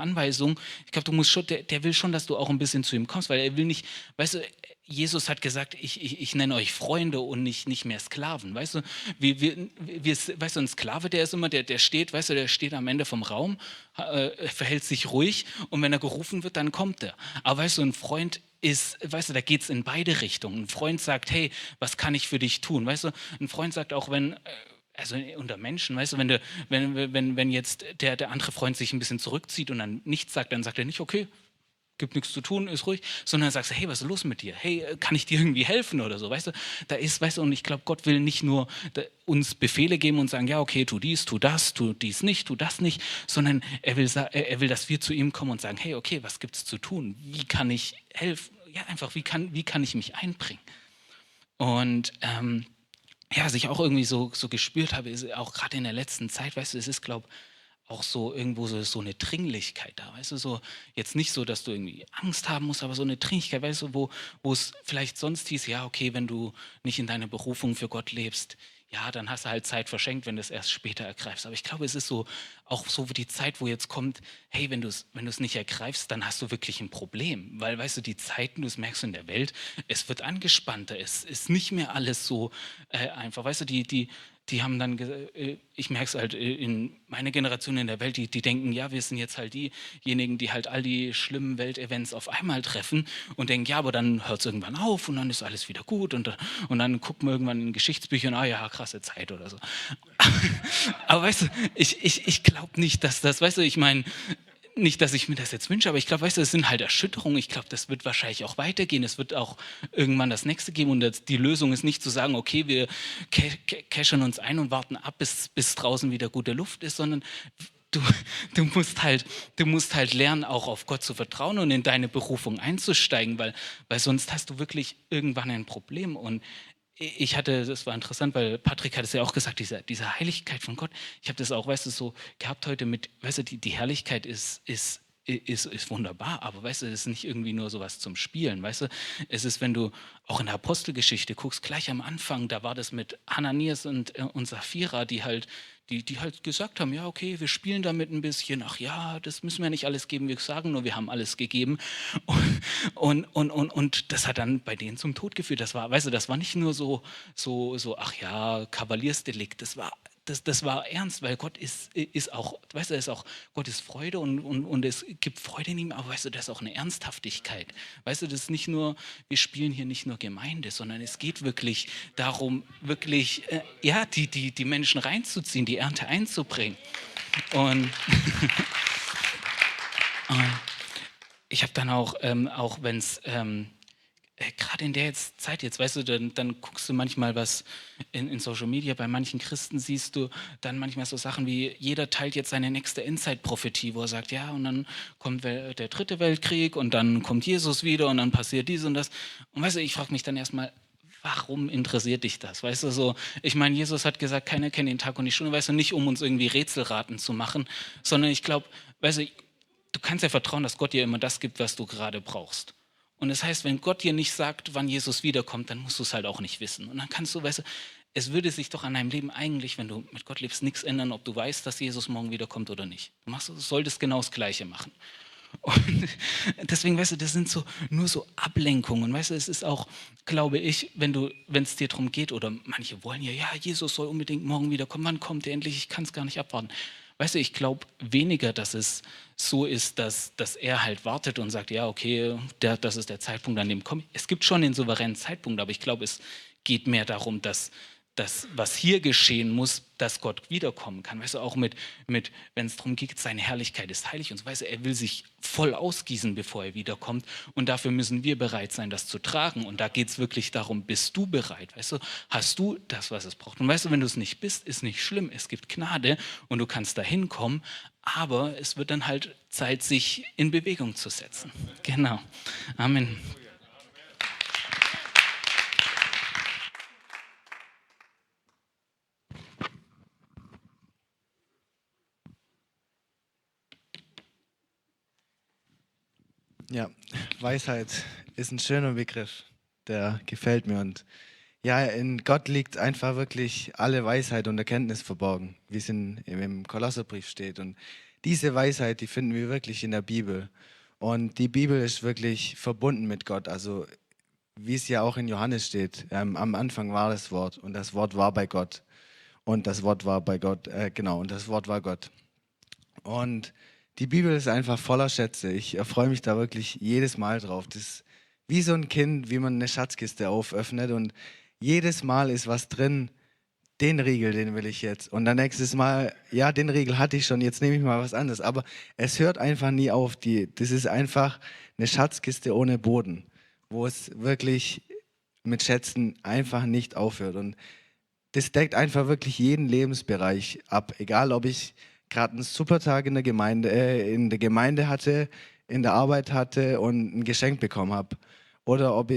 Ich glaube, du musst schon, der will schon, dass du auch ein bisschen zu ihm kommst, weil er will nicht, weißt du, Jesus hat gesagt, ich nenne euch Freunde und nicht mehr Sklaven. Weißt du, weißt du, ein Sklave, der ist immer, der steht, weißt du, der steht am Ende vom Raum, verhält sich ruhig und wenn er gerufen wird, dann kommt er. Aber weißt du, ein Freund ist, weißt du, da geht es in beide Richtungen. Ein Freund sagt, hey, was kann ich für dich tun? Weißt du, ein Freund sagt auch, also unter Menschen, weißt du, wenn jetzt der andere Freund sich ein bisschen zurückzieht und dann nichts sagt, dann sagt er nicht, okay, gibt nichts zu tun, ist ruhig, sondern dann sagst du, hey, was ist los mit dir? Hey, kann ich dir irgendwie helfen oder so, weißt du? Weißt du, und ich glaube, Gott will nicht nur uns Befehle geben und sagen, ja, okay, tu dies nicht, tu das nicht, sondern er will, dass wir zu ihm kommen und sagen, hey, okay, was gibt's zu tun? Wie kann ich helfen? Ja, einfach, wie kann ich mich einbringen? Und was ich auch irgendwie so gespürt habe, ist auch gerade in der letzten Zeit, weißt du, es ist, glaube ich, auch so irgendwo so eine Dringlichkeit da, weißt du, so jetzt nicht so, dass du irgendwie Angst haben musst, aber so eine Dringlichkeit, weißt du, wo es vielleicht sonst hieß, ja, okay, wenn du nicht in deiner Berufung für Gott lebst, ja, dann hast du halt Zeit verschenkt, wenn du es erst später ergreifst. Aber ich glaube, es ist so auch so die Zeit, wo jetzt kommt, hey, wenn du es nicht ergreifst, dann hast du wirklich ein Problem. Weil, weißt du, die Zeiten, das merkst du in der Welt, es wird angespannter, es ist nicht mehr alles so einfach. Weißt du, die haben dann, ich merke es halt in meiner Generation in der Welt, die denken, ja, wir sind jetzt halt diejenigen, die halt all die schlimmen Weltevents auf einmal treffen und denken, ja, aber dann hört es irgendwann auf und dann ist alles wieder gut und dann gucken wir irgendwann in Geschichtsbüchern, ja, krasse Zeit oder so. Aber weißt du, ich glaube nicht, dass das, weißt du, ich meine, nicht, dass ich mir das jetzt wünsche, aber ich glaube, weißt du, es sind halt Erschütterungen. Ich glaube, das wird wahrscheinlich auch weitergehen. Es wird auch irgendwann das Nächste geben. Und die Lösung ist nicht zu sagen, okay, wir cashen uns ein und warten ab, bis draußen wieder gute Luft ist, sondern du musst halt lernen, auch auf Gott zu vertrauen und in deine Berufung einzusteigen, weil sonst hast du wirklich irgendwann ein Problem. Und das war interessant, weil Patrick hat es ja auch gesagt, diese Heiligkeit von Gott. Ich habe das auch, weißt du, so gehabt heute mit, weißt du, die Herrlichkeit ist wunderbar, aber weißt du, es ist nicht irgendwie nur sowas zum Spielen, weißt du. Es ist, wenn du auch in der Apostelgeschichte guckst, gleich am Anfang, da war das mit Ananias und Sapphira, die halt gesagt haben, ja, okay, wir spielen damit ein bisschen, ach ja, das müssen wir nicht alles geben, wir sagen nur, wir haben alles gegeben. Und das hat dann bei denen zum Tod geführt. Das war, weißt du, das war nicht nur so, ach ja, Kavaliersdelikt, das war ernst, weil Gott ist auch, weißt du, Gott ist Freude und es gibt Freude in ihm, aber weißt du, das ist auch eine Ernsthaftigkeit. Weißt du, das ist nicht nur, wir spielen hier nicht nur Gemeinde, sondern es geht wirklich darum, wirklich, die Menschen reinzuziehen, die Ernte einzubringen. Und ich habe dann auch wenn es gerade in der Zeit jetzt, weißt du, dann guckst du manchmal was in Social Media, bei manchen Christen siehst du dann manchmal so Sachen wie, jeder teilt jetzt seine nächste Endzeit-Prophetie, wo er sagt, ja, und dann kommt der 3. Weltkrieg und dann kommt Jesus wieder und dann passiert dies und das. Und weißt du, ich frage mich dann erstmal, warum interessiert dich das? Weißt du, so, ich meine, Jesus hat gesagt, keiner kennt den Tag und die Stunde, weißt du, nicht um uns irgendwie Rätselraten zu machen, sondern ich glaube, weißt du kannst ja vertrauen, dass Gott dir immer das gibt, was du gerade brauchst. Und das heißt, wenn Gott dir nicht sagt, wann Jesus wiederkommt, dann musst du es halt auch nicht wissen. Und dann kannst du, weißt du, es würde sich doch an deinem Leben eigentlich, wenn du mit Gott lebst, nichts ändern, ob du weißt, dass Jesus morgen wiederkommt oder nicht. Du solltest genau das Gleiche machen. Und deswegen, weißt du, das sind nur so Ablenkungen. Weißt du, es ist auch, glaube ich, wenn es dir darum geht, oder manche wollen ja, Jesus soll unbedingt morgen wiederkommen, wann kommt er endlich? Ich kann es gar nicht abwarten. Weißt du, ich glaube weniger, dass es so ist, dass er halt wartet und sagt, ja, okay, das ist der Zeitpunkt, an dem komme ich. Es gibt schon den souveränen Zeitpunkt, aber ich glaube, es geht mehr darum, dass das, was hier geschehen muss, dass Gott wiederkommen kann. Weißt du, auch mit wenn es darum geht, seine Herrlichkeit ist heilig und so, weißt du, er will sich voll ausgießen, bevor er wiederkommt und dafür müssen wir bereit sein, das zu tragen und da geht es wirklich darum, bist du bereit, weißt du, hast du das, was es braucht und weißt du, wenn du es nicht bist, ist nicht schlimm, es gibt Gnade und du kannst da hinkommen, aber es wird dann halt Zeit, sich in Bewegung zu setzen. Genau. Amen. Ja, Weisheit ist ein schöner Begriff, der gefällt mir. Und ja, in Gott liegt einfach wirklich alle Weisheit und Erkenntnis verborgen, wie es im Kolosserbrief steht. Und diese Weisheit, die finden wir wirklich in der Bibel. Und die Bibel ist wirklich verbunden mit Gott. Also wie es ja auch in Johannes steht, am Anfang war das Wort und das Wort war bei Gott. Und das Wort war bei Gott, und das Wort war Gott. Und die Bibel ist einfach voller Schätze. Ich erfreue mich da wirklich jedes Mal drauf. Das ist wie so ein Kind, wie man eine Schatzkiste auföffnet und jedes Mal ist was drin. Den Riegel, den will ich jetzt. Und dann nächstes Mal, ja, den Riegel hatte ich schon, jetzt nehme ich mal was anderes. Aber es hört einfach nie auf. Das ist einfach eine Schatzkiste ohne Boden, wo es wirklich mit Schätzen einfach nicht aufhört. Und das deckt einfach wirklich jeden Lebensbereich ab. Egal, ob ich gerade einen super Tag in der Gemeinde hatte, in der Arbeit hatte und ein Geschenk bekommen habe. Oder ob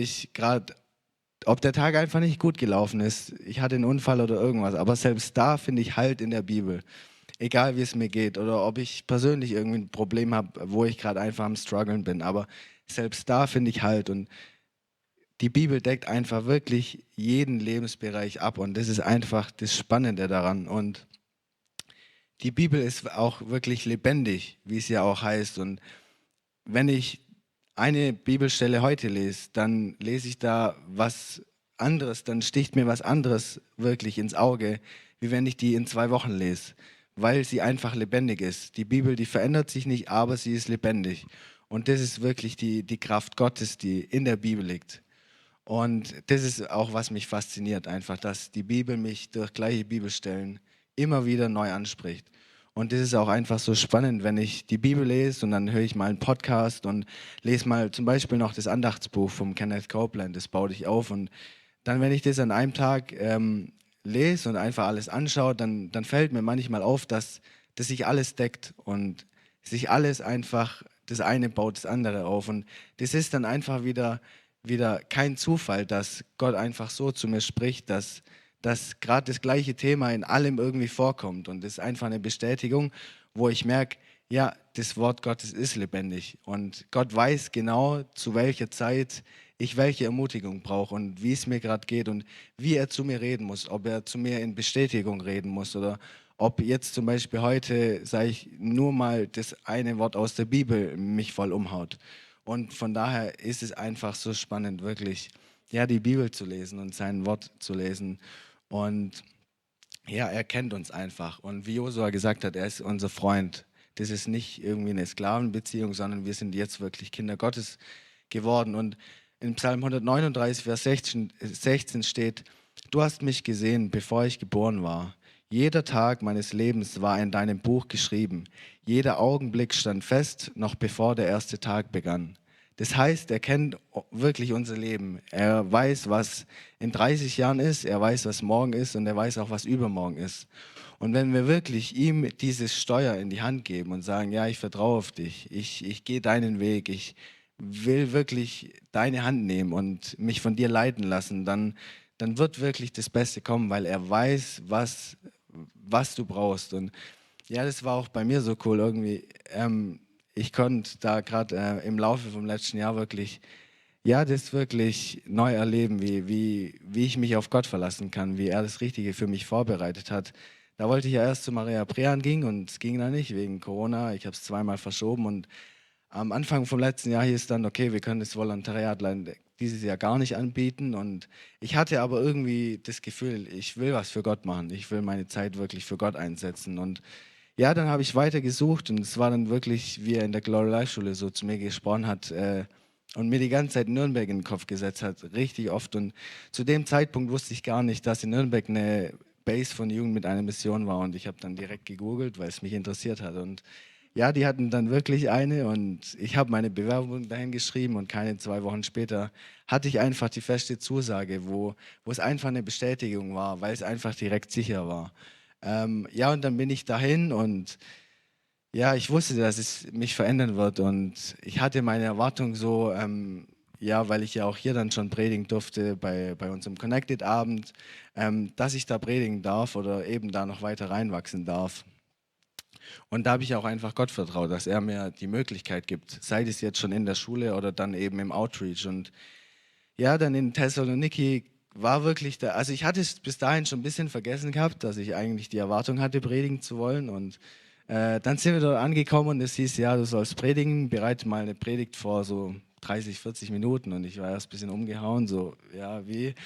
der Tag einfach nicht gut gelaufen ist. Ich hatte einen Unfall oder irgendwas. Aber selbst da finde ich Halt in der Bibel. Egal wie es mir geht. Oder ob ich persönlich irgendwie ein Problem habe, wo ich gerade einfach am Struggeln bin. Aber selbst da finde ich Halt. Und die Bibel deckt einfach wirklich jeden Lebensbereich ab. Und das ist einfach das Spannende daran. Und die Bibel ist auch wirklich lebendig, wie es ja auch heißt. Und wenn ich eine Bibelstelle heute lese, dann lese ich da was anderes, dann sticht mir was anderes wirklich ins Auge, wie wenn ich die in 2 Wochen lese, weil sie einfach lebendig ist. Die Bibel, die verändert sich nicht, aber sie ist lebendig. Und das ist wirklich die Kraft Gottes, die in der Bibel liegt. Und das ist auch, was mich fasziniert, einfach, dass die Bibel mich durch gleiche Bibelstellen immer wieder neu anspricht. Und das ist auch einfach so spannend, wenn ich die Bibel lese und dann höre ich mal einen Podcast und lese mal zum Beispiel noch das Andachtsbuch vom Kenneth Copeland, das baut dich auf. Und dann, wenn ich das an einem Tag lese und einfach alles anschaue, dann fällt mir manchmal auf, dass sich alles deckt und sich alles einfach, das eine baut das andere auf. Und das ist dann einfach wieder kein Zufall, dass Gott einfach so zu mir spricht, dass gerade das gleiche Thema in allem irgendwie vorkommt. Und das ist einfach eine Bestätigung, wo ich merke, ja, das Wort Gottes ist lebendig. Und Gott weiß genau, zu welcher Zeit ich welche Ermutigung brauche und wie es mir gerade geht und wie er zu mir reden muss. Ob er zu mir in Bestätigung reden muss oder ob jetzt zum Beispiel heute, sage ich, nur mal das eine Wort aus der Bibel mich voll umhaut. Und von daher ist es einfach so spannend, wirklich, ja, die Bibel zu lesen und sein Wort zu lesen. Und ja, er kennt uns einfach. Und wie Josua gesagt hat, er ist unser Freund. Das ist nicht irgendwie eine Sklavenbeziehung, sondern wir sind jetzt wirklich Kinder Gottes geworden. Und in Psalm 139, Vers 16 steht: Du hast mich gesehen, bevor ich geboren war. Jeder Tag meines Lebens war in deinem Buch geschrieben. Jeder Augenblick stand fest, noch bevor der erste Tag begann. Das heißt, er kennt wirklich unser Leben. Er weiß, was in 30 Jahren ist, er weiß, was morgen ist und er weiß auch, was übermorgen ist. Und wenn wir wirklich ihm dieses Steuer in die Hand geben und sagen, ja, ich vertraue auf dich, ich gehe deinen Weg, ich will wirklich deine Hand nehmen und mich von dir leiten lassen, dann wird wirklich das Beste kommen, weil er weiß, was du brauchst. Und ja, das war auch bei mir so cool irgendwie. Ich konnte da gerade im Laufe vom letzten Jahr wirklich, ja, das wirklich neu erleben, wie ich mich auf Gott verlassen kann, wie er das Richtige für mich vorbereitet hat. Da wollte ich ja erst zu Maria Prean gehen und es ging da nicht wegen Corona. Ich habe es zweimal verschoben und am Anfang vom letzten Jahr hieß es dann, okay, wir können das Volontariat dieses Jahr gar nicht anbieten. Und ich hatte aber irgendwie das Gefühl, ich will was für Gott machen. Ich will meine Zeit wirklich für Gott einsetzen. Und ja, dann habe ich weiter gesucht und es war dann wirklich, wie er in der Glory Life Schule so zu mir gesprochen hat und mir die ganze Zeit Nürnberg in den Kopf gesetzt hat, richtig oft. Und zu dem Zeitpunkt wusste ich gar nicht, dass in Nürnberg eine Base von Jugend mit einer Mission war. Und ich habe dann direkt gegoogelt, weil es mich interessiert hat. Und ja, die hatten dann wirklich eine und ich habe meine Bewerbung dahin geschrieben und keine 2 Wochen später hatte ich einfach die feste Zusage, wo es einfach eine Bestätigung war, weil es einfach direkt sicher war. Ja, und dann bin ich dahin und ja, ich wusste, dass es mich verändern wird und ich hatte meine Erwartung so, ja, weil ich ja auch hier dann schon predigen durfte bei unserem Connected-Abend, dass ich da predigen darf oder eben da noch weiter reinwachsen darf. Und da habe ich auch einfach Gott vertraut, dass er mir die Möglichkeit gibt, sei es jetzt schon in der Schule oder dann eben im Outreach. Und ja, dann in Thessaloniki war wirklich da, also ich hatte es bis dahin schon ein bisschen vergessen gehabt, dass ich eigentlich die Erwartung hatte, predigen zu wollen. Und dann sind wir dort angekommen und es hieß, ja, du sollst predigen, bereite mal eine Predigt vor, so 30, 40 Minuten. Und ich war erst ein bisschen umgehauen, so, ja, wie?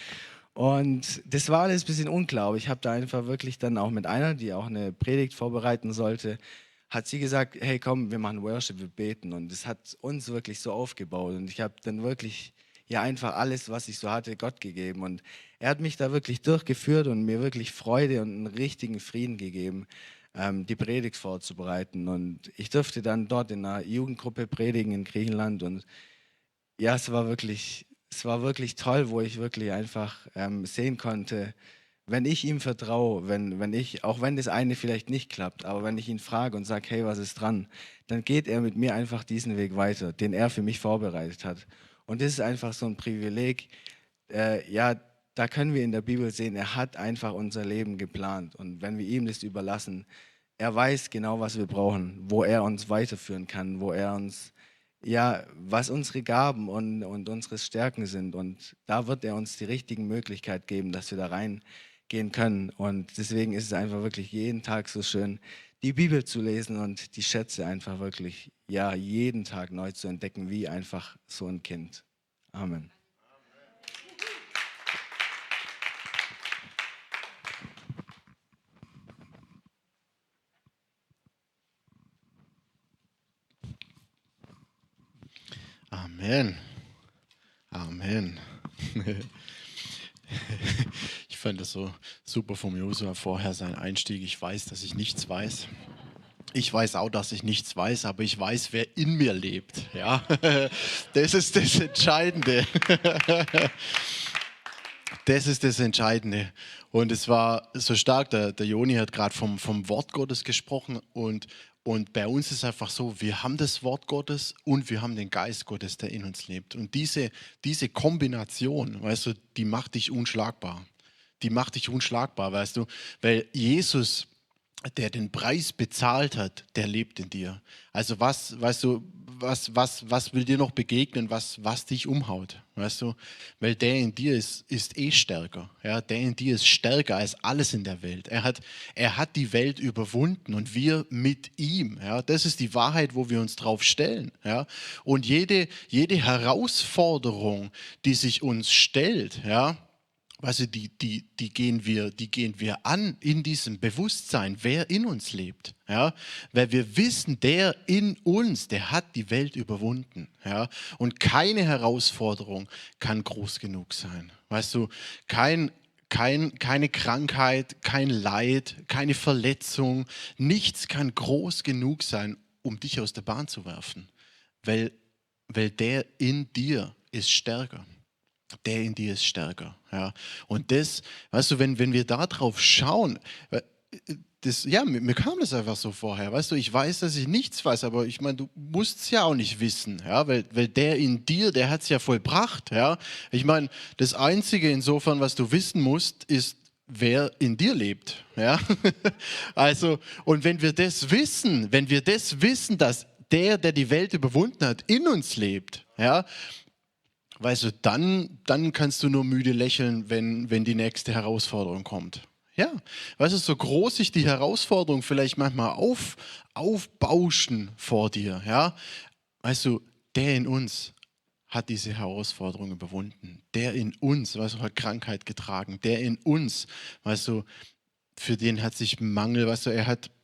Und das war alles ein bisschen unklar, aber ich habe da einfach wirklich dann auch mit einer, die auch eine Predigt vorbereiten sollte, hat sie gesagt, hey komm, wir machen Worship, wir beten. Und das hat uns wirklich so aufgebaut und ich habe dann wirklich ja einfach alles, was ich so hatte, Gott gegeben. Und er hat mich da wirklich durchgeführt und mir wirklich Freude und einen richtigen Frieden gegeben, die Predigt vorzubereiten. Und ich durfte dann dort in einer Jugendgruppe predigen in Griechenland und ja, es war wirklich toll, wo ich wirklich einfach sehen konnte, wenn ich ihm vertraue, auch wenn das eine vielleicht nicht klappt, aber wenn ich ihn frage und sage, hey, was ist dran, dann geht er mit mir einfach diesen Weg weiter, den er für mich vorbereitet hat. Und das ist einfach so ein Privileg, ja, da können wir in der Bibel sehen, er hat einfach unser Leben geplant und wenn wir ihm das überlassen, er weiß genau, was wir brauchen, wo er uns weiterführen kann, wo er uns ja, was unsere Gaben und unsere Stärken sind. Und da wird er uns die richtigen Möglichkeiten geben, dass wir da reingehen können. Und deswegen ist es einfach wirklich jeden Tag so schön, die Bibel zu lesen und die Schätze einfach wirklich, ja, jeden Tag neu zu entdecken, wie einfach so ein Kind. Amen. Amen. Amen. Ich fand das so super vom Josua vorher, sein Einstieg. Ich weiß, dass ich nichts weiß. Ich weiß auch, dass ich nichts weiß, aber ich weiß, wer in mir lebt. Ja? Das ist das Entscheidende. Das ist das Entscheidende. Und es war so stark, der Joni hat gerade vom Wort Gottes gesprochen und bei uns ist einfach so, wir haben das Wort Gottes und wir haben den Geist Gottes, der in uns lebt. Und diese Kombination, weißt du, die macht dich unschlagbar. Die macht dich unschlagbar, weißt du, weil Jesus, der den Preis bezahlt hat, der lebt in dir. Also was will dir noch begegnen, was dich umhaut, weißt du? Weil der in dir ist stärker. Ja? Der in dir ist stärker als alles in der Welt. Er hat die Welt überwunden und wir mit ihm. Ja? Das ist die Wahrheit, wo wir uns drauf stellen. Ja? Und jede Herausforderung, die sich uns stellt, ja, weißt du, die gehen wir an in diesem Bewusstsein, wer in uns lebt. Ja? Weil wir wissen, der in uns, der hat die Welt überwunden. Ja? Und keine Herausforderung kann groß genug sein. Weißt du, keine Krankheit, kein Leid, keine Verletzung, nichts kann groß genug sein, um dich aus der Bahn zu werfen. Weil der in dir ist stärker. Der in dir ist stärker. Ja. Und das, weißt du, wenn wir da drauf schauen, mir kam das einfach so vorher. Weißt du, ich weiß, dass ich nichts weiß, aber ich meine, du musst es ja auch nicht wissen, ja, weil der in dir, der hat es ja vollbracht. Ja. Ich meine, das Einzige insofern, was du wissen musst, ist, wer in dir lebt. Ja. Also, und wenn wir das wissen, dass der die Welt überwunden hat, in uns lebt, ja, weißt du, dann kannst du nur müde lächeln, wenn die nächste Herausforderung kommt. Ja, weißt du, so groß sich die Herausforderung vielleicht manchmal aufbauschen vor dir, ja, weißt du, der in uns hat diese Herausforderung überwunden. Der in uns, weißt du, hat Krankheit getragen. Der in uns, weißt du, für den hat sich Mangel, weißt du, er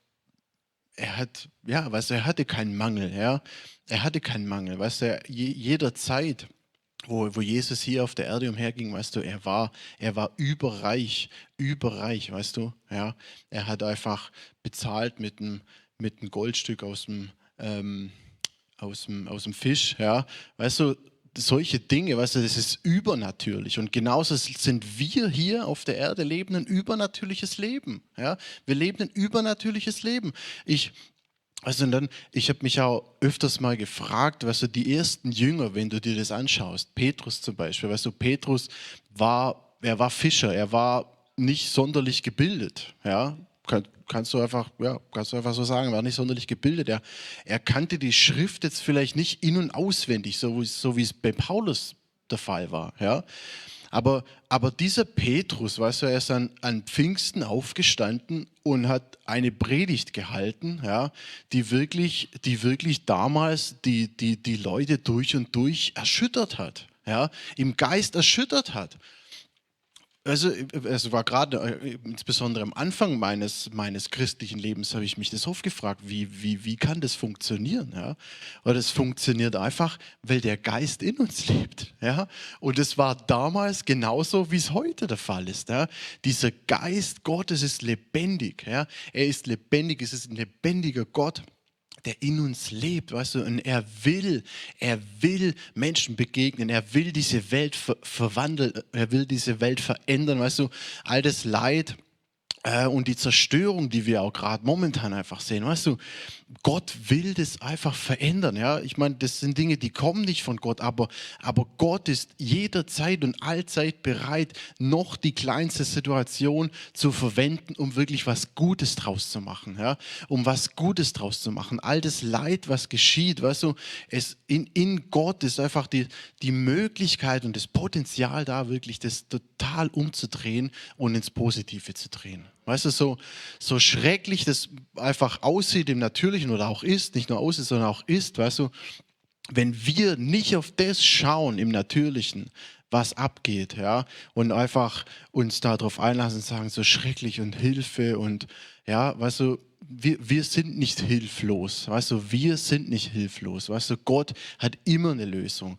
hatte keinen Mangel, ja, er hatte keinen Mangel, weißt du, jederzeit, wo Jesus hier auf der Erde umherging, weißt du, er war überreich, weißt du, ja. Er hat einfach bezahlt mit einem Goldstück aus dem Fisch, ja. Weißt du, solche Dinge, weißt du, das ist übernatürlich. Und genauso sind wir hier auf der Erde, leben ein übernatürliches Leben, ja. Wir leben ein übernatürliches Leben. Ich habe mich auch öfters mal gefragt, weißt du, die ersten Jünger, wenn du dir das anschaust, Petrus zum Beispiel, weißt du, Petrus war Fischer, er war nicht sonderlich gebildet, ja, kannst du einfach so sagen, er war nicht sonderlich gebildet, er kannte die Schrift jetzt vielleicht nicht in- und auswendig, so wie es bei Paulus der Fall war, ja. Aber dieser Petrus, weißt du, er ist an Pfingsten aufgestanden und hat eine Predigt gehalten, ja, die wirklich damals die Leute durch und durch erschüttert hat, ja, im Geist erschüttert hat. Also es war gerade, insbesondere am Anfang meines christlichen Lebens, habe ich mich das oft gefragt, wie kann das funktionieren? Ja? Und es funktioniert einfach, weil der Geist in uns lebt. Ja? Und es war damals genauso, wie es heute der Fall ist. Ja? Dieser Geist Gottes ist lebendig. Ja? Er ist lebendig, es ist ein lebendiger Gott, der in uns lebt, weißt du, und er will Menschen begegnen, er will diese Welt verwandeln, er will diese Welt verändern, weißt du, all das Leid und die Zerstörung, die wir auch gerade momentan einfach sehen, weißt du, Gott will das einfach verändern, ja, ich meine, das sind Dinge, die kommen nicht von Gott, aber Gott ist jederzeit und allzeit bereit, noch die kleinste Situation zu verwenden, um wirklich was Gutes draus zu machen, ja, um was Gutes draus zu machen, all das Leid, was geschieht, weißt du, in Gott ist einfach die Möglichkeit und das Potenzial da, wirklich das total umzudrehen und ins Positive zu drehen. Weißt du, so schrecklich das einfach aussieht im Natürlichen oder auch ist, nicht nur aussieht, sondern auch ist, weißt du, wenn wir nicht auf das schauen im Natürlichen, was abgeht, ja, und einfach uns darauf einlassen und sagen, so schrecklich und Hilfe und ja, weißt du, wir sind nicht hilflos, weißt du, wir sind nicht hilflos, weißt du, Gott hat immer eine Lösung,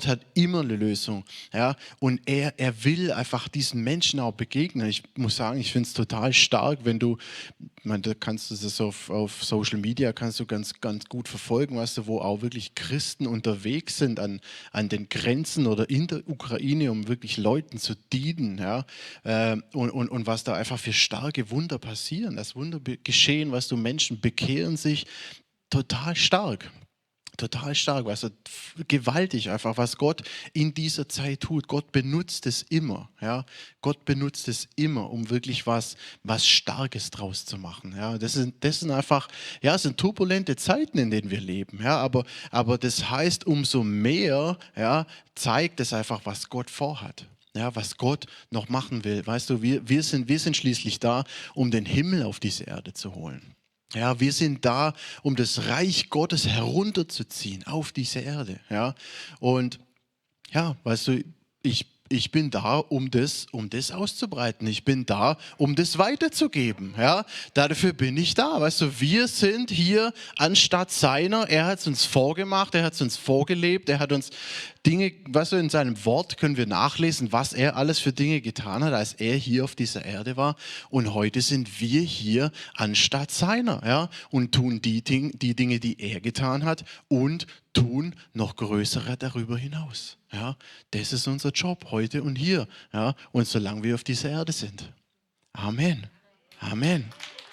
ja, und er will einfach diesen Menschen auch begegnen. Ich muss sagen, ich finde es total stark, wenn du da kannst du das auf Social Media kannst du ganz gut verfolgen, weißt du, wo auch wirklich Christen unterwegs sind an den Grenzen oder in der Ukraine, um wirklich Leuten zu dienen, ja, und was da einfach für starke Wunder passieren, das Wunder geschehen, weißt du, Menschen bekehren sich, total stark. Total stark, weißt du, gewaltig einfach, was Gott in dieser Zeit tut. Gott benutzt es immer, ja. Gott benutzt es immer, um wirklich was Starkes draus zu machen, ja. Das sind einfach, ja, es sind turbulente Zeiten, in denen wir leben, ja. Aber das heißt, umso mehr, ja, zeigt es einfach, was Gott vorhat. Ja, was Gott noch machen will. Weißt du, wir sind schließlich da, um den Himmel auf diese Erde zu holen. Ja, wir sind da, um das Reich Gottes herunterzuziehen auf diese Erde. Ja, und ja, weißt du, ich bin da, um das auszubreiten. Ich bin da, um das weiterzugeben. Ja, dafür bin ich da. Weißt du, wir sind hier anstatt seiner. Er hat es uns vorgemacht, er hat es uns vorgelebt, er hat uns Dinge, weißt du, in seinem Wort können wir nachlesen, was er alles für Dinge getan hat, als er hier auf dieser Erde war. Und heute sind wir hier anstatt seiner, ja, und tun die Dinge, die er getan hat, und tun noch größere darüber hinaus. Ja, das ist unser Job heute und hier, ja, und solange wir auf dieser Erde sind. Amen. Amen.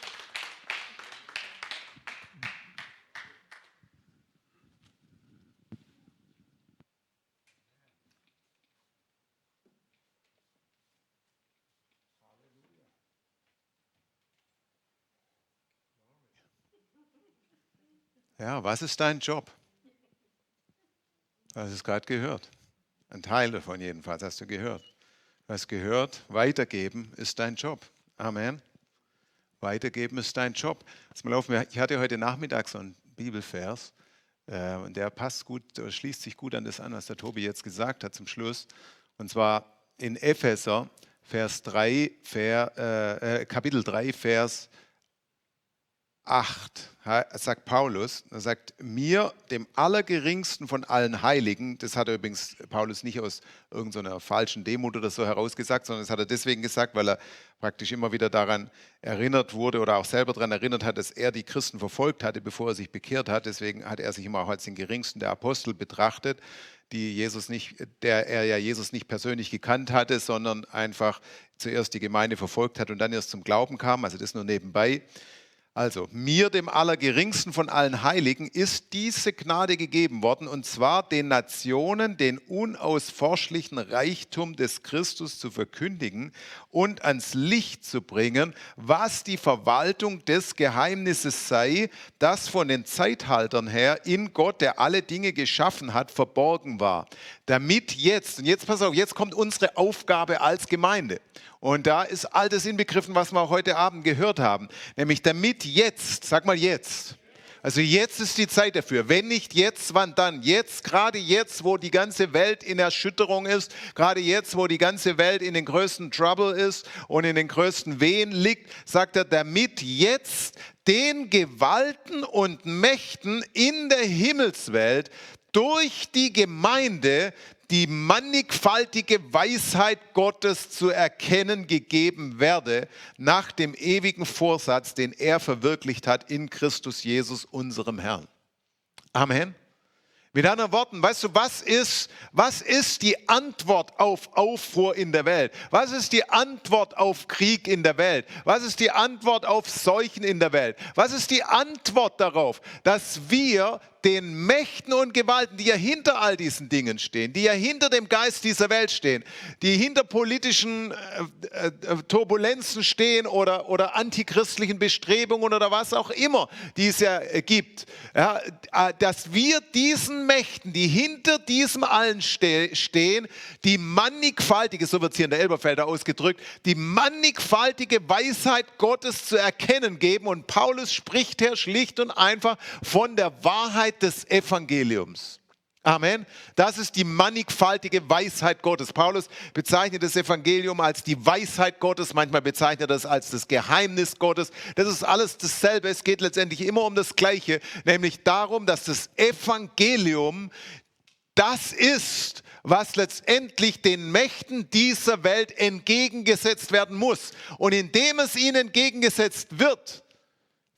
Ja, was ist dein Job? Du hast es gerade gehört. Ein Teil davon jedenfalls hast du gehört. Du hast gehört, weitergeben ist dein Job. Amen. Weitergeben ist dein Job. Ich hatte heute Nachmittag so einen Bibelvers, und der passt gut, oder schließt sich gut an das an, was der Tobi jetzt gesagt hat zum Schluss. Und zwar in Epheser, Kapitel 3, Vers 8, sagt Paulus, er sagt, mir, dem Allergeringsten von allen Heiligen, das hat er übrigens Paulus nicht aus irgendeiner falschen Demut oder so herausgesagt, sondern das hat er deswegen gesagt, weil er praktisch immer wieder daran erinnert wurde oder auch selber daran erinnert hat, dass er die Christen verfolgt hatte, bevor er sich bekehrt hat. Deswegen hat er sich immer auch als den Geringsten der Apostel betrachtet, der er ja Jesus nicht persönlich gekannt hatte, sondern einfach zuerst die Gemeinde verfolgt hat und dann erst zum Glauben kam, also das nur nebenbei. Also, mir, dem Allergeringsten von allen Heiligen, ist diese Gnade gegeben worden, und zwar den Nationen den unausforschlichen Reichtum des Christus zu verkündigen und ans Licht zu bringen, was die Verwaltung des Geheimnisses sei, das von den Zeithaltern her in Gott, der alle Dinge geschaffen hat, verborgen war. Damit jetzt, und jetzt pass auf, jetzt kommt unsere Aufgabe als Gemeinde. Und da ist all das inbegriffen, was wir heute Abend gehört haben. Nämlich damit jetzt, sag mal jetzt. Also jetzt ist die Zeit dafür. Wenn nicht jetzt, wann dann? Jetzt, gerade jetzt, wo die ganze Welt in Erschütterung ist, gerade jetzt, wo die ganze Welt in den größten Trouble ist und in den größten Wehen liegt, sagt er, damit jetzt den Gewalten und Mächten in der Himmelswelt durch die Gemeinde die mannigfaltige Weisheit Gottes zu erkennen gegeben werde, nach dem ewigen Vorsatz, den er verwirklicht hat in Christus Jesus, unserem Herrn. Amen. Mit anderen Worten, weißt du, was ist die Antwort auf Aufruhr in der Welt? Was ist die Antwort auf Krieg in der Welt? Was ist die Antwort auf Seuchen in der Welt? Was ist die Antwort darauf, dass wir den Mächten und Gewalten, die ja hinter all diesen Dingen stehen, die ja hinter dem Geist dieser Welt stehen, die hinter politischen Turbulenzen stehen oder antichristlichen Bestrebungen oder was auch immer, die es ja gibt, ja, dass wir diesen Mächten, die hinter diesem allen stehen, die mannigfaltige, so wird es hier in der Elberfelder ausgedrückt, die mannigfaltige Weisheit Gottes zu erkennen geben. Und Paulus spricht hier schlicht und einfach von der Wahrheit des Evangeliums. Amen. Das ist die mannigfaltige Weisheit Gottes. Paulus bezeichnet das Evangelium als die Weisheit Gottes, manchmal bezeichnet er das als das Geheimnis Gottes. Das ist alles dasselbe. Es geht letztendlich immer um das Gleiche, nämlich darum, dass das Evangelium das ist, was letztendlich den Mächten dieser Welt entgegengesetzt werden muss. Und indem es ihnen entgegengesetzt wird,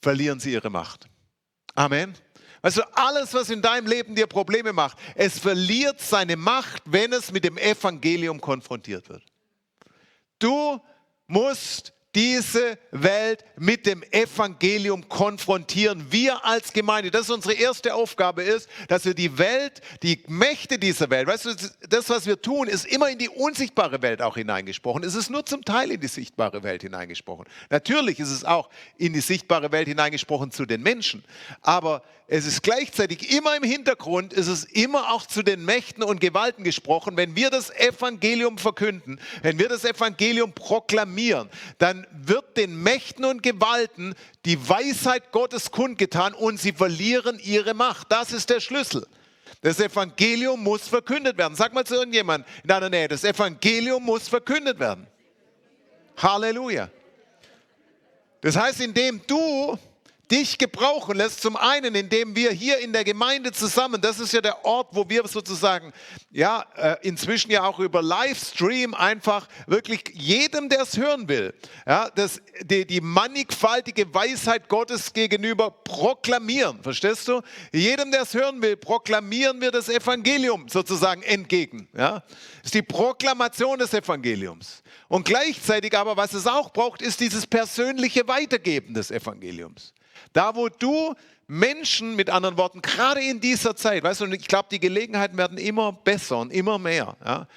verlieren sie ihre Macht. Amen. Also alles, was in deinem Leben dir Probleme macht, es verliert seine Macht, wenn es mit dem Evangelium konfrontiert wird. Du musst diese Welt mit dem Evangelium konfrontieren. Wir als Gemeinde, das ist unsere erste Aufgabe, ist, dass wir die Welt, die Mächte dieser Welt, weißt du, das, was wir tun, ist immer in die unsichtbare Welt auch hineingesprochen. Es ist nur zum Teil in die sichtbare Welt hineingesprochen. Natürlich ist es auch in die sichtbare Welt hineingesprochen zu den Menschen, aber es ist gleichzeitig immer im Hintergrund, es ist immer auch zu den Mächten und Gewalten gesprochen. Wenn wir das Evangelium verkünden, wenn wir das Evangelium proklamieren, dann wird den Mächten und Gewalten die Weisheit Gottes kundgetan und sie verlieren ihre Macht. Das ist der Schlüssel. Das Evangelium muss verkündet werden. Sag mal zu irgendjemandem in deiner Nähe, das Evangelium muss verkündet werden. Halleluja. Das heißt, indem du dich gebrauchen lässt, zum einen, indem wir hier in der Gemeinde zusammen, das ist ja der Ort, wo wir sozusagen, ja, inzwischen ja auch über Livestream einfach wirklich jedem, der es hören will, ja, die mannigfaltige Weisheit Gottes gegenüber proklamieren, verstehst du? Jedem, der es hören will, proklamieren wir das Evangelium sozusagen entgegen, ja. Das ist die Proklamation des Evangeliums. Und gleichzeitig aber, was es auch braucht, ist dieses persönliche Weitergeben des Evangeliums. Da, wo du Menschen, mit anderen Worten, gerade in dieser Zeit, weißt du, und ich glaube, die Gelegenheiten werden immer besser und immer mehr.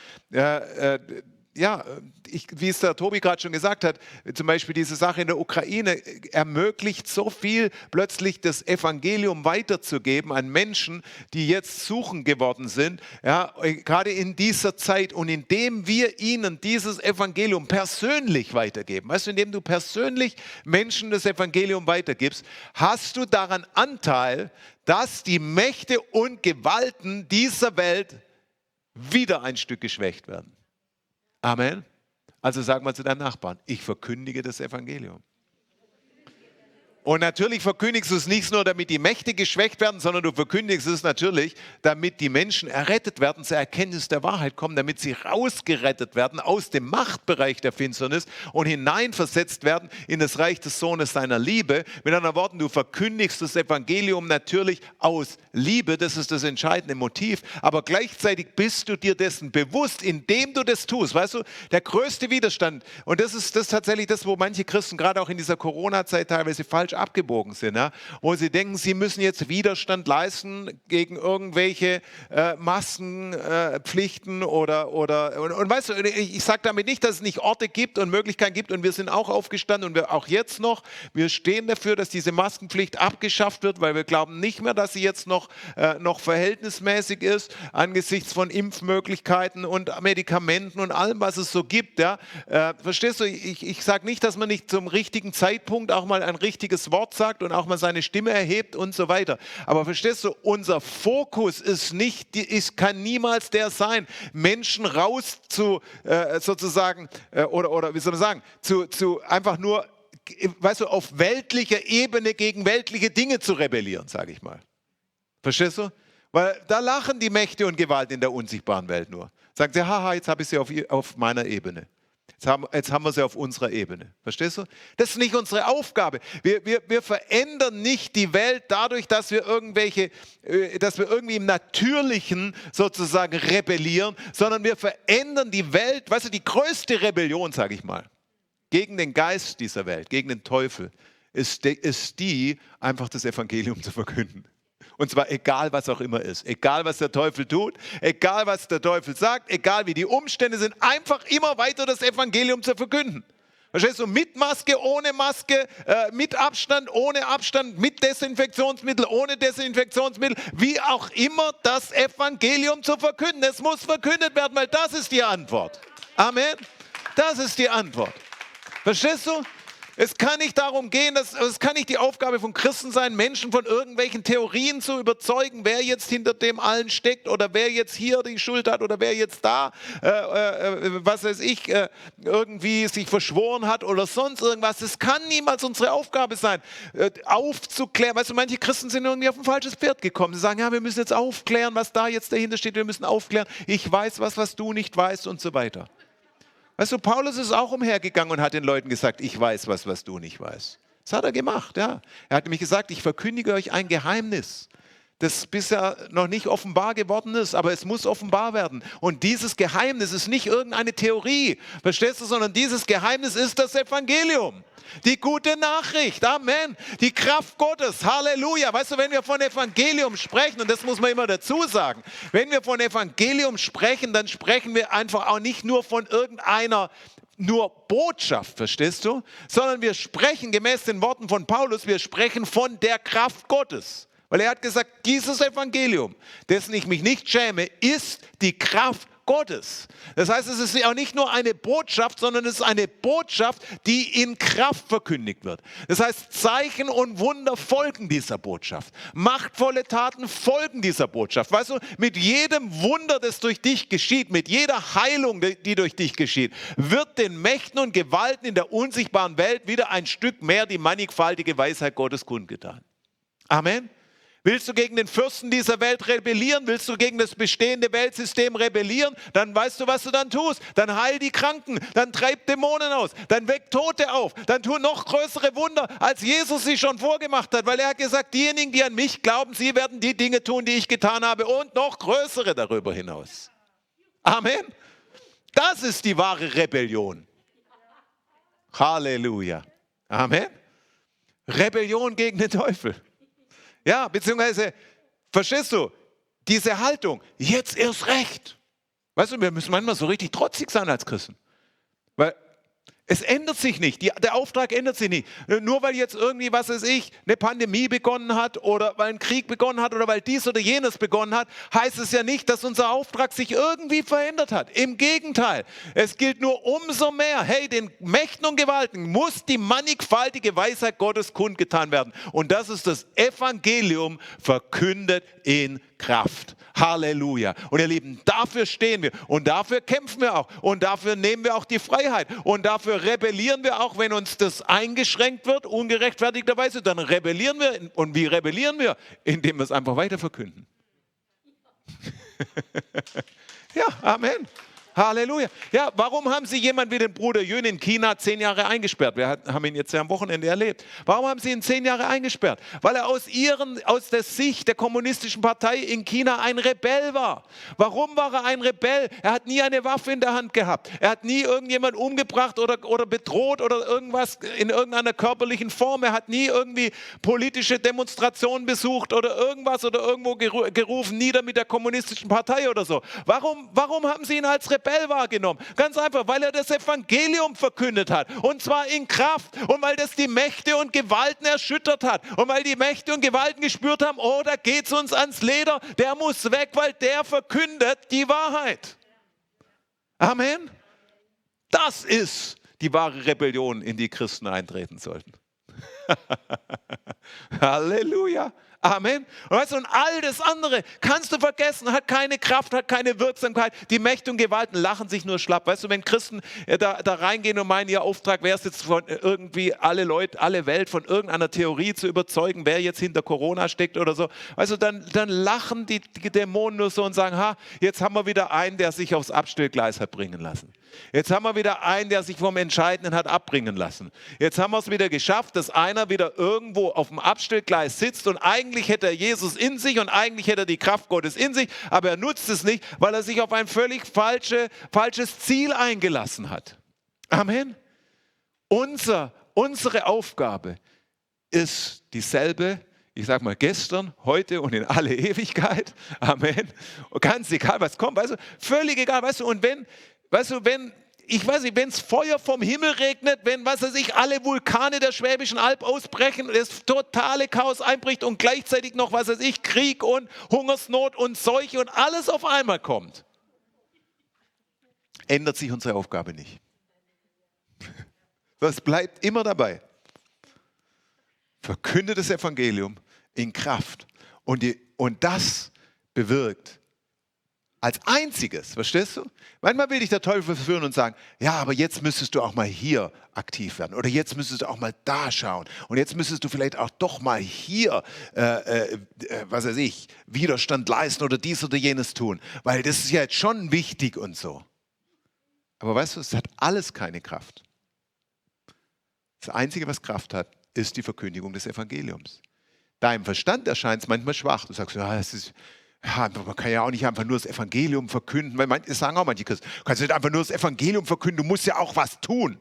Ja, wie es der Tobi gerade schon gesagt hat, zum Beispiel diese Sache in der Ukraine ermöglicht so viel, plötzlich das Evangelium weiterzugeben an Menschen, die jetzt suchend geworden sind, ja, gerade in dieser Zeit. Und indem wir ihnen dieses Evangelium persönlich weitergeben, weißt du, indem du persönlich Menschen das Evangelium weitergibst, hast du daran Anteil, dass die Mächte und Gewalten dieser Welt wieder ein Stück geschwächt werden. Amen. Also sag mal zu deinem Nachbarn, ich verkündige das Evangelium. Und natürlich verkündigst du es nicht nur, damit die Mächte geschwächt werden, sondern du verkündigst es natürlich, damit die Menschen errettet werden, zur Erkenntnis der Wahrheit kommen, damit sie rausgerettet werden aus dem Machtbereich der Finsternis und hineinversetzt werden in das Reich des Sohnes seiner Liebe. Mit anderen Worten, du verkündigst das Evangelium natürlich aus Liebe, das ist das entscheidende Motiv, aber gleichzeitig bist du dir dessen bewusst, indem du das tust. Weißt du, der größte Widerstand, und das ist tatsächlich das, wo manche Christen gerade auch in dieser Corona-Zeit teilweise falsch abgebogen sind, ja? Wo sie denken, sie müssen jetzt Widerstand leisten gegen irgendwelche Maskenpflichten und weißt du, ich sage damit nicht, dass es nicht Orte gibt und Möglichkeiten gibt und wir sind auch aufgestanden und wir auch jetzt noch, wir stehen dafür, dass diese Maskenpflicht abgeschafft wird, weil wir glauben nicht mehr, dass sie jetzt noch verhältnismäßig ist angesichts von Impfmöglichkeiten und Medikamenten und allem, was es so gibt, ja? Verstehst du, ich sage nicht, dass man nicht zum richtigen Zeitpunkt auch mal ein richtiges Wort sagt und auch mal seine Stimme erhebt und so weiter. Aber verstehst du, unser Fokus ist kann niemals der sein, Menschen raus zu sozusagen, oder wie soll man sagen, zu einfach nur, weißt du, auf weltlicher Ebene gegen weltliche Dinge zu rebellieren, sage ich mal. Verstehst du? Weil da lachen die Mächte und Gewalt in der unsichtbaren Welt nur. Sagen sie, haha, jetzt habe ich sie auf meiner Ebene. Jetzt haben wir sie auf unserer Ebene. Verstehst du? Das ist nicht unsere Aufgabe. Wir verändern nicht die Welt dadurch, dass wir irgendwie im Natürlichen sozusagen rebellieren, sondern wir verändern die Welt, weißt du, die größte Rebellion, sage ich mal, gegen den Geist dieser Welt, gegen den Teufel, ist die, einfach das Evangelium zu verkünden. Und zwar egal, was auch immer ist. Egal, was der Teufel tut, egal, was der Teufel sagt, egal, wie die Umstände sind, einfach immer weiter das Evangelium zu verkünden. Verstehst du? Mit Maske, ohne Maske, mit Abstand, ohne Abstand, mit Desinfektionsmittel, ohne Desinfektionsmittel, wie auch immer das Evangelium zu verkünden. Es muss verkündet werden, weil das ist die Antwort. Amen. Das ist die Antwort. Verstehst du? Es kann nicht darum gehen, es kann nicht die Aufgabe von Christen sein, Menschen von irgendwelchen Theorien zu überzeugen, wer jetzt hinter dem allen steckt oder wer jetzt hier die Schuld hat oder wer jetzt da, was weiß ich, irgendwie sich verschworen hat oder sonst irgendwas. Das kann niemals unsere Aufgabe sein, aufzuklären. Weißt du, manche Christen sind irgendwie auf ein falsches Pferd gekommen. Sie sagen, ja, wir müssen jetzt aufklären, was da jetzt dahinter steht. Wir müssen aufklären, ich weiß was du nicht weißt und so weiter. Weißt du, Paulus ist auch umhergegangen und hat den Leuten gesagt, ich weiß was du nicht weißt. Das hat er gemacht, ja. Er hat nämlich gesagt, ich verkündige euch ein Geheimnis, das bisher noch nicht offenbar geworden ist, aber es muss offenbar werden. Und dieses Geheimnis ist nicht irgendeine Theorie, verstehst du, sondern dieses Geheimnis ist das Evangelium. Die gute Nachricht, Amen, die Kraft Gottes, Halleluja. Weißt du, wenn wir von Evangelium sprechen, und das muss man immer dazu sagen, wenn wir von Evangelium sprechen, dann sprechen wir einfach auch nicht nur von irgendeiner nur Botschaft, verstehst du? Sondern wir sprechen gemäß den Worten von Paulus, wir sprechen von der Kraft Gottes. Weil er hat gesagt, dieses Evangelium, dessen ich mich nicht schäme, ist die Kraft Gottes. Das heißt, es ist auch nicht nur eine Botschaft, sondern es ist eine Botschaft, die in Kraft verkündigt wird. Das heißt, Zeichen und Wunder folgen dieser Botschaft. Machtvolle Taten folgen dieser Botschaft. Weißt du, mit jedem Wunder, das durch dich geschieht, mit jeder Heilung, die durch dich geschieht, wird den Mächten und Gewalten in der unsichtbaren Welt wieder ein Stück mehr die mannigfaltige Weisheit Gottes kundgetan. Amen. Willst du gegen den Fürsten dieser Welt rebellieren? Willst du gegen das bestehende Weltsystem rebellieren? Dann weißt du, was du dann tust. Dann heil die Kranken, dann treib Dämonen aus, dann weck Tote auf, dann tu noch größere Wunder, als Jesus sie schon vorgemacht hat. Weil er hat gesagt, diejenigen, die an mich glauben, sie werden die Dinge tun, die ich getan habe und noch größere darüber hinaus. Amen. Das ist die wahre Rebellion. Halleluja. Amen. Rebellion gegen den Teufel. Ja, beziehungsweise, verstehst du, diese Haltung, jetzt erst recht. Weißt du, wir müssen manchmal so richtig trotzig sein als Christen. Weil es ändert sich nicht, der Auftrag ändert sich nicht. Nur weil jetzt irgendwie, was weiß ich, eine Pandemie begonnen hat oder weil ein Krieg begonnen hat oder weil dies oder jenes begonnen hat, heißt es ja nicht, dass unser Auftrag sich irgendwie verändert hat. Im Gegenteil, es gilt nur umso mehr, hey, den Mächten und Gewalten muss die mannigfaltige Weisheit Gottes kundgetan werden. Und das ist das Evangelium verkündet in Kraft. Halleluja. Und ihr Lieben, dafür stehen wir und dafür kämpfen wir auch und dafür nehmen wir auch die Freiheit und dafür rebellieren wir auch, wenn uns das eingeschränkt wird, ungerechtfertigterweise, dann rebellieren wir. Und wie rebellieren wir? Indem wir es einfach weiter verkünden. Ja, Amen. Halleluja. Ja, warum haben Sie jemanden wie den Bruder Yun in China 10 Jahre eingesperrt? Wir haben ihn jetzt ja am Wochenende erlebt. Warum haben Sie ihn 10 Jahre eingesperrt? Weil er aus der Sicht der kommunistischen Partei in China ein Rebell war. Warum war er ein Rebell? Er hat nie eine Waffe in der Hand gehabt. Er hat nie irgendjemand umgebracht oder bedroht oder irgendwas in irgendeiner körperlichen Form. Er hat nie irgendwie politische Demonstrationen besucht oder irgendwas oder irgendwo gerufen, nieder mit der kommunistischen Partei oder so. Warum haben Sie ihn als Rebell wahrgenommen? Ganz einfach, weil er das Evangelium verkündet hat. Und zwar in Kraft. Und weil das die Mächte und Gewalten erschüttert hat. Und weil die Mächte und Gewalten gespürt haben, oh, da geht es uns ans Leder. Der muss weg, weil der verkündet die Wahrheit. Amen. Das ist die wahre Rebellion, in die Christen eintreten sollten. Halleluja. Amen. Und all das andere kannst du vergessen, hat keine Kraft, hat keine Wirksamkeit. Die Mächte und Gewalten lachen sich nur schlapp. Weißt du, wenn Christen da reingehen und meinen, ihr Auftrag wäre es jetzt von irgendwie alle Welt von irgendeiner Theorie zu überzeugen, wer jetzt hinter Corona steckt oder so. Weißt du, dann lachen die Dämonen nur so und sagen, jetzt haben wir wieder einen, der sich aufs Abstellgleis hat bringen lassen. Jetzt haben wir wieder einen, der sich vom Entscheidenden hat abbringen lassen. Jetzt haben wir es wieder geschafft, dass einer wieder irgendwo auf dem Abstellgleis sitzt und eigentlich hätte er Jesus in sich und eigentlich hätte er die Kraft Gottes in sich, aber er nutzt es nicht, weil er sich auf ein völlig falsches Ziel eingelassen hat. Amen. Unsere Aufgabe ist dieselbe, ich sage mal gestern, heute und in alle Ewigkeit. Amen. Und ganz egal, was kommt, weißt du, völlig egal, weißt du, und wenn es Feuer vom Himmel regnet, wenn, alle Vulkane der Schwäbischen Alb ausbrechen und das totale Chaos einbricht und gleichzeitig noch, Krieg und Hungersnot und Seuche und alles auf einmal kommt, ändert sich unsere Aufgabe nicht. Das bleibt immer dabei. Verkündet das Evangelium in Kraft und das bewirkt als einziges, verstehst du? Manchmal will dich der Teufel verführen und sagen, ja, aber jetzt müsstest du auch mal hier aktiv werden oder jetzt müsstest du auch mal da schauen und jetzt müsstest du vielleicht auch doch mal hier, Widerstand leisten oder dies oder jenes tun, weil das ist ja jetzt schon wichtig und so. Aber weißt du, es hat alles keine Kraft. Das Einzige, was Kraft hat, ist die Verkündigung des Evangeliums. Deinem Verstand erscheint es manchmal schwach. Du sagst, ja, man kann ja auch nicht einfach nur das Evangelium verkünden. Weil das sagen auch manche Christen, du kannst nicht einfach nur das Evangelium verkünden, du musst ja auch was tun.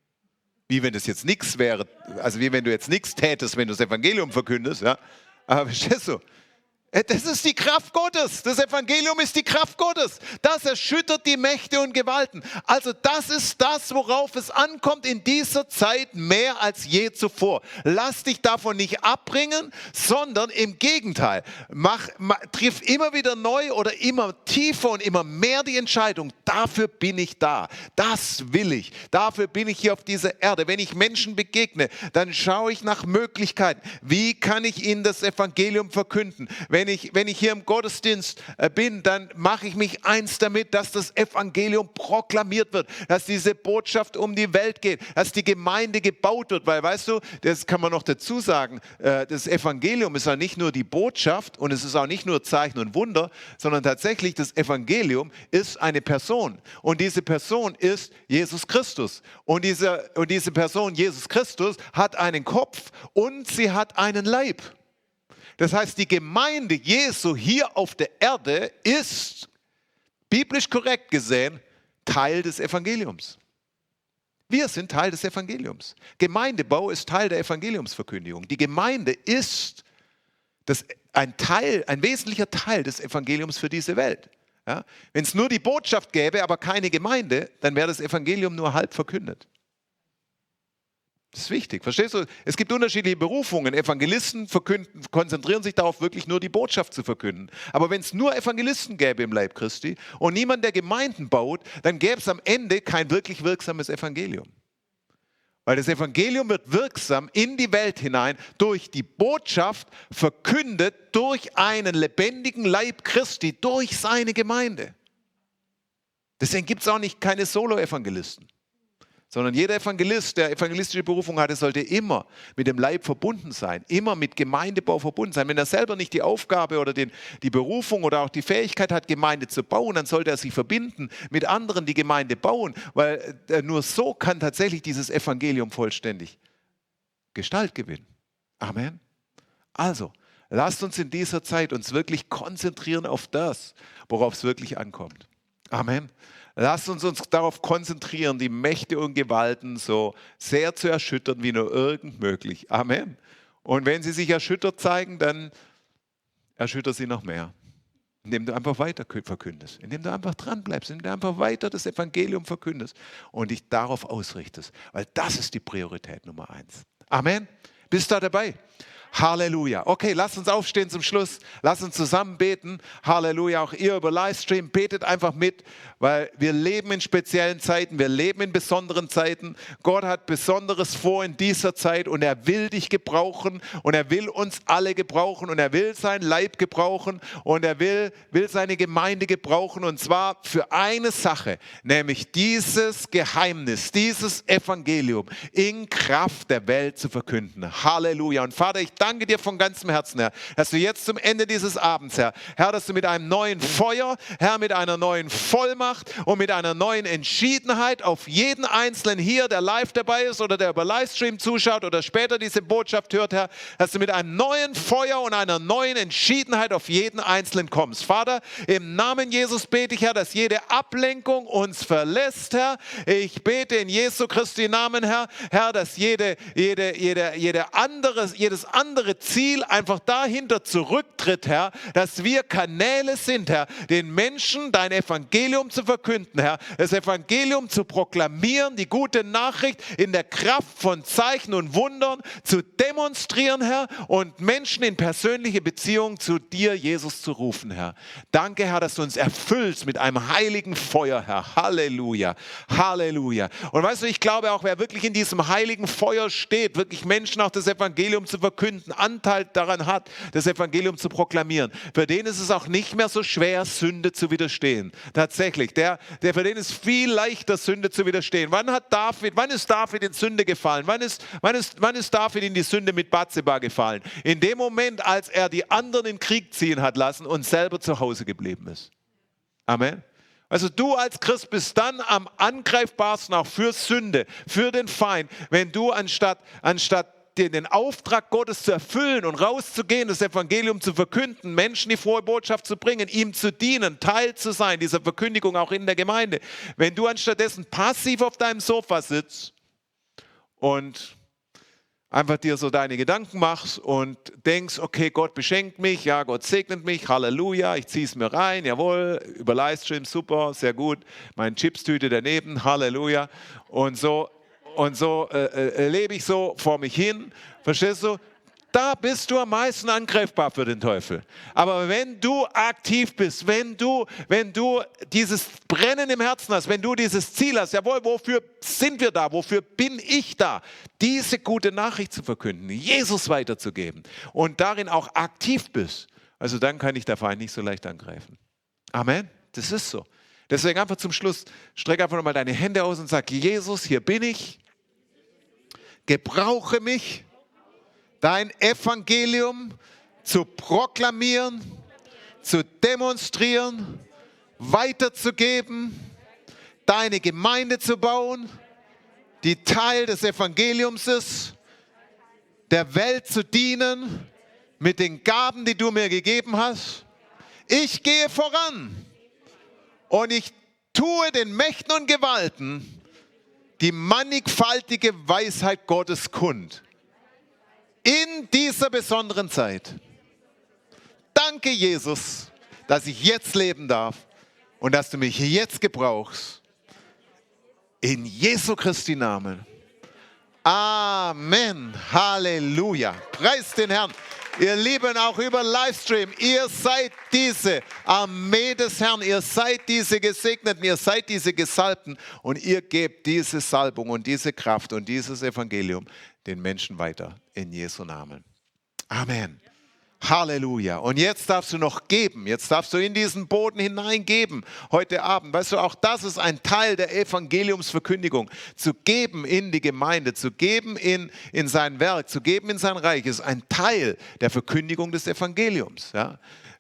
Wie wenn das jetzt nichts wäre, also wie wenn du jetzt nichts tätest, wenn du das Evangelium verkündest. Ja? Aber verstehst du? Das ist die Kraft Gottes. Das Evangelium ist die Kraft Gottes. Das erschüttert die Mächte und Gewalten. Also das ist das, worauf es ankommt in dieser Zeit mehr als je zuvor. Lass dich davon nicht abbringen, sondern im Gegenteil. Triff immer wieder neu oder immer tiefer und immer mehr die Entscheidung. Dafür bin ich da. Das will ich. Dafür bin ich hier auf dieser Erde. Wenn ich Menschen begegne, dann schaue ich nach Möglichkeiten. Wie kann ich ihnen das Evangelium verkünden? Wenn ich hier im Gottesdienst bin, dann mache ich mich eins damit, dass das Evangelium proklamiert wird, dass diese Botschaft um die Welt geht, dass die Gemeinde gebaut wird, weil, weißt du, das kann man noch dazu sagen, das Evangelium ist ja nicht nur die Botschaft und es ist auch nicht nur Zeichen und Wunder, sondern tatsächlich das Evangelium ist eine Person und diese Person ist Jesus Christus und diese Person, Jesus Christus, hat einen Kopf und sie hat einen Leib. Das heißt, die Gemeinde Jesu hier auf der Erde ist, biblisch korrekt gesehen, Teil des Evangeliums. Wir sind Teil des Evangeliums. Gemeindebau ist Teil der Evangeliumsverkündigung. Die Gemeinde ist ein wesentlicher Teil des Evangeliums für diese Welt. Ja? Wenn es nur die Botschaft gäbe, aber keine Gemeinde, dann wäre das Evangelium nur halb verkündet. Das ist wichtig, verstehst du? Es gibt unterschiedliche Berufungen. Evangelisten konzentrieren sich darauf, wirklich nur die Botschaft zu verkünden. Aber wenn es nur Evangelisten gäbe im Leib Christi und niemand, der Gemeinden baut, dann gäbe es am Ende kein wirklich wirksames Evangelium. Weil das Evangelium wird wirksam in die Welt hinein durch die Botschaft, verkündet durch einen lebendigen Leib Christi, durch seine Gemeinde. Deswegen gibt es auch keine Solo-Evangelisten. Sondern jeder Evangelist, der evangelistische Berufung hatte, sollte immer mit dem Leib verbunden sein, immer mit Gemeindebau verbunden sein. Wenn er selber nicht die Aufgabe oder die Berufung oder auch die Fähigkeit hat, Gemeinde zu bauen, dann sollte er sich verbinden mit anderen, die Gemeinde bauen, weil nur so kann tatsächlich dieses Evangelium vollständig Gestalt gewinnen. Amen. Also, lasst uns in dieser Zeit uns wirklich konzentrieren auf das, worauf es wirklich ankommt. Amen. Lasst uns darauf konzentrieren, die Mächte und Gewalten so sehr zu erschüttern, wie nur irgend möglich. Amen. Und wenn sie sich erschüttert zeigen, dann erschütter sie noch mehr. Indem du einfach weiter verkündest, indem du einfach dran bleibst, indem du einfach weiter das Evangelium verkündest und dich darauf ausrichtest. Weil das ist die Priorität Nummer 1. Amen. Bist du da dabei? Halleluja. Okay, lasst uns aufstehen zum Schluss. Lasst uns zusammen beten. Halleluja. Auch ihr über Livestream, betet einfach mit, weil wir leben in speziellen Zeiten. Wir leben in besonderen Zeiten. Gott hat Besonderes vor in dieser Zeit und er will dich gebrauchen und er will uns alle gebrauchen und er will sein Leib gebrauchen und er will seine Gemeinde gebrauchen und zwar für eine Sache, nämlich dieses Geheimnis, dieses Evangelium in Kraft der Welt zu verkünden. Halleluja. Und Vater, ich danke dir von ganzem Herzen, Herr, dass du jetzt zum Ende dieses Abends, Herr, dass du mit einem neuen Feuer, Herr, mit einer neuen Vollmacht und mit einer neuen Entschiedenheit auf jeden Einzelnen hier, der live dabei ist oder der über Livestream zuschaut oder später diese Botschaft hört, Herr, dass du mit einem neuen Feuer und einer neuen Entschiedenheit auf jeden Einzelnen kommst. Vater, im Namen Jesus bete ich, Herr, dass jede Ablenkung uns verlässt, Herr. Ich bete in Jesu Christi Namen, Herr, dass jedes andere Ziel einfach dahinter zurücktritt, Herr, dass wir Kanäle sind, Herr, den Menschen dein Evangelium zu verkünden, Herr, das Evangelium zu proklamieren, die gute Nachricht in der Kraft von Zeichen und Wundern zu demonstrieren, Herr, und Menschen in persönliche Beziehung zu dir, Jesus, zu rufen, Herr. Danke, Herr, dass du uns erfüllst mit einem heiligen Feuer, Herr. Halleluja, Halleluja. Und weißt du, ich glaube auch, wer wirklich in diesem heiligen Feuer steht, wirklich Menschen auch das Evangelium zu verkünden, Anteil daran hat, das Evangelium zu proklamieren, für den ist es auch nicht mehr so schwer, Sünde zu widerstehen. Tatsächlich, für den ist viel leichter, Sünde zu widerstehen. Wann ist David in Sünde gefallen? Wann ist David in die Sünde mit Bathseba gefallen? In dem Moment, als er die anderen in den Krieg ziehen hat lassen und selber zu Hause geblieben ist. Amen. Also du als Christ bist dann am angreifbarsten auch für Sünde, für den Feind, wenn du anstatt den Auftrag Gottes zu erfüllen und rauszugehen, das Evangelium zu verkünden, Menschen die frohe Botschaft zu bringen, ihm zu dienen, Teil zu sein dieser Verkündigung auch in der Gemeinde. Wenn du anstattdessen passiv auf deinem Sofa sitzt und einfach dir so deine Gedanken machst und denkst, okay, Gott beschenkt mich, ja, Gott segnet mich, Halleluja, ich ziehe es mir rein, jawohl, über Livestream, super, sehr gut, meine Chipstüte daneben, Halleluja. Und so lebe ich so vor mich hin, verstehst du? Da bist du am meisten angreifbar für den Teufel. Aber wenn du aktiv bist, wenn du dieses Brennen im Herzen hast, wenn du dieses Ziel hast, jawohl, wofür sind wir da? Wofür bin ich da? Diese gute Nachricht zu verkünden, Jesus weiterzugeben und darin auch aktiv bist, also dann kann ich der Feind nicht so leicht angreifen. Amen. Das ist so. Deswegen einfach zum Schluss, streck einfach nochmal deine Hände aus und sag, Jesus, hier bin ich, gebrauche mich, dein Evangelium zu proklamieren, zu demonstrieren, weiterzugeben, deine Gemeinde zu bauen, die Teil des Evangeliums ist, der Welt zu dienen, mit den Gaben, die du mir gegeben hast. Ich gehe voran und ich tue den Mächten und Gewalten die mannigfaltige Weisheit Gottes kund. In dieser besonderen Zeit. Danke, Jesus, dass ich jetzt leben darf und dass du mich jetzt gebrauchst. In Jesu Christi Namen. Amen. Halleluja. Preist den Herrn. Ihr Lieben, auch über Livestream, ihr seid diese Armee des Herrn, ihr seid diese Gesegneten, ihr seid diese Gesalbten und ihr gebt diese Salbung und diese Kraft und dieses Evangelium den Menschen weiter. In Jesu Namen. Amen. Halleluja. Und jetzt darfst du noch geben. Jetzt darfst du in diesen Boden hineingeben. Heute Abend. Weißt du, auch das ist ein Teil der Evangeliumsverkündigung. Zu geben in die Gemeinde, zu geben in sein Werk, zu geben in sein Reich ist ein Teil der Verkündigung des Evangeliums. Ja?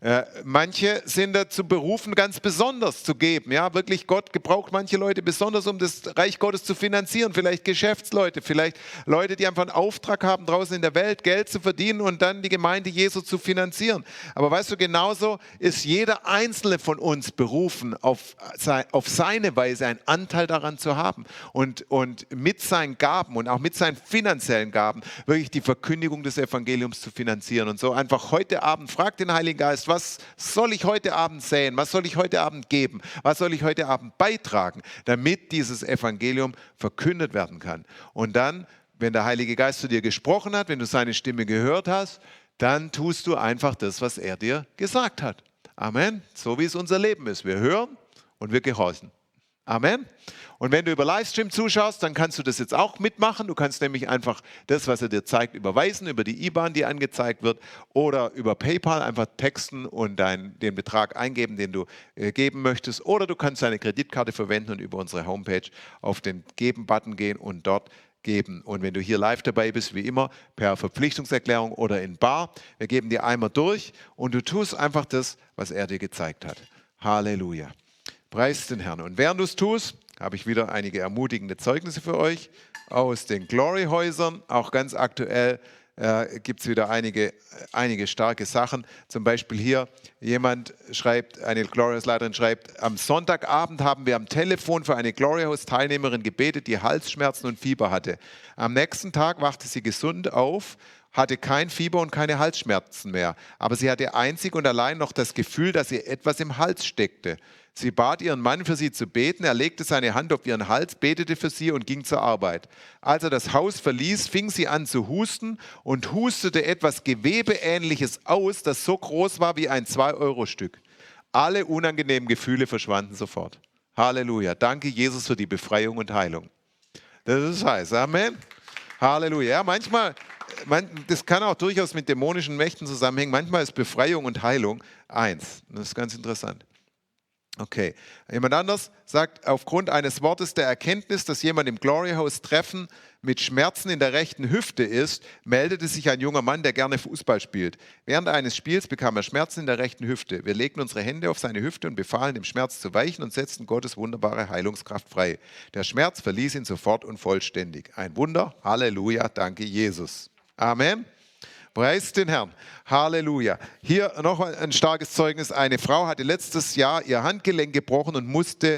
Manche sind dazu berufen, ganz besonders zu geben. Ja, wirklich, Gott gebraucht manche Leute besonders, um das Reich Gottes zu finanzieren. Vielleicht Geschäftsleute, vielleicht Leute, die einfach einen Auftrag haben, draußen in der Welt Geld zu verdienen und dann die Gemeinde Jesu zu finanzieren. Aber weißt du, genauso ist jeder Einzelne von uns berufen, auf seine Weise einen Anteil daran zu haben und mit seinen Gaben und auch mit seinen finanziellen Gaben wirklich die Verkündigung des Evangeliums zu finanzieren. Und so einfach heute Abend, frag den Heiligen Geist, was soll ich heute Abend säen? Was soll ich heute Abend geben? Was soll ich heute Abend beitragen, damit dieses Evangelium verkündet werden kann? Und dann, wenn der Heilige Geist zu dir gesprochen hat, wenn du seine Stimme gehört hast, dann tust du einfach das, was er dir gesagt hat. Amen. So wie es unser Leben ist. Wir hören und wir gehorchen. Amen. Und wenn du über Livestream zuschaust, dann kannst du das jetzt auch mitmachen. Du kannst nämlich einfach das, was er dir zeigt, überweisen über die IBAN, die angezeigt wird, oder über PayPal einfach texten und den Betrag eingeben, den du geben möchtest. Oder du kannst deine Kreditkarte verwenden und über unsere Homepage auf den Geben-Button gehen und dort geben. Und wenn du hier live dabei bist, wie immer, per Verpflichtungserklärung oder in bar, wir geben dir einmal durch und du tust einfach das, was er dir gezeigt hat. Halleluja. Preis den Herrn. Und während du es tust, habe ich wieder einige ermutigende Zeugnisse für euch aus den Glory-Häusern. Auch ganz aktuell gibt es wieder einige starke Sachen. Zum Beispiel hier jemand schreibt, eine Glory-House-Leiterin schreibt, am Sonntagabend haben wir am Telefon für eine Glory-House-Teilnehmerin gebetet, die Halsschmerzen und Fieber hatte. Am nächsten Tag wachte sie gesund auf, hatte kein Fieber und keine Halsschmerzen mehr. Aber sie hatte einzig und allein noch das Gefühl, dass ihr etwas im Hals steckte. Sie bat ihren Mann, für sie zu beten. Er legte seine Hand auf ihren Hals, betete für sie und ging zur Arbeit. Als er das Haus verließ, fing sie an zu husten und hustete etwas Gewebeähnliches aus, das so groß war wie ein 2-Euro-Stück. Alle unangenehmen Gefühle verschwanden sofort. Halleluja. Danke, Jesus, für die Befreiung und Heilung. Das ist heiß. Amen. Halleluja. Ja, manchmal, das kann auch durchaus mit dämonischen Mächten zusammenhängen. Manchmal ist Befreiung und Heilung eins. Das ist ganz interessant. Okay. Jemand anders sagt, aufgrund eines Wortes der Erkenntnis, dass jemand im Glory House Treffen mit Schmerzen in der rechten Hüfte ist, meldete sich ein junger Mann, der gerne Fußball spielt. Während eines Spiels bekam er Schmerzen in der rechten Hüfte. Wir legten unsere Hände auf seine Hüfte und befahlen, dem Schmerz zu weichen und setzten Gottes wunderbare Heilungskraft frei. Der Schmerz verließ ihn sofort und vollständig. Ein Wunder. Halleluja. Danke, Jesus. Amen. Preis den Herrn. Halleluja. Hier noch ein starkes Zeugnis. Eine Frau hatte letztes Jahr ihr Handgelenk gebrochen und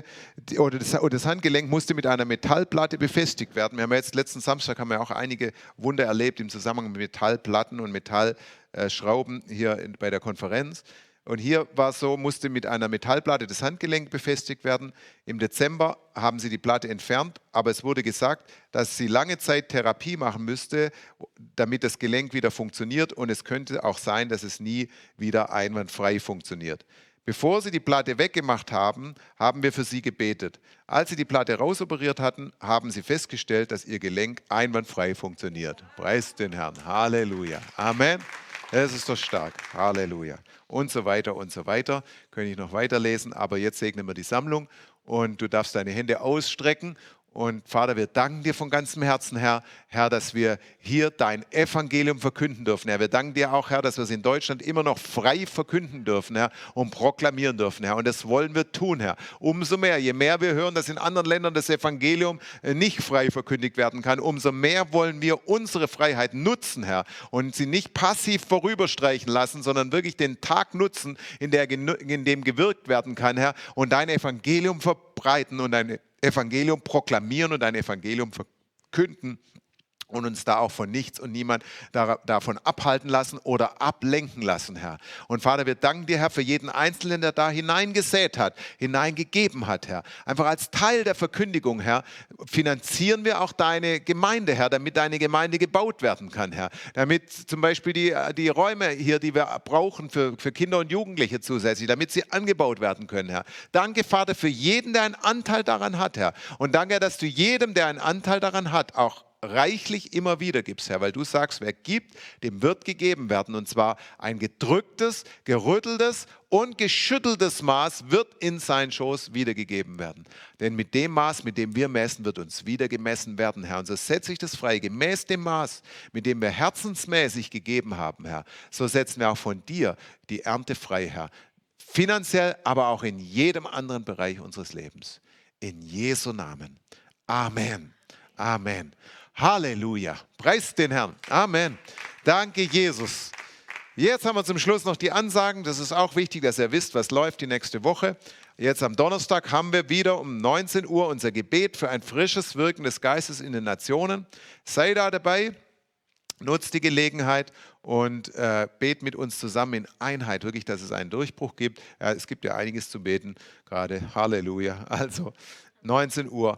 das Handgelenk musste mit einer Metallplatte befestigt werden. Wir haben jetzt letzten Samstag auch einige Wunder erlebt im Zusammenhang mit Metallplatten und Metallschrauben hier bei der Konferenz. Und hier war es so, musste mit einer Metallplatte das Handgelenk befestigt werden. Im Dezember haben sie die Platte entfernt, aber es wurde gesagt, dass sie lange Zeit Therapie machen müsste, damit das Gelenk wieder funktioniert. Und es könnte auch sein, dass es nie wieder einwandfrei funktioniert. Bevor sie die Platte weggemacht haben, haben wir für sie gebetet. Als sie die Platte rausoperiert hatten, haben sie festgestellt, dass ihr Gelenk einwandfrei funktioniert. Preis den Herrn. Halleluja. Amen. Das ist doch stark. Halleluja. Und so weiter und so weiter. Könnte ich noch weiterlesen, aber jetzt segnen wir die Sammlung und du darfst deine Hände ausstrecken. Und Vater, wir danken dir von ganzem Herzen, Herr, dass wir hier dein Evangelium verkünden dürfen, Herr. Wir danken dir auch, Herr, dass wir es in Deutschland immer noch frei verkünden dürfen, Herr, und proklamieren dürfen, Herr. Und das wollen wir tun, Herr. Umso mehr, je mehr wir hören, dass in anderen Ländern das Evangelium nicht frei verkündigt werden kann, umso mehr wollen wir unsere Freiheit nutzen, Herr, und sie nicht passiv vorüberstreichen lassen, sondern wirklich den Tag nutzen, in dem gewirkt werden kann, Herr, und dein Evangelium verbreiten und dein Evangelium proklamieren und ein Evangelium verkünden und uns da auch von nichts und niemand davon abhalten lassen oder ablenken lassen, Herr. Und Vater, wir danken dir, Herr, für jeden Einzelnen, der da hineingesät hat, hineingegeben hat, Herr. Einfach als Teil der Verkündigung, Herr, finanzieren wir auch deine Gemeinde, Herr, damit deine Gemeinde gebaut werden kann, Herr. Damit zum Beispiel die Räume hier, die wir brauchen für Kinder und Jugendliche zusätzlich, damit sie angebaut werden können, Herr. Danke, Vater, für jeden, der einen Anteil daran hat, Herr. Und danke, dass du jedem, der einen Anteil daran hat, auch reichlich immer wieder gibst, Herr, weil du sagst, wer gibt, dem wird gegeben werden. Und zwar ein gedrücktes, gerütteltes und geschütteltes Maß wird in seinen Schoß wiedergegeben werden. Denn mit dem Maß, mit dem wir messen, wird uns wieder gemessen werden, Herr. Und so setze ich das frei, gemäß dem Maß, mit dem wir herzensmäßig gegeben haben, Herr. So setzen wir auch von dir die Ernte frei, Herr. Finanziell, aber auch in jedem anderen Bereich unseres Lebens. In Jesu Namen. Amen. Amen. Halleluja. Preist den Herrn. Amen. Danke, Jesus. Jetzt haben wir zum Schluss noch die Ansagen. Das ist auch wichtig, dass ihr wisst, was läuft die nächste Woche. Jetzt am Donnerstag haben wir wieder um 19 Uhr unser Gebet für ein frisches Wirken des Geistes in den Nationen. Sei da dabei. Nutzt die Gelegenheit und bet mit uns zusammen in Einheit, wirklich, dass es einen Durchbruch gibt. Ja, es gibt ja einiges zu beten, gerade. Halleluja. Also 19 Uhr.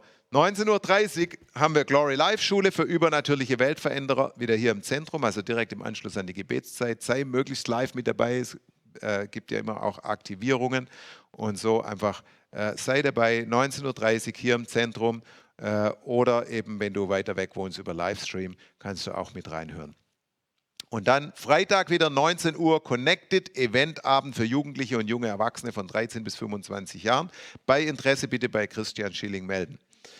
19.30 Uhr haben wir Glory Life Schule für übernatürliche Weltveränderer wieder hier im Zentrum, also direkt im Anschluss an die Gebetszeit. Sei möglichst live mit dabei, es gibt ja immer auch Aktivierungen und so einfach sei dabei, 19.30 Uhr hier im Zentrum oder eben, wenn du weiter weg wohnst über Livestream, kannst du auch mit reinhören. Und dann Freitag wieder 19 Uhr Connected Eventabend für Jugendliche und junge Erwachsene von 13 bis 25 Jahren. Bei Interesse bitte bei Christian Schilling melden.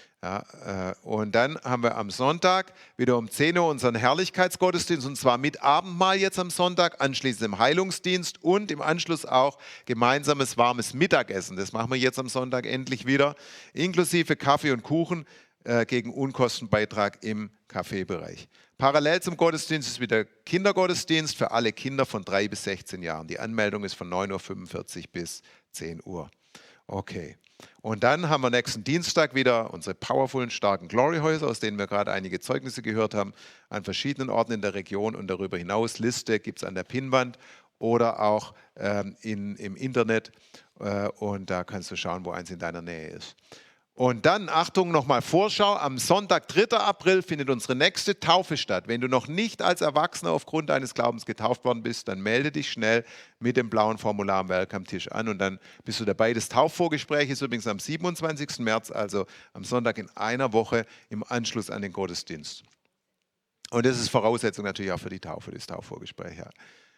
Ja, und dann haben wir am Sonntag wieder um 10 Uhr unseren Herrlichkeitsgottesdienst und zwar mit Abendmahl jetzt am Sonntag, anschließend im Heilungsdienst und im Anschluss auch gemeinsames warmes Mittagessen. Das machen wir jetzt am Sonntag endlich wieder, inklusive Kaffee und Kuchen gegen Unkostenbeitrag im Kaffeebereich. Parallel zum Gottesdienst ist wieder Kindergottesdienst für alle Kinder von 3 bis 16 Jahren. Die Anmeldung ist von 9.45 Uhr bis 10 Uhr. Okay. Und dann haben wir nächsten Dienstag wieder unsere powervollen, starken Gloryhäuser, aus denen wir gerade einige Zeugnisse gehört haben, an verschiedenen Orten in der Region und darüber hinaus. Liste gibt es an der Pinnwand oder auch im Internet und da kannst du schauen, wo eins in deiner Nähe ist. Und dann, Achtung, nochmal Vorschau, am Sonntag, 3. April, findet unsere nächste Taufe statt. Wenn du noch nicht als Erwachsener aufgrund deines Glaubens getauft worden bist, dann melde dich schnell mit dem blauen Formular am Welcome-Tisch an und dann bist du dabei. Das Taufvorgespräch ist übrigens am 27. März, also am Sonntag in einer Woche im Anschluss an den Gottesdienst. Und das ist Voraussetzung natürlich auch für die Taufe, das Taufvorgespräch. Ja.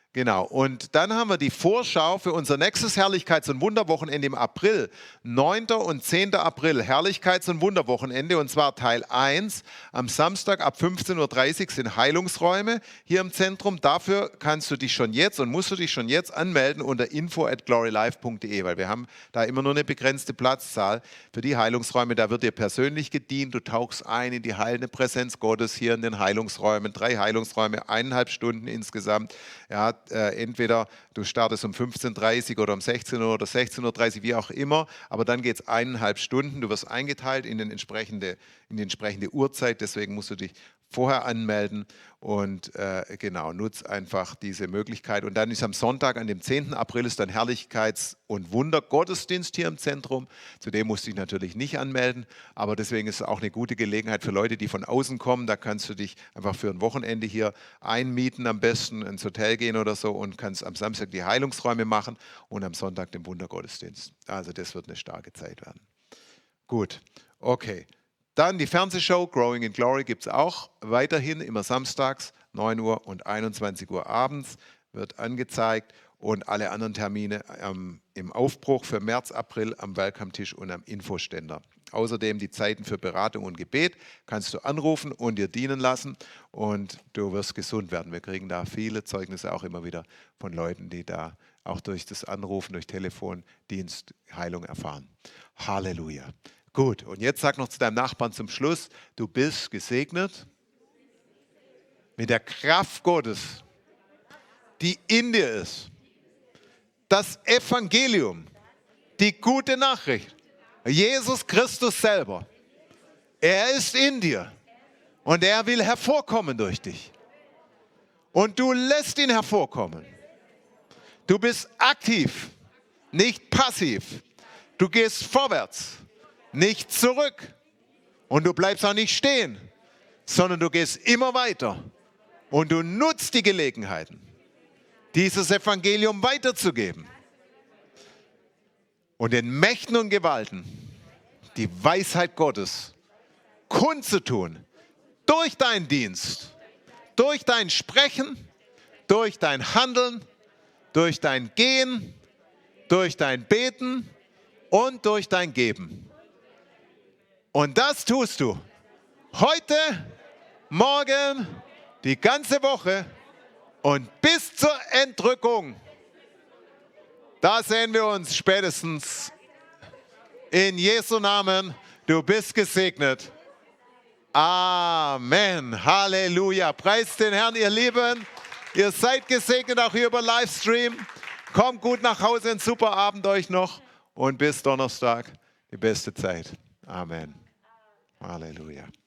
Genau, und dann haben wir die Vorschau für unser nächstes Herrlichkeits- und Wunderwochenende im April, 9. und 10. April, Herrlichkeits- und Wunderwochenende, und zwar Teil 1, am Samstag ab 15.30 Uhr sind Heilungsräume hier im Zentrum. Dafür kannst du dich schon jetzt und musst du dich schon jetzt anmelden unter info@glorylife.de, weil wir haben da immer nur eine begrenzte Platzzahl für die Heilungsräume. Da wird dir persönlich gedient, du tauchst ein in die heilende Präsenz Gottes hier in den Heilungsräumen, 3 Heilungsräume, 1,5 Stunden insgesamt. Ja, entweder du startest um 15.30 Uhr oder um 16 Uhr oder 16.30 Uhr, wie auch immer, aber dann geht es 1,5 Stunden. Du wirst eingeteilt in die entsprechende Uhrzeit, deswegen musst du dich vorher anmelden und genau, nutz einfach diese Möglichkeit. Und dann ist am Sonntag, an dem 10. April, ist dann Herrlichkeits- und Wundergottesdienst hier im Zentrum. Zudem musst du dich natürlich nicht anmelden, aber deswegen ist es auch eine gute Gelegenheit für Leute, die von außen kommen. Da kannst du dich einfach für ein Wochenende hier einmieten, am besten ins Hotel gehen oder so, und kannst am Samstag die Heilungsräume machen und am Sonntag den Wundergottesdienst. Also das wird eine starke Zeit werden. Gut, okay. Dann die Fernsehshow Growing in Glory gibt es auch weiterhin, immer samstags, 9 Uhr und 21 Uhr abends wird angezeigt, und alle anderen Termine im Aufbruch für März, April am Welcome-Tisch und am Infoständer. Außerdem die Zeiten für Beratung und Gebet kannst du anrufen und dir dienen lassen, und du wirst gesund werden. Wir kriegen da viele Zeugnisse auch immer wieder von Leuten, die da auch durch das Anrufen, durch Telefondienst Heilung erfahren. Halleluja. Gut, und jetzt sag noch zu deinem Nachbarn zum Schluss, du bist gesegnet mit der Kraft Gottes, die in dir ist. Das Evangelium, die gute Nachricht, Jesus Christus selber, er ist in dir und er will hervorkommen durch dich. Und du lässt ihn hervorkommen. Du bist aktiv, nicht passiv. Du gehst vorwärts, nicht zurück. Und du bleibst auch nicht stehen, sondern du gehst immer weiter. Und du nutzt die Gelegenheiten, dieses Evangelium weiterzugeben. Und den Mächten und Gewalten die Weisheit Gottes kundzutun. Durch deinen Dienst, durch dein Sprechen, durch dein Handeln, durch dein Gehen, durch dein Beten und durch dein Geben. Und das tust du heute, morgen, die ganze Woche und bis zur Entrückung. Da sehen wir uns spätestens. In Jesu Namen, du bist gesegnet. Amen. Halleluja. Preist den Herrn, ihr Lieben. Ihr seid gesegnet auch hier über Livestream. Kommt gut nach Hause, einen super Abend euch noch und bis Donnerstag die beste Zeit. Amen. Halleluja.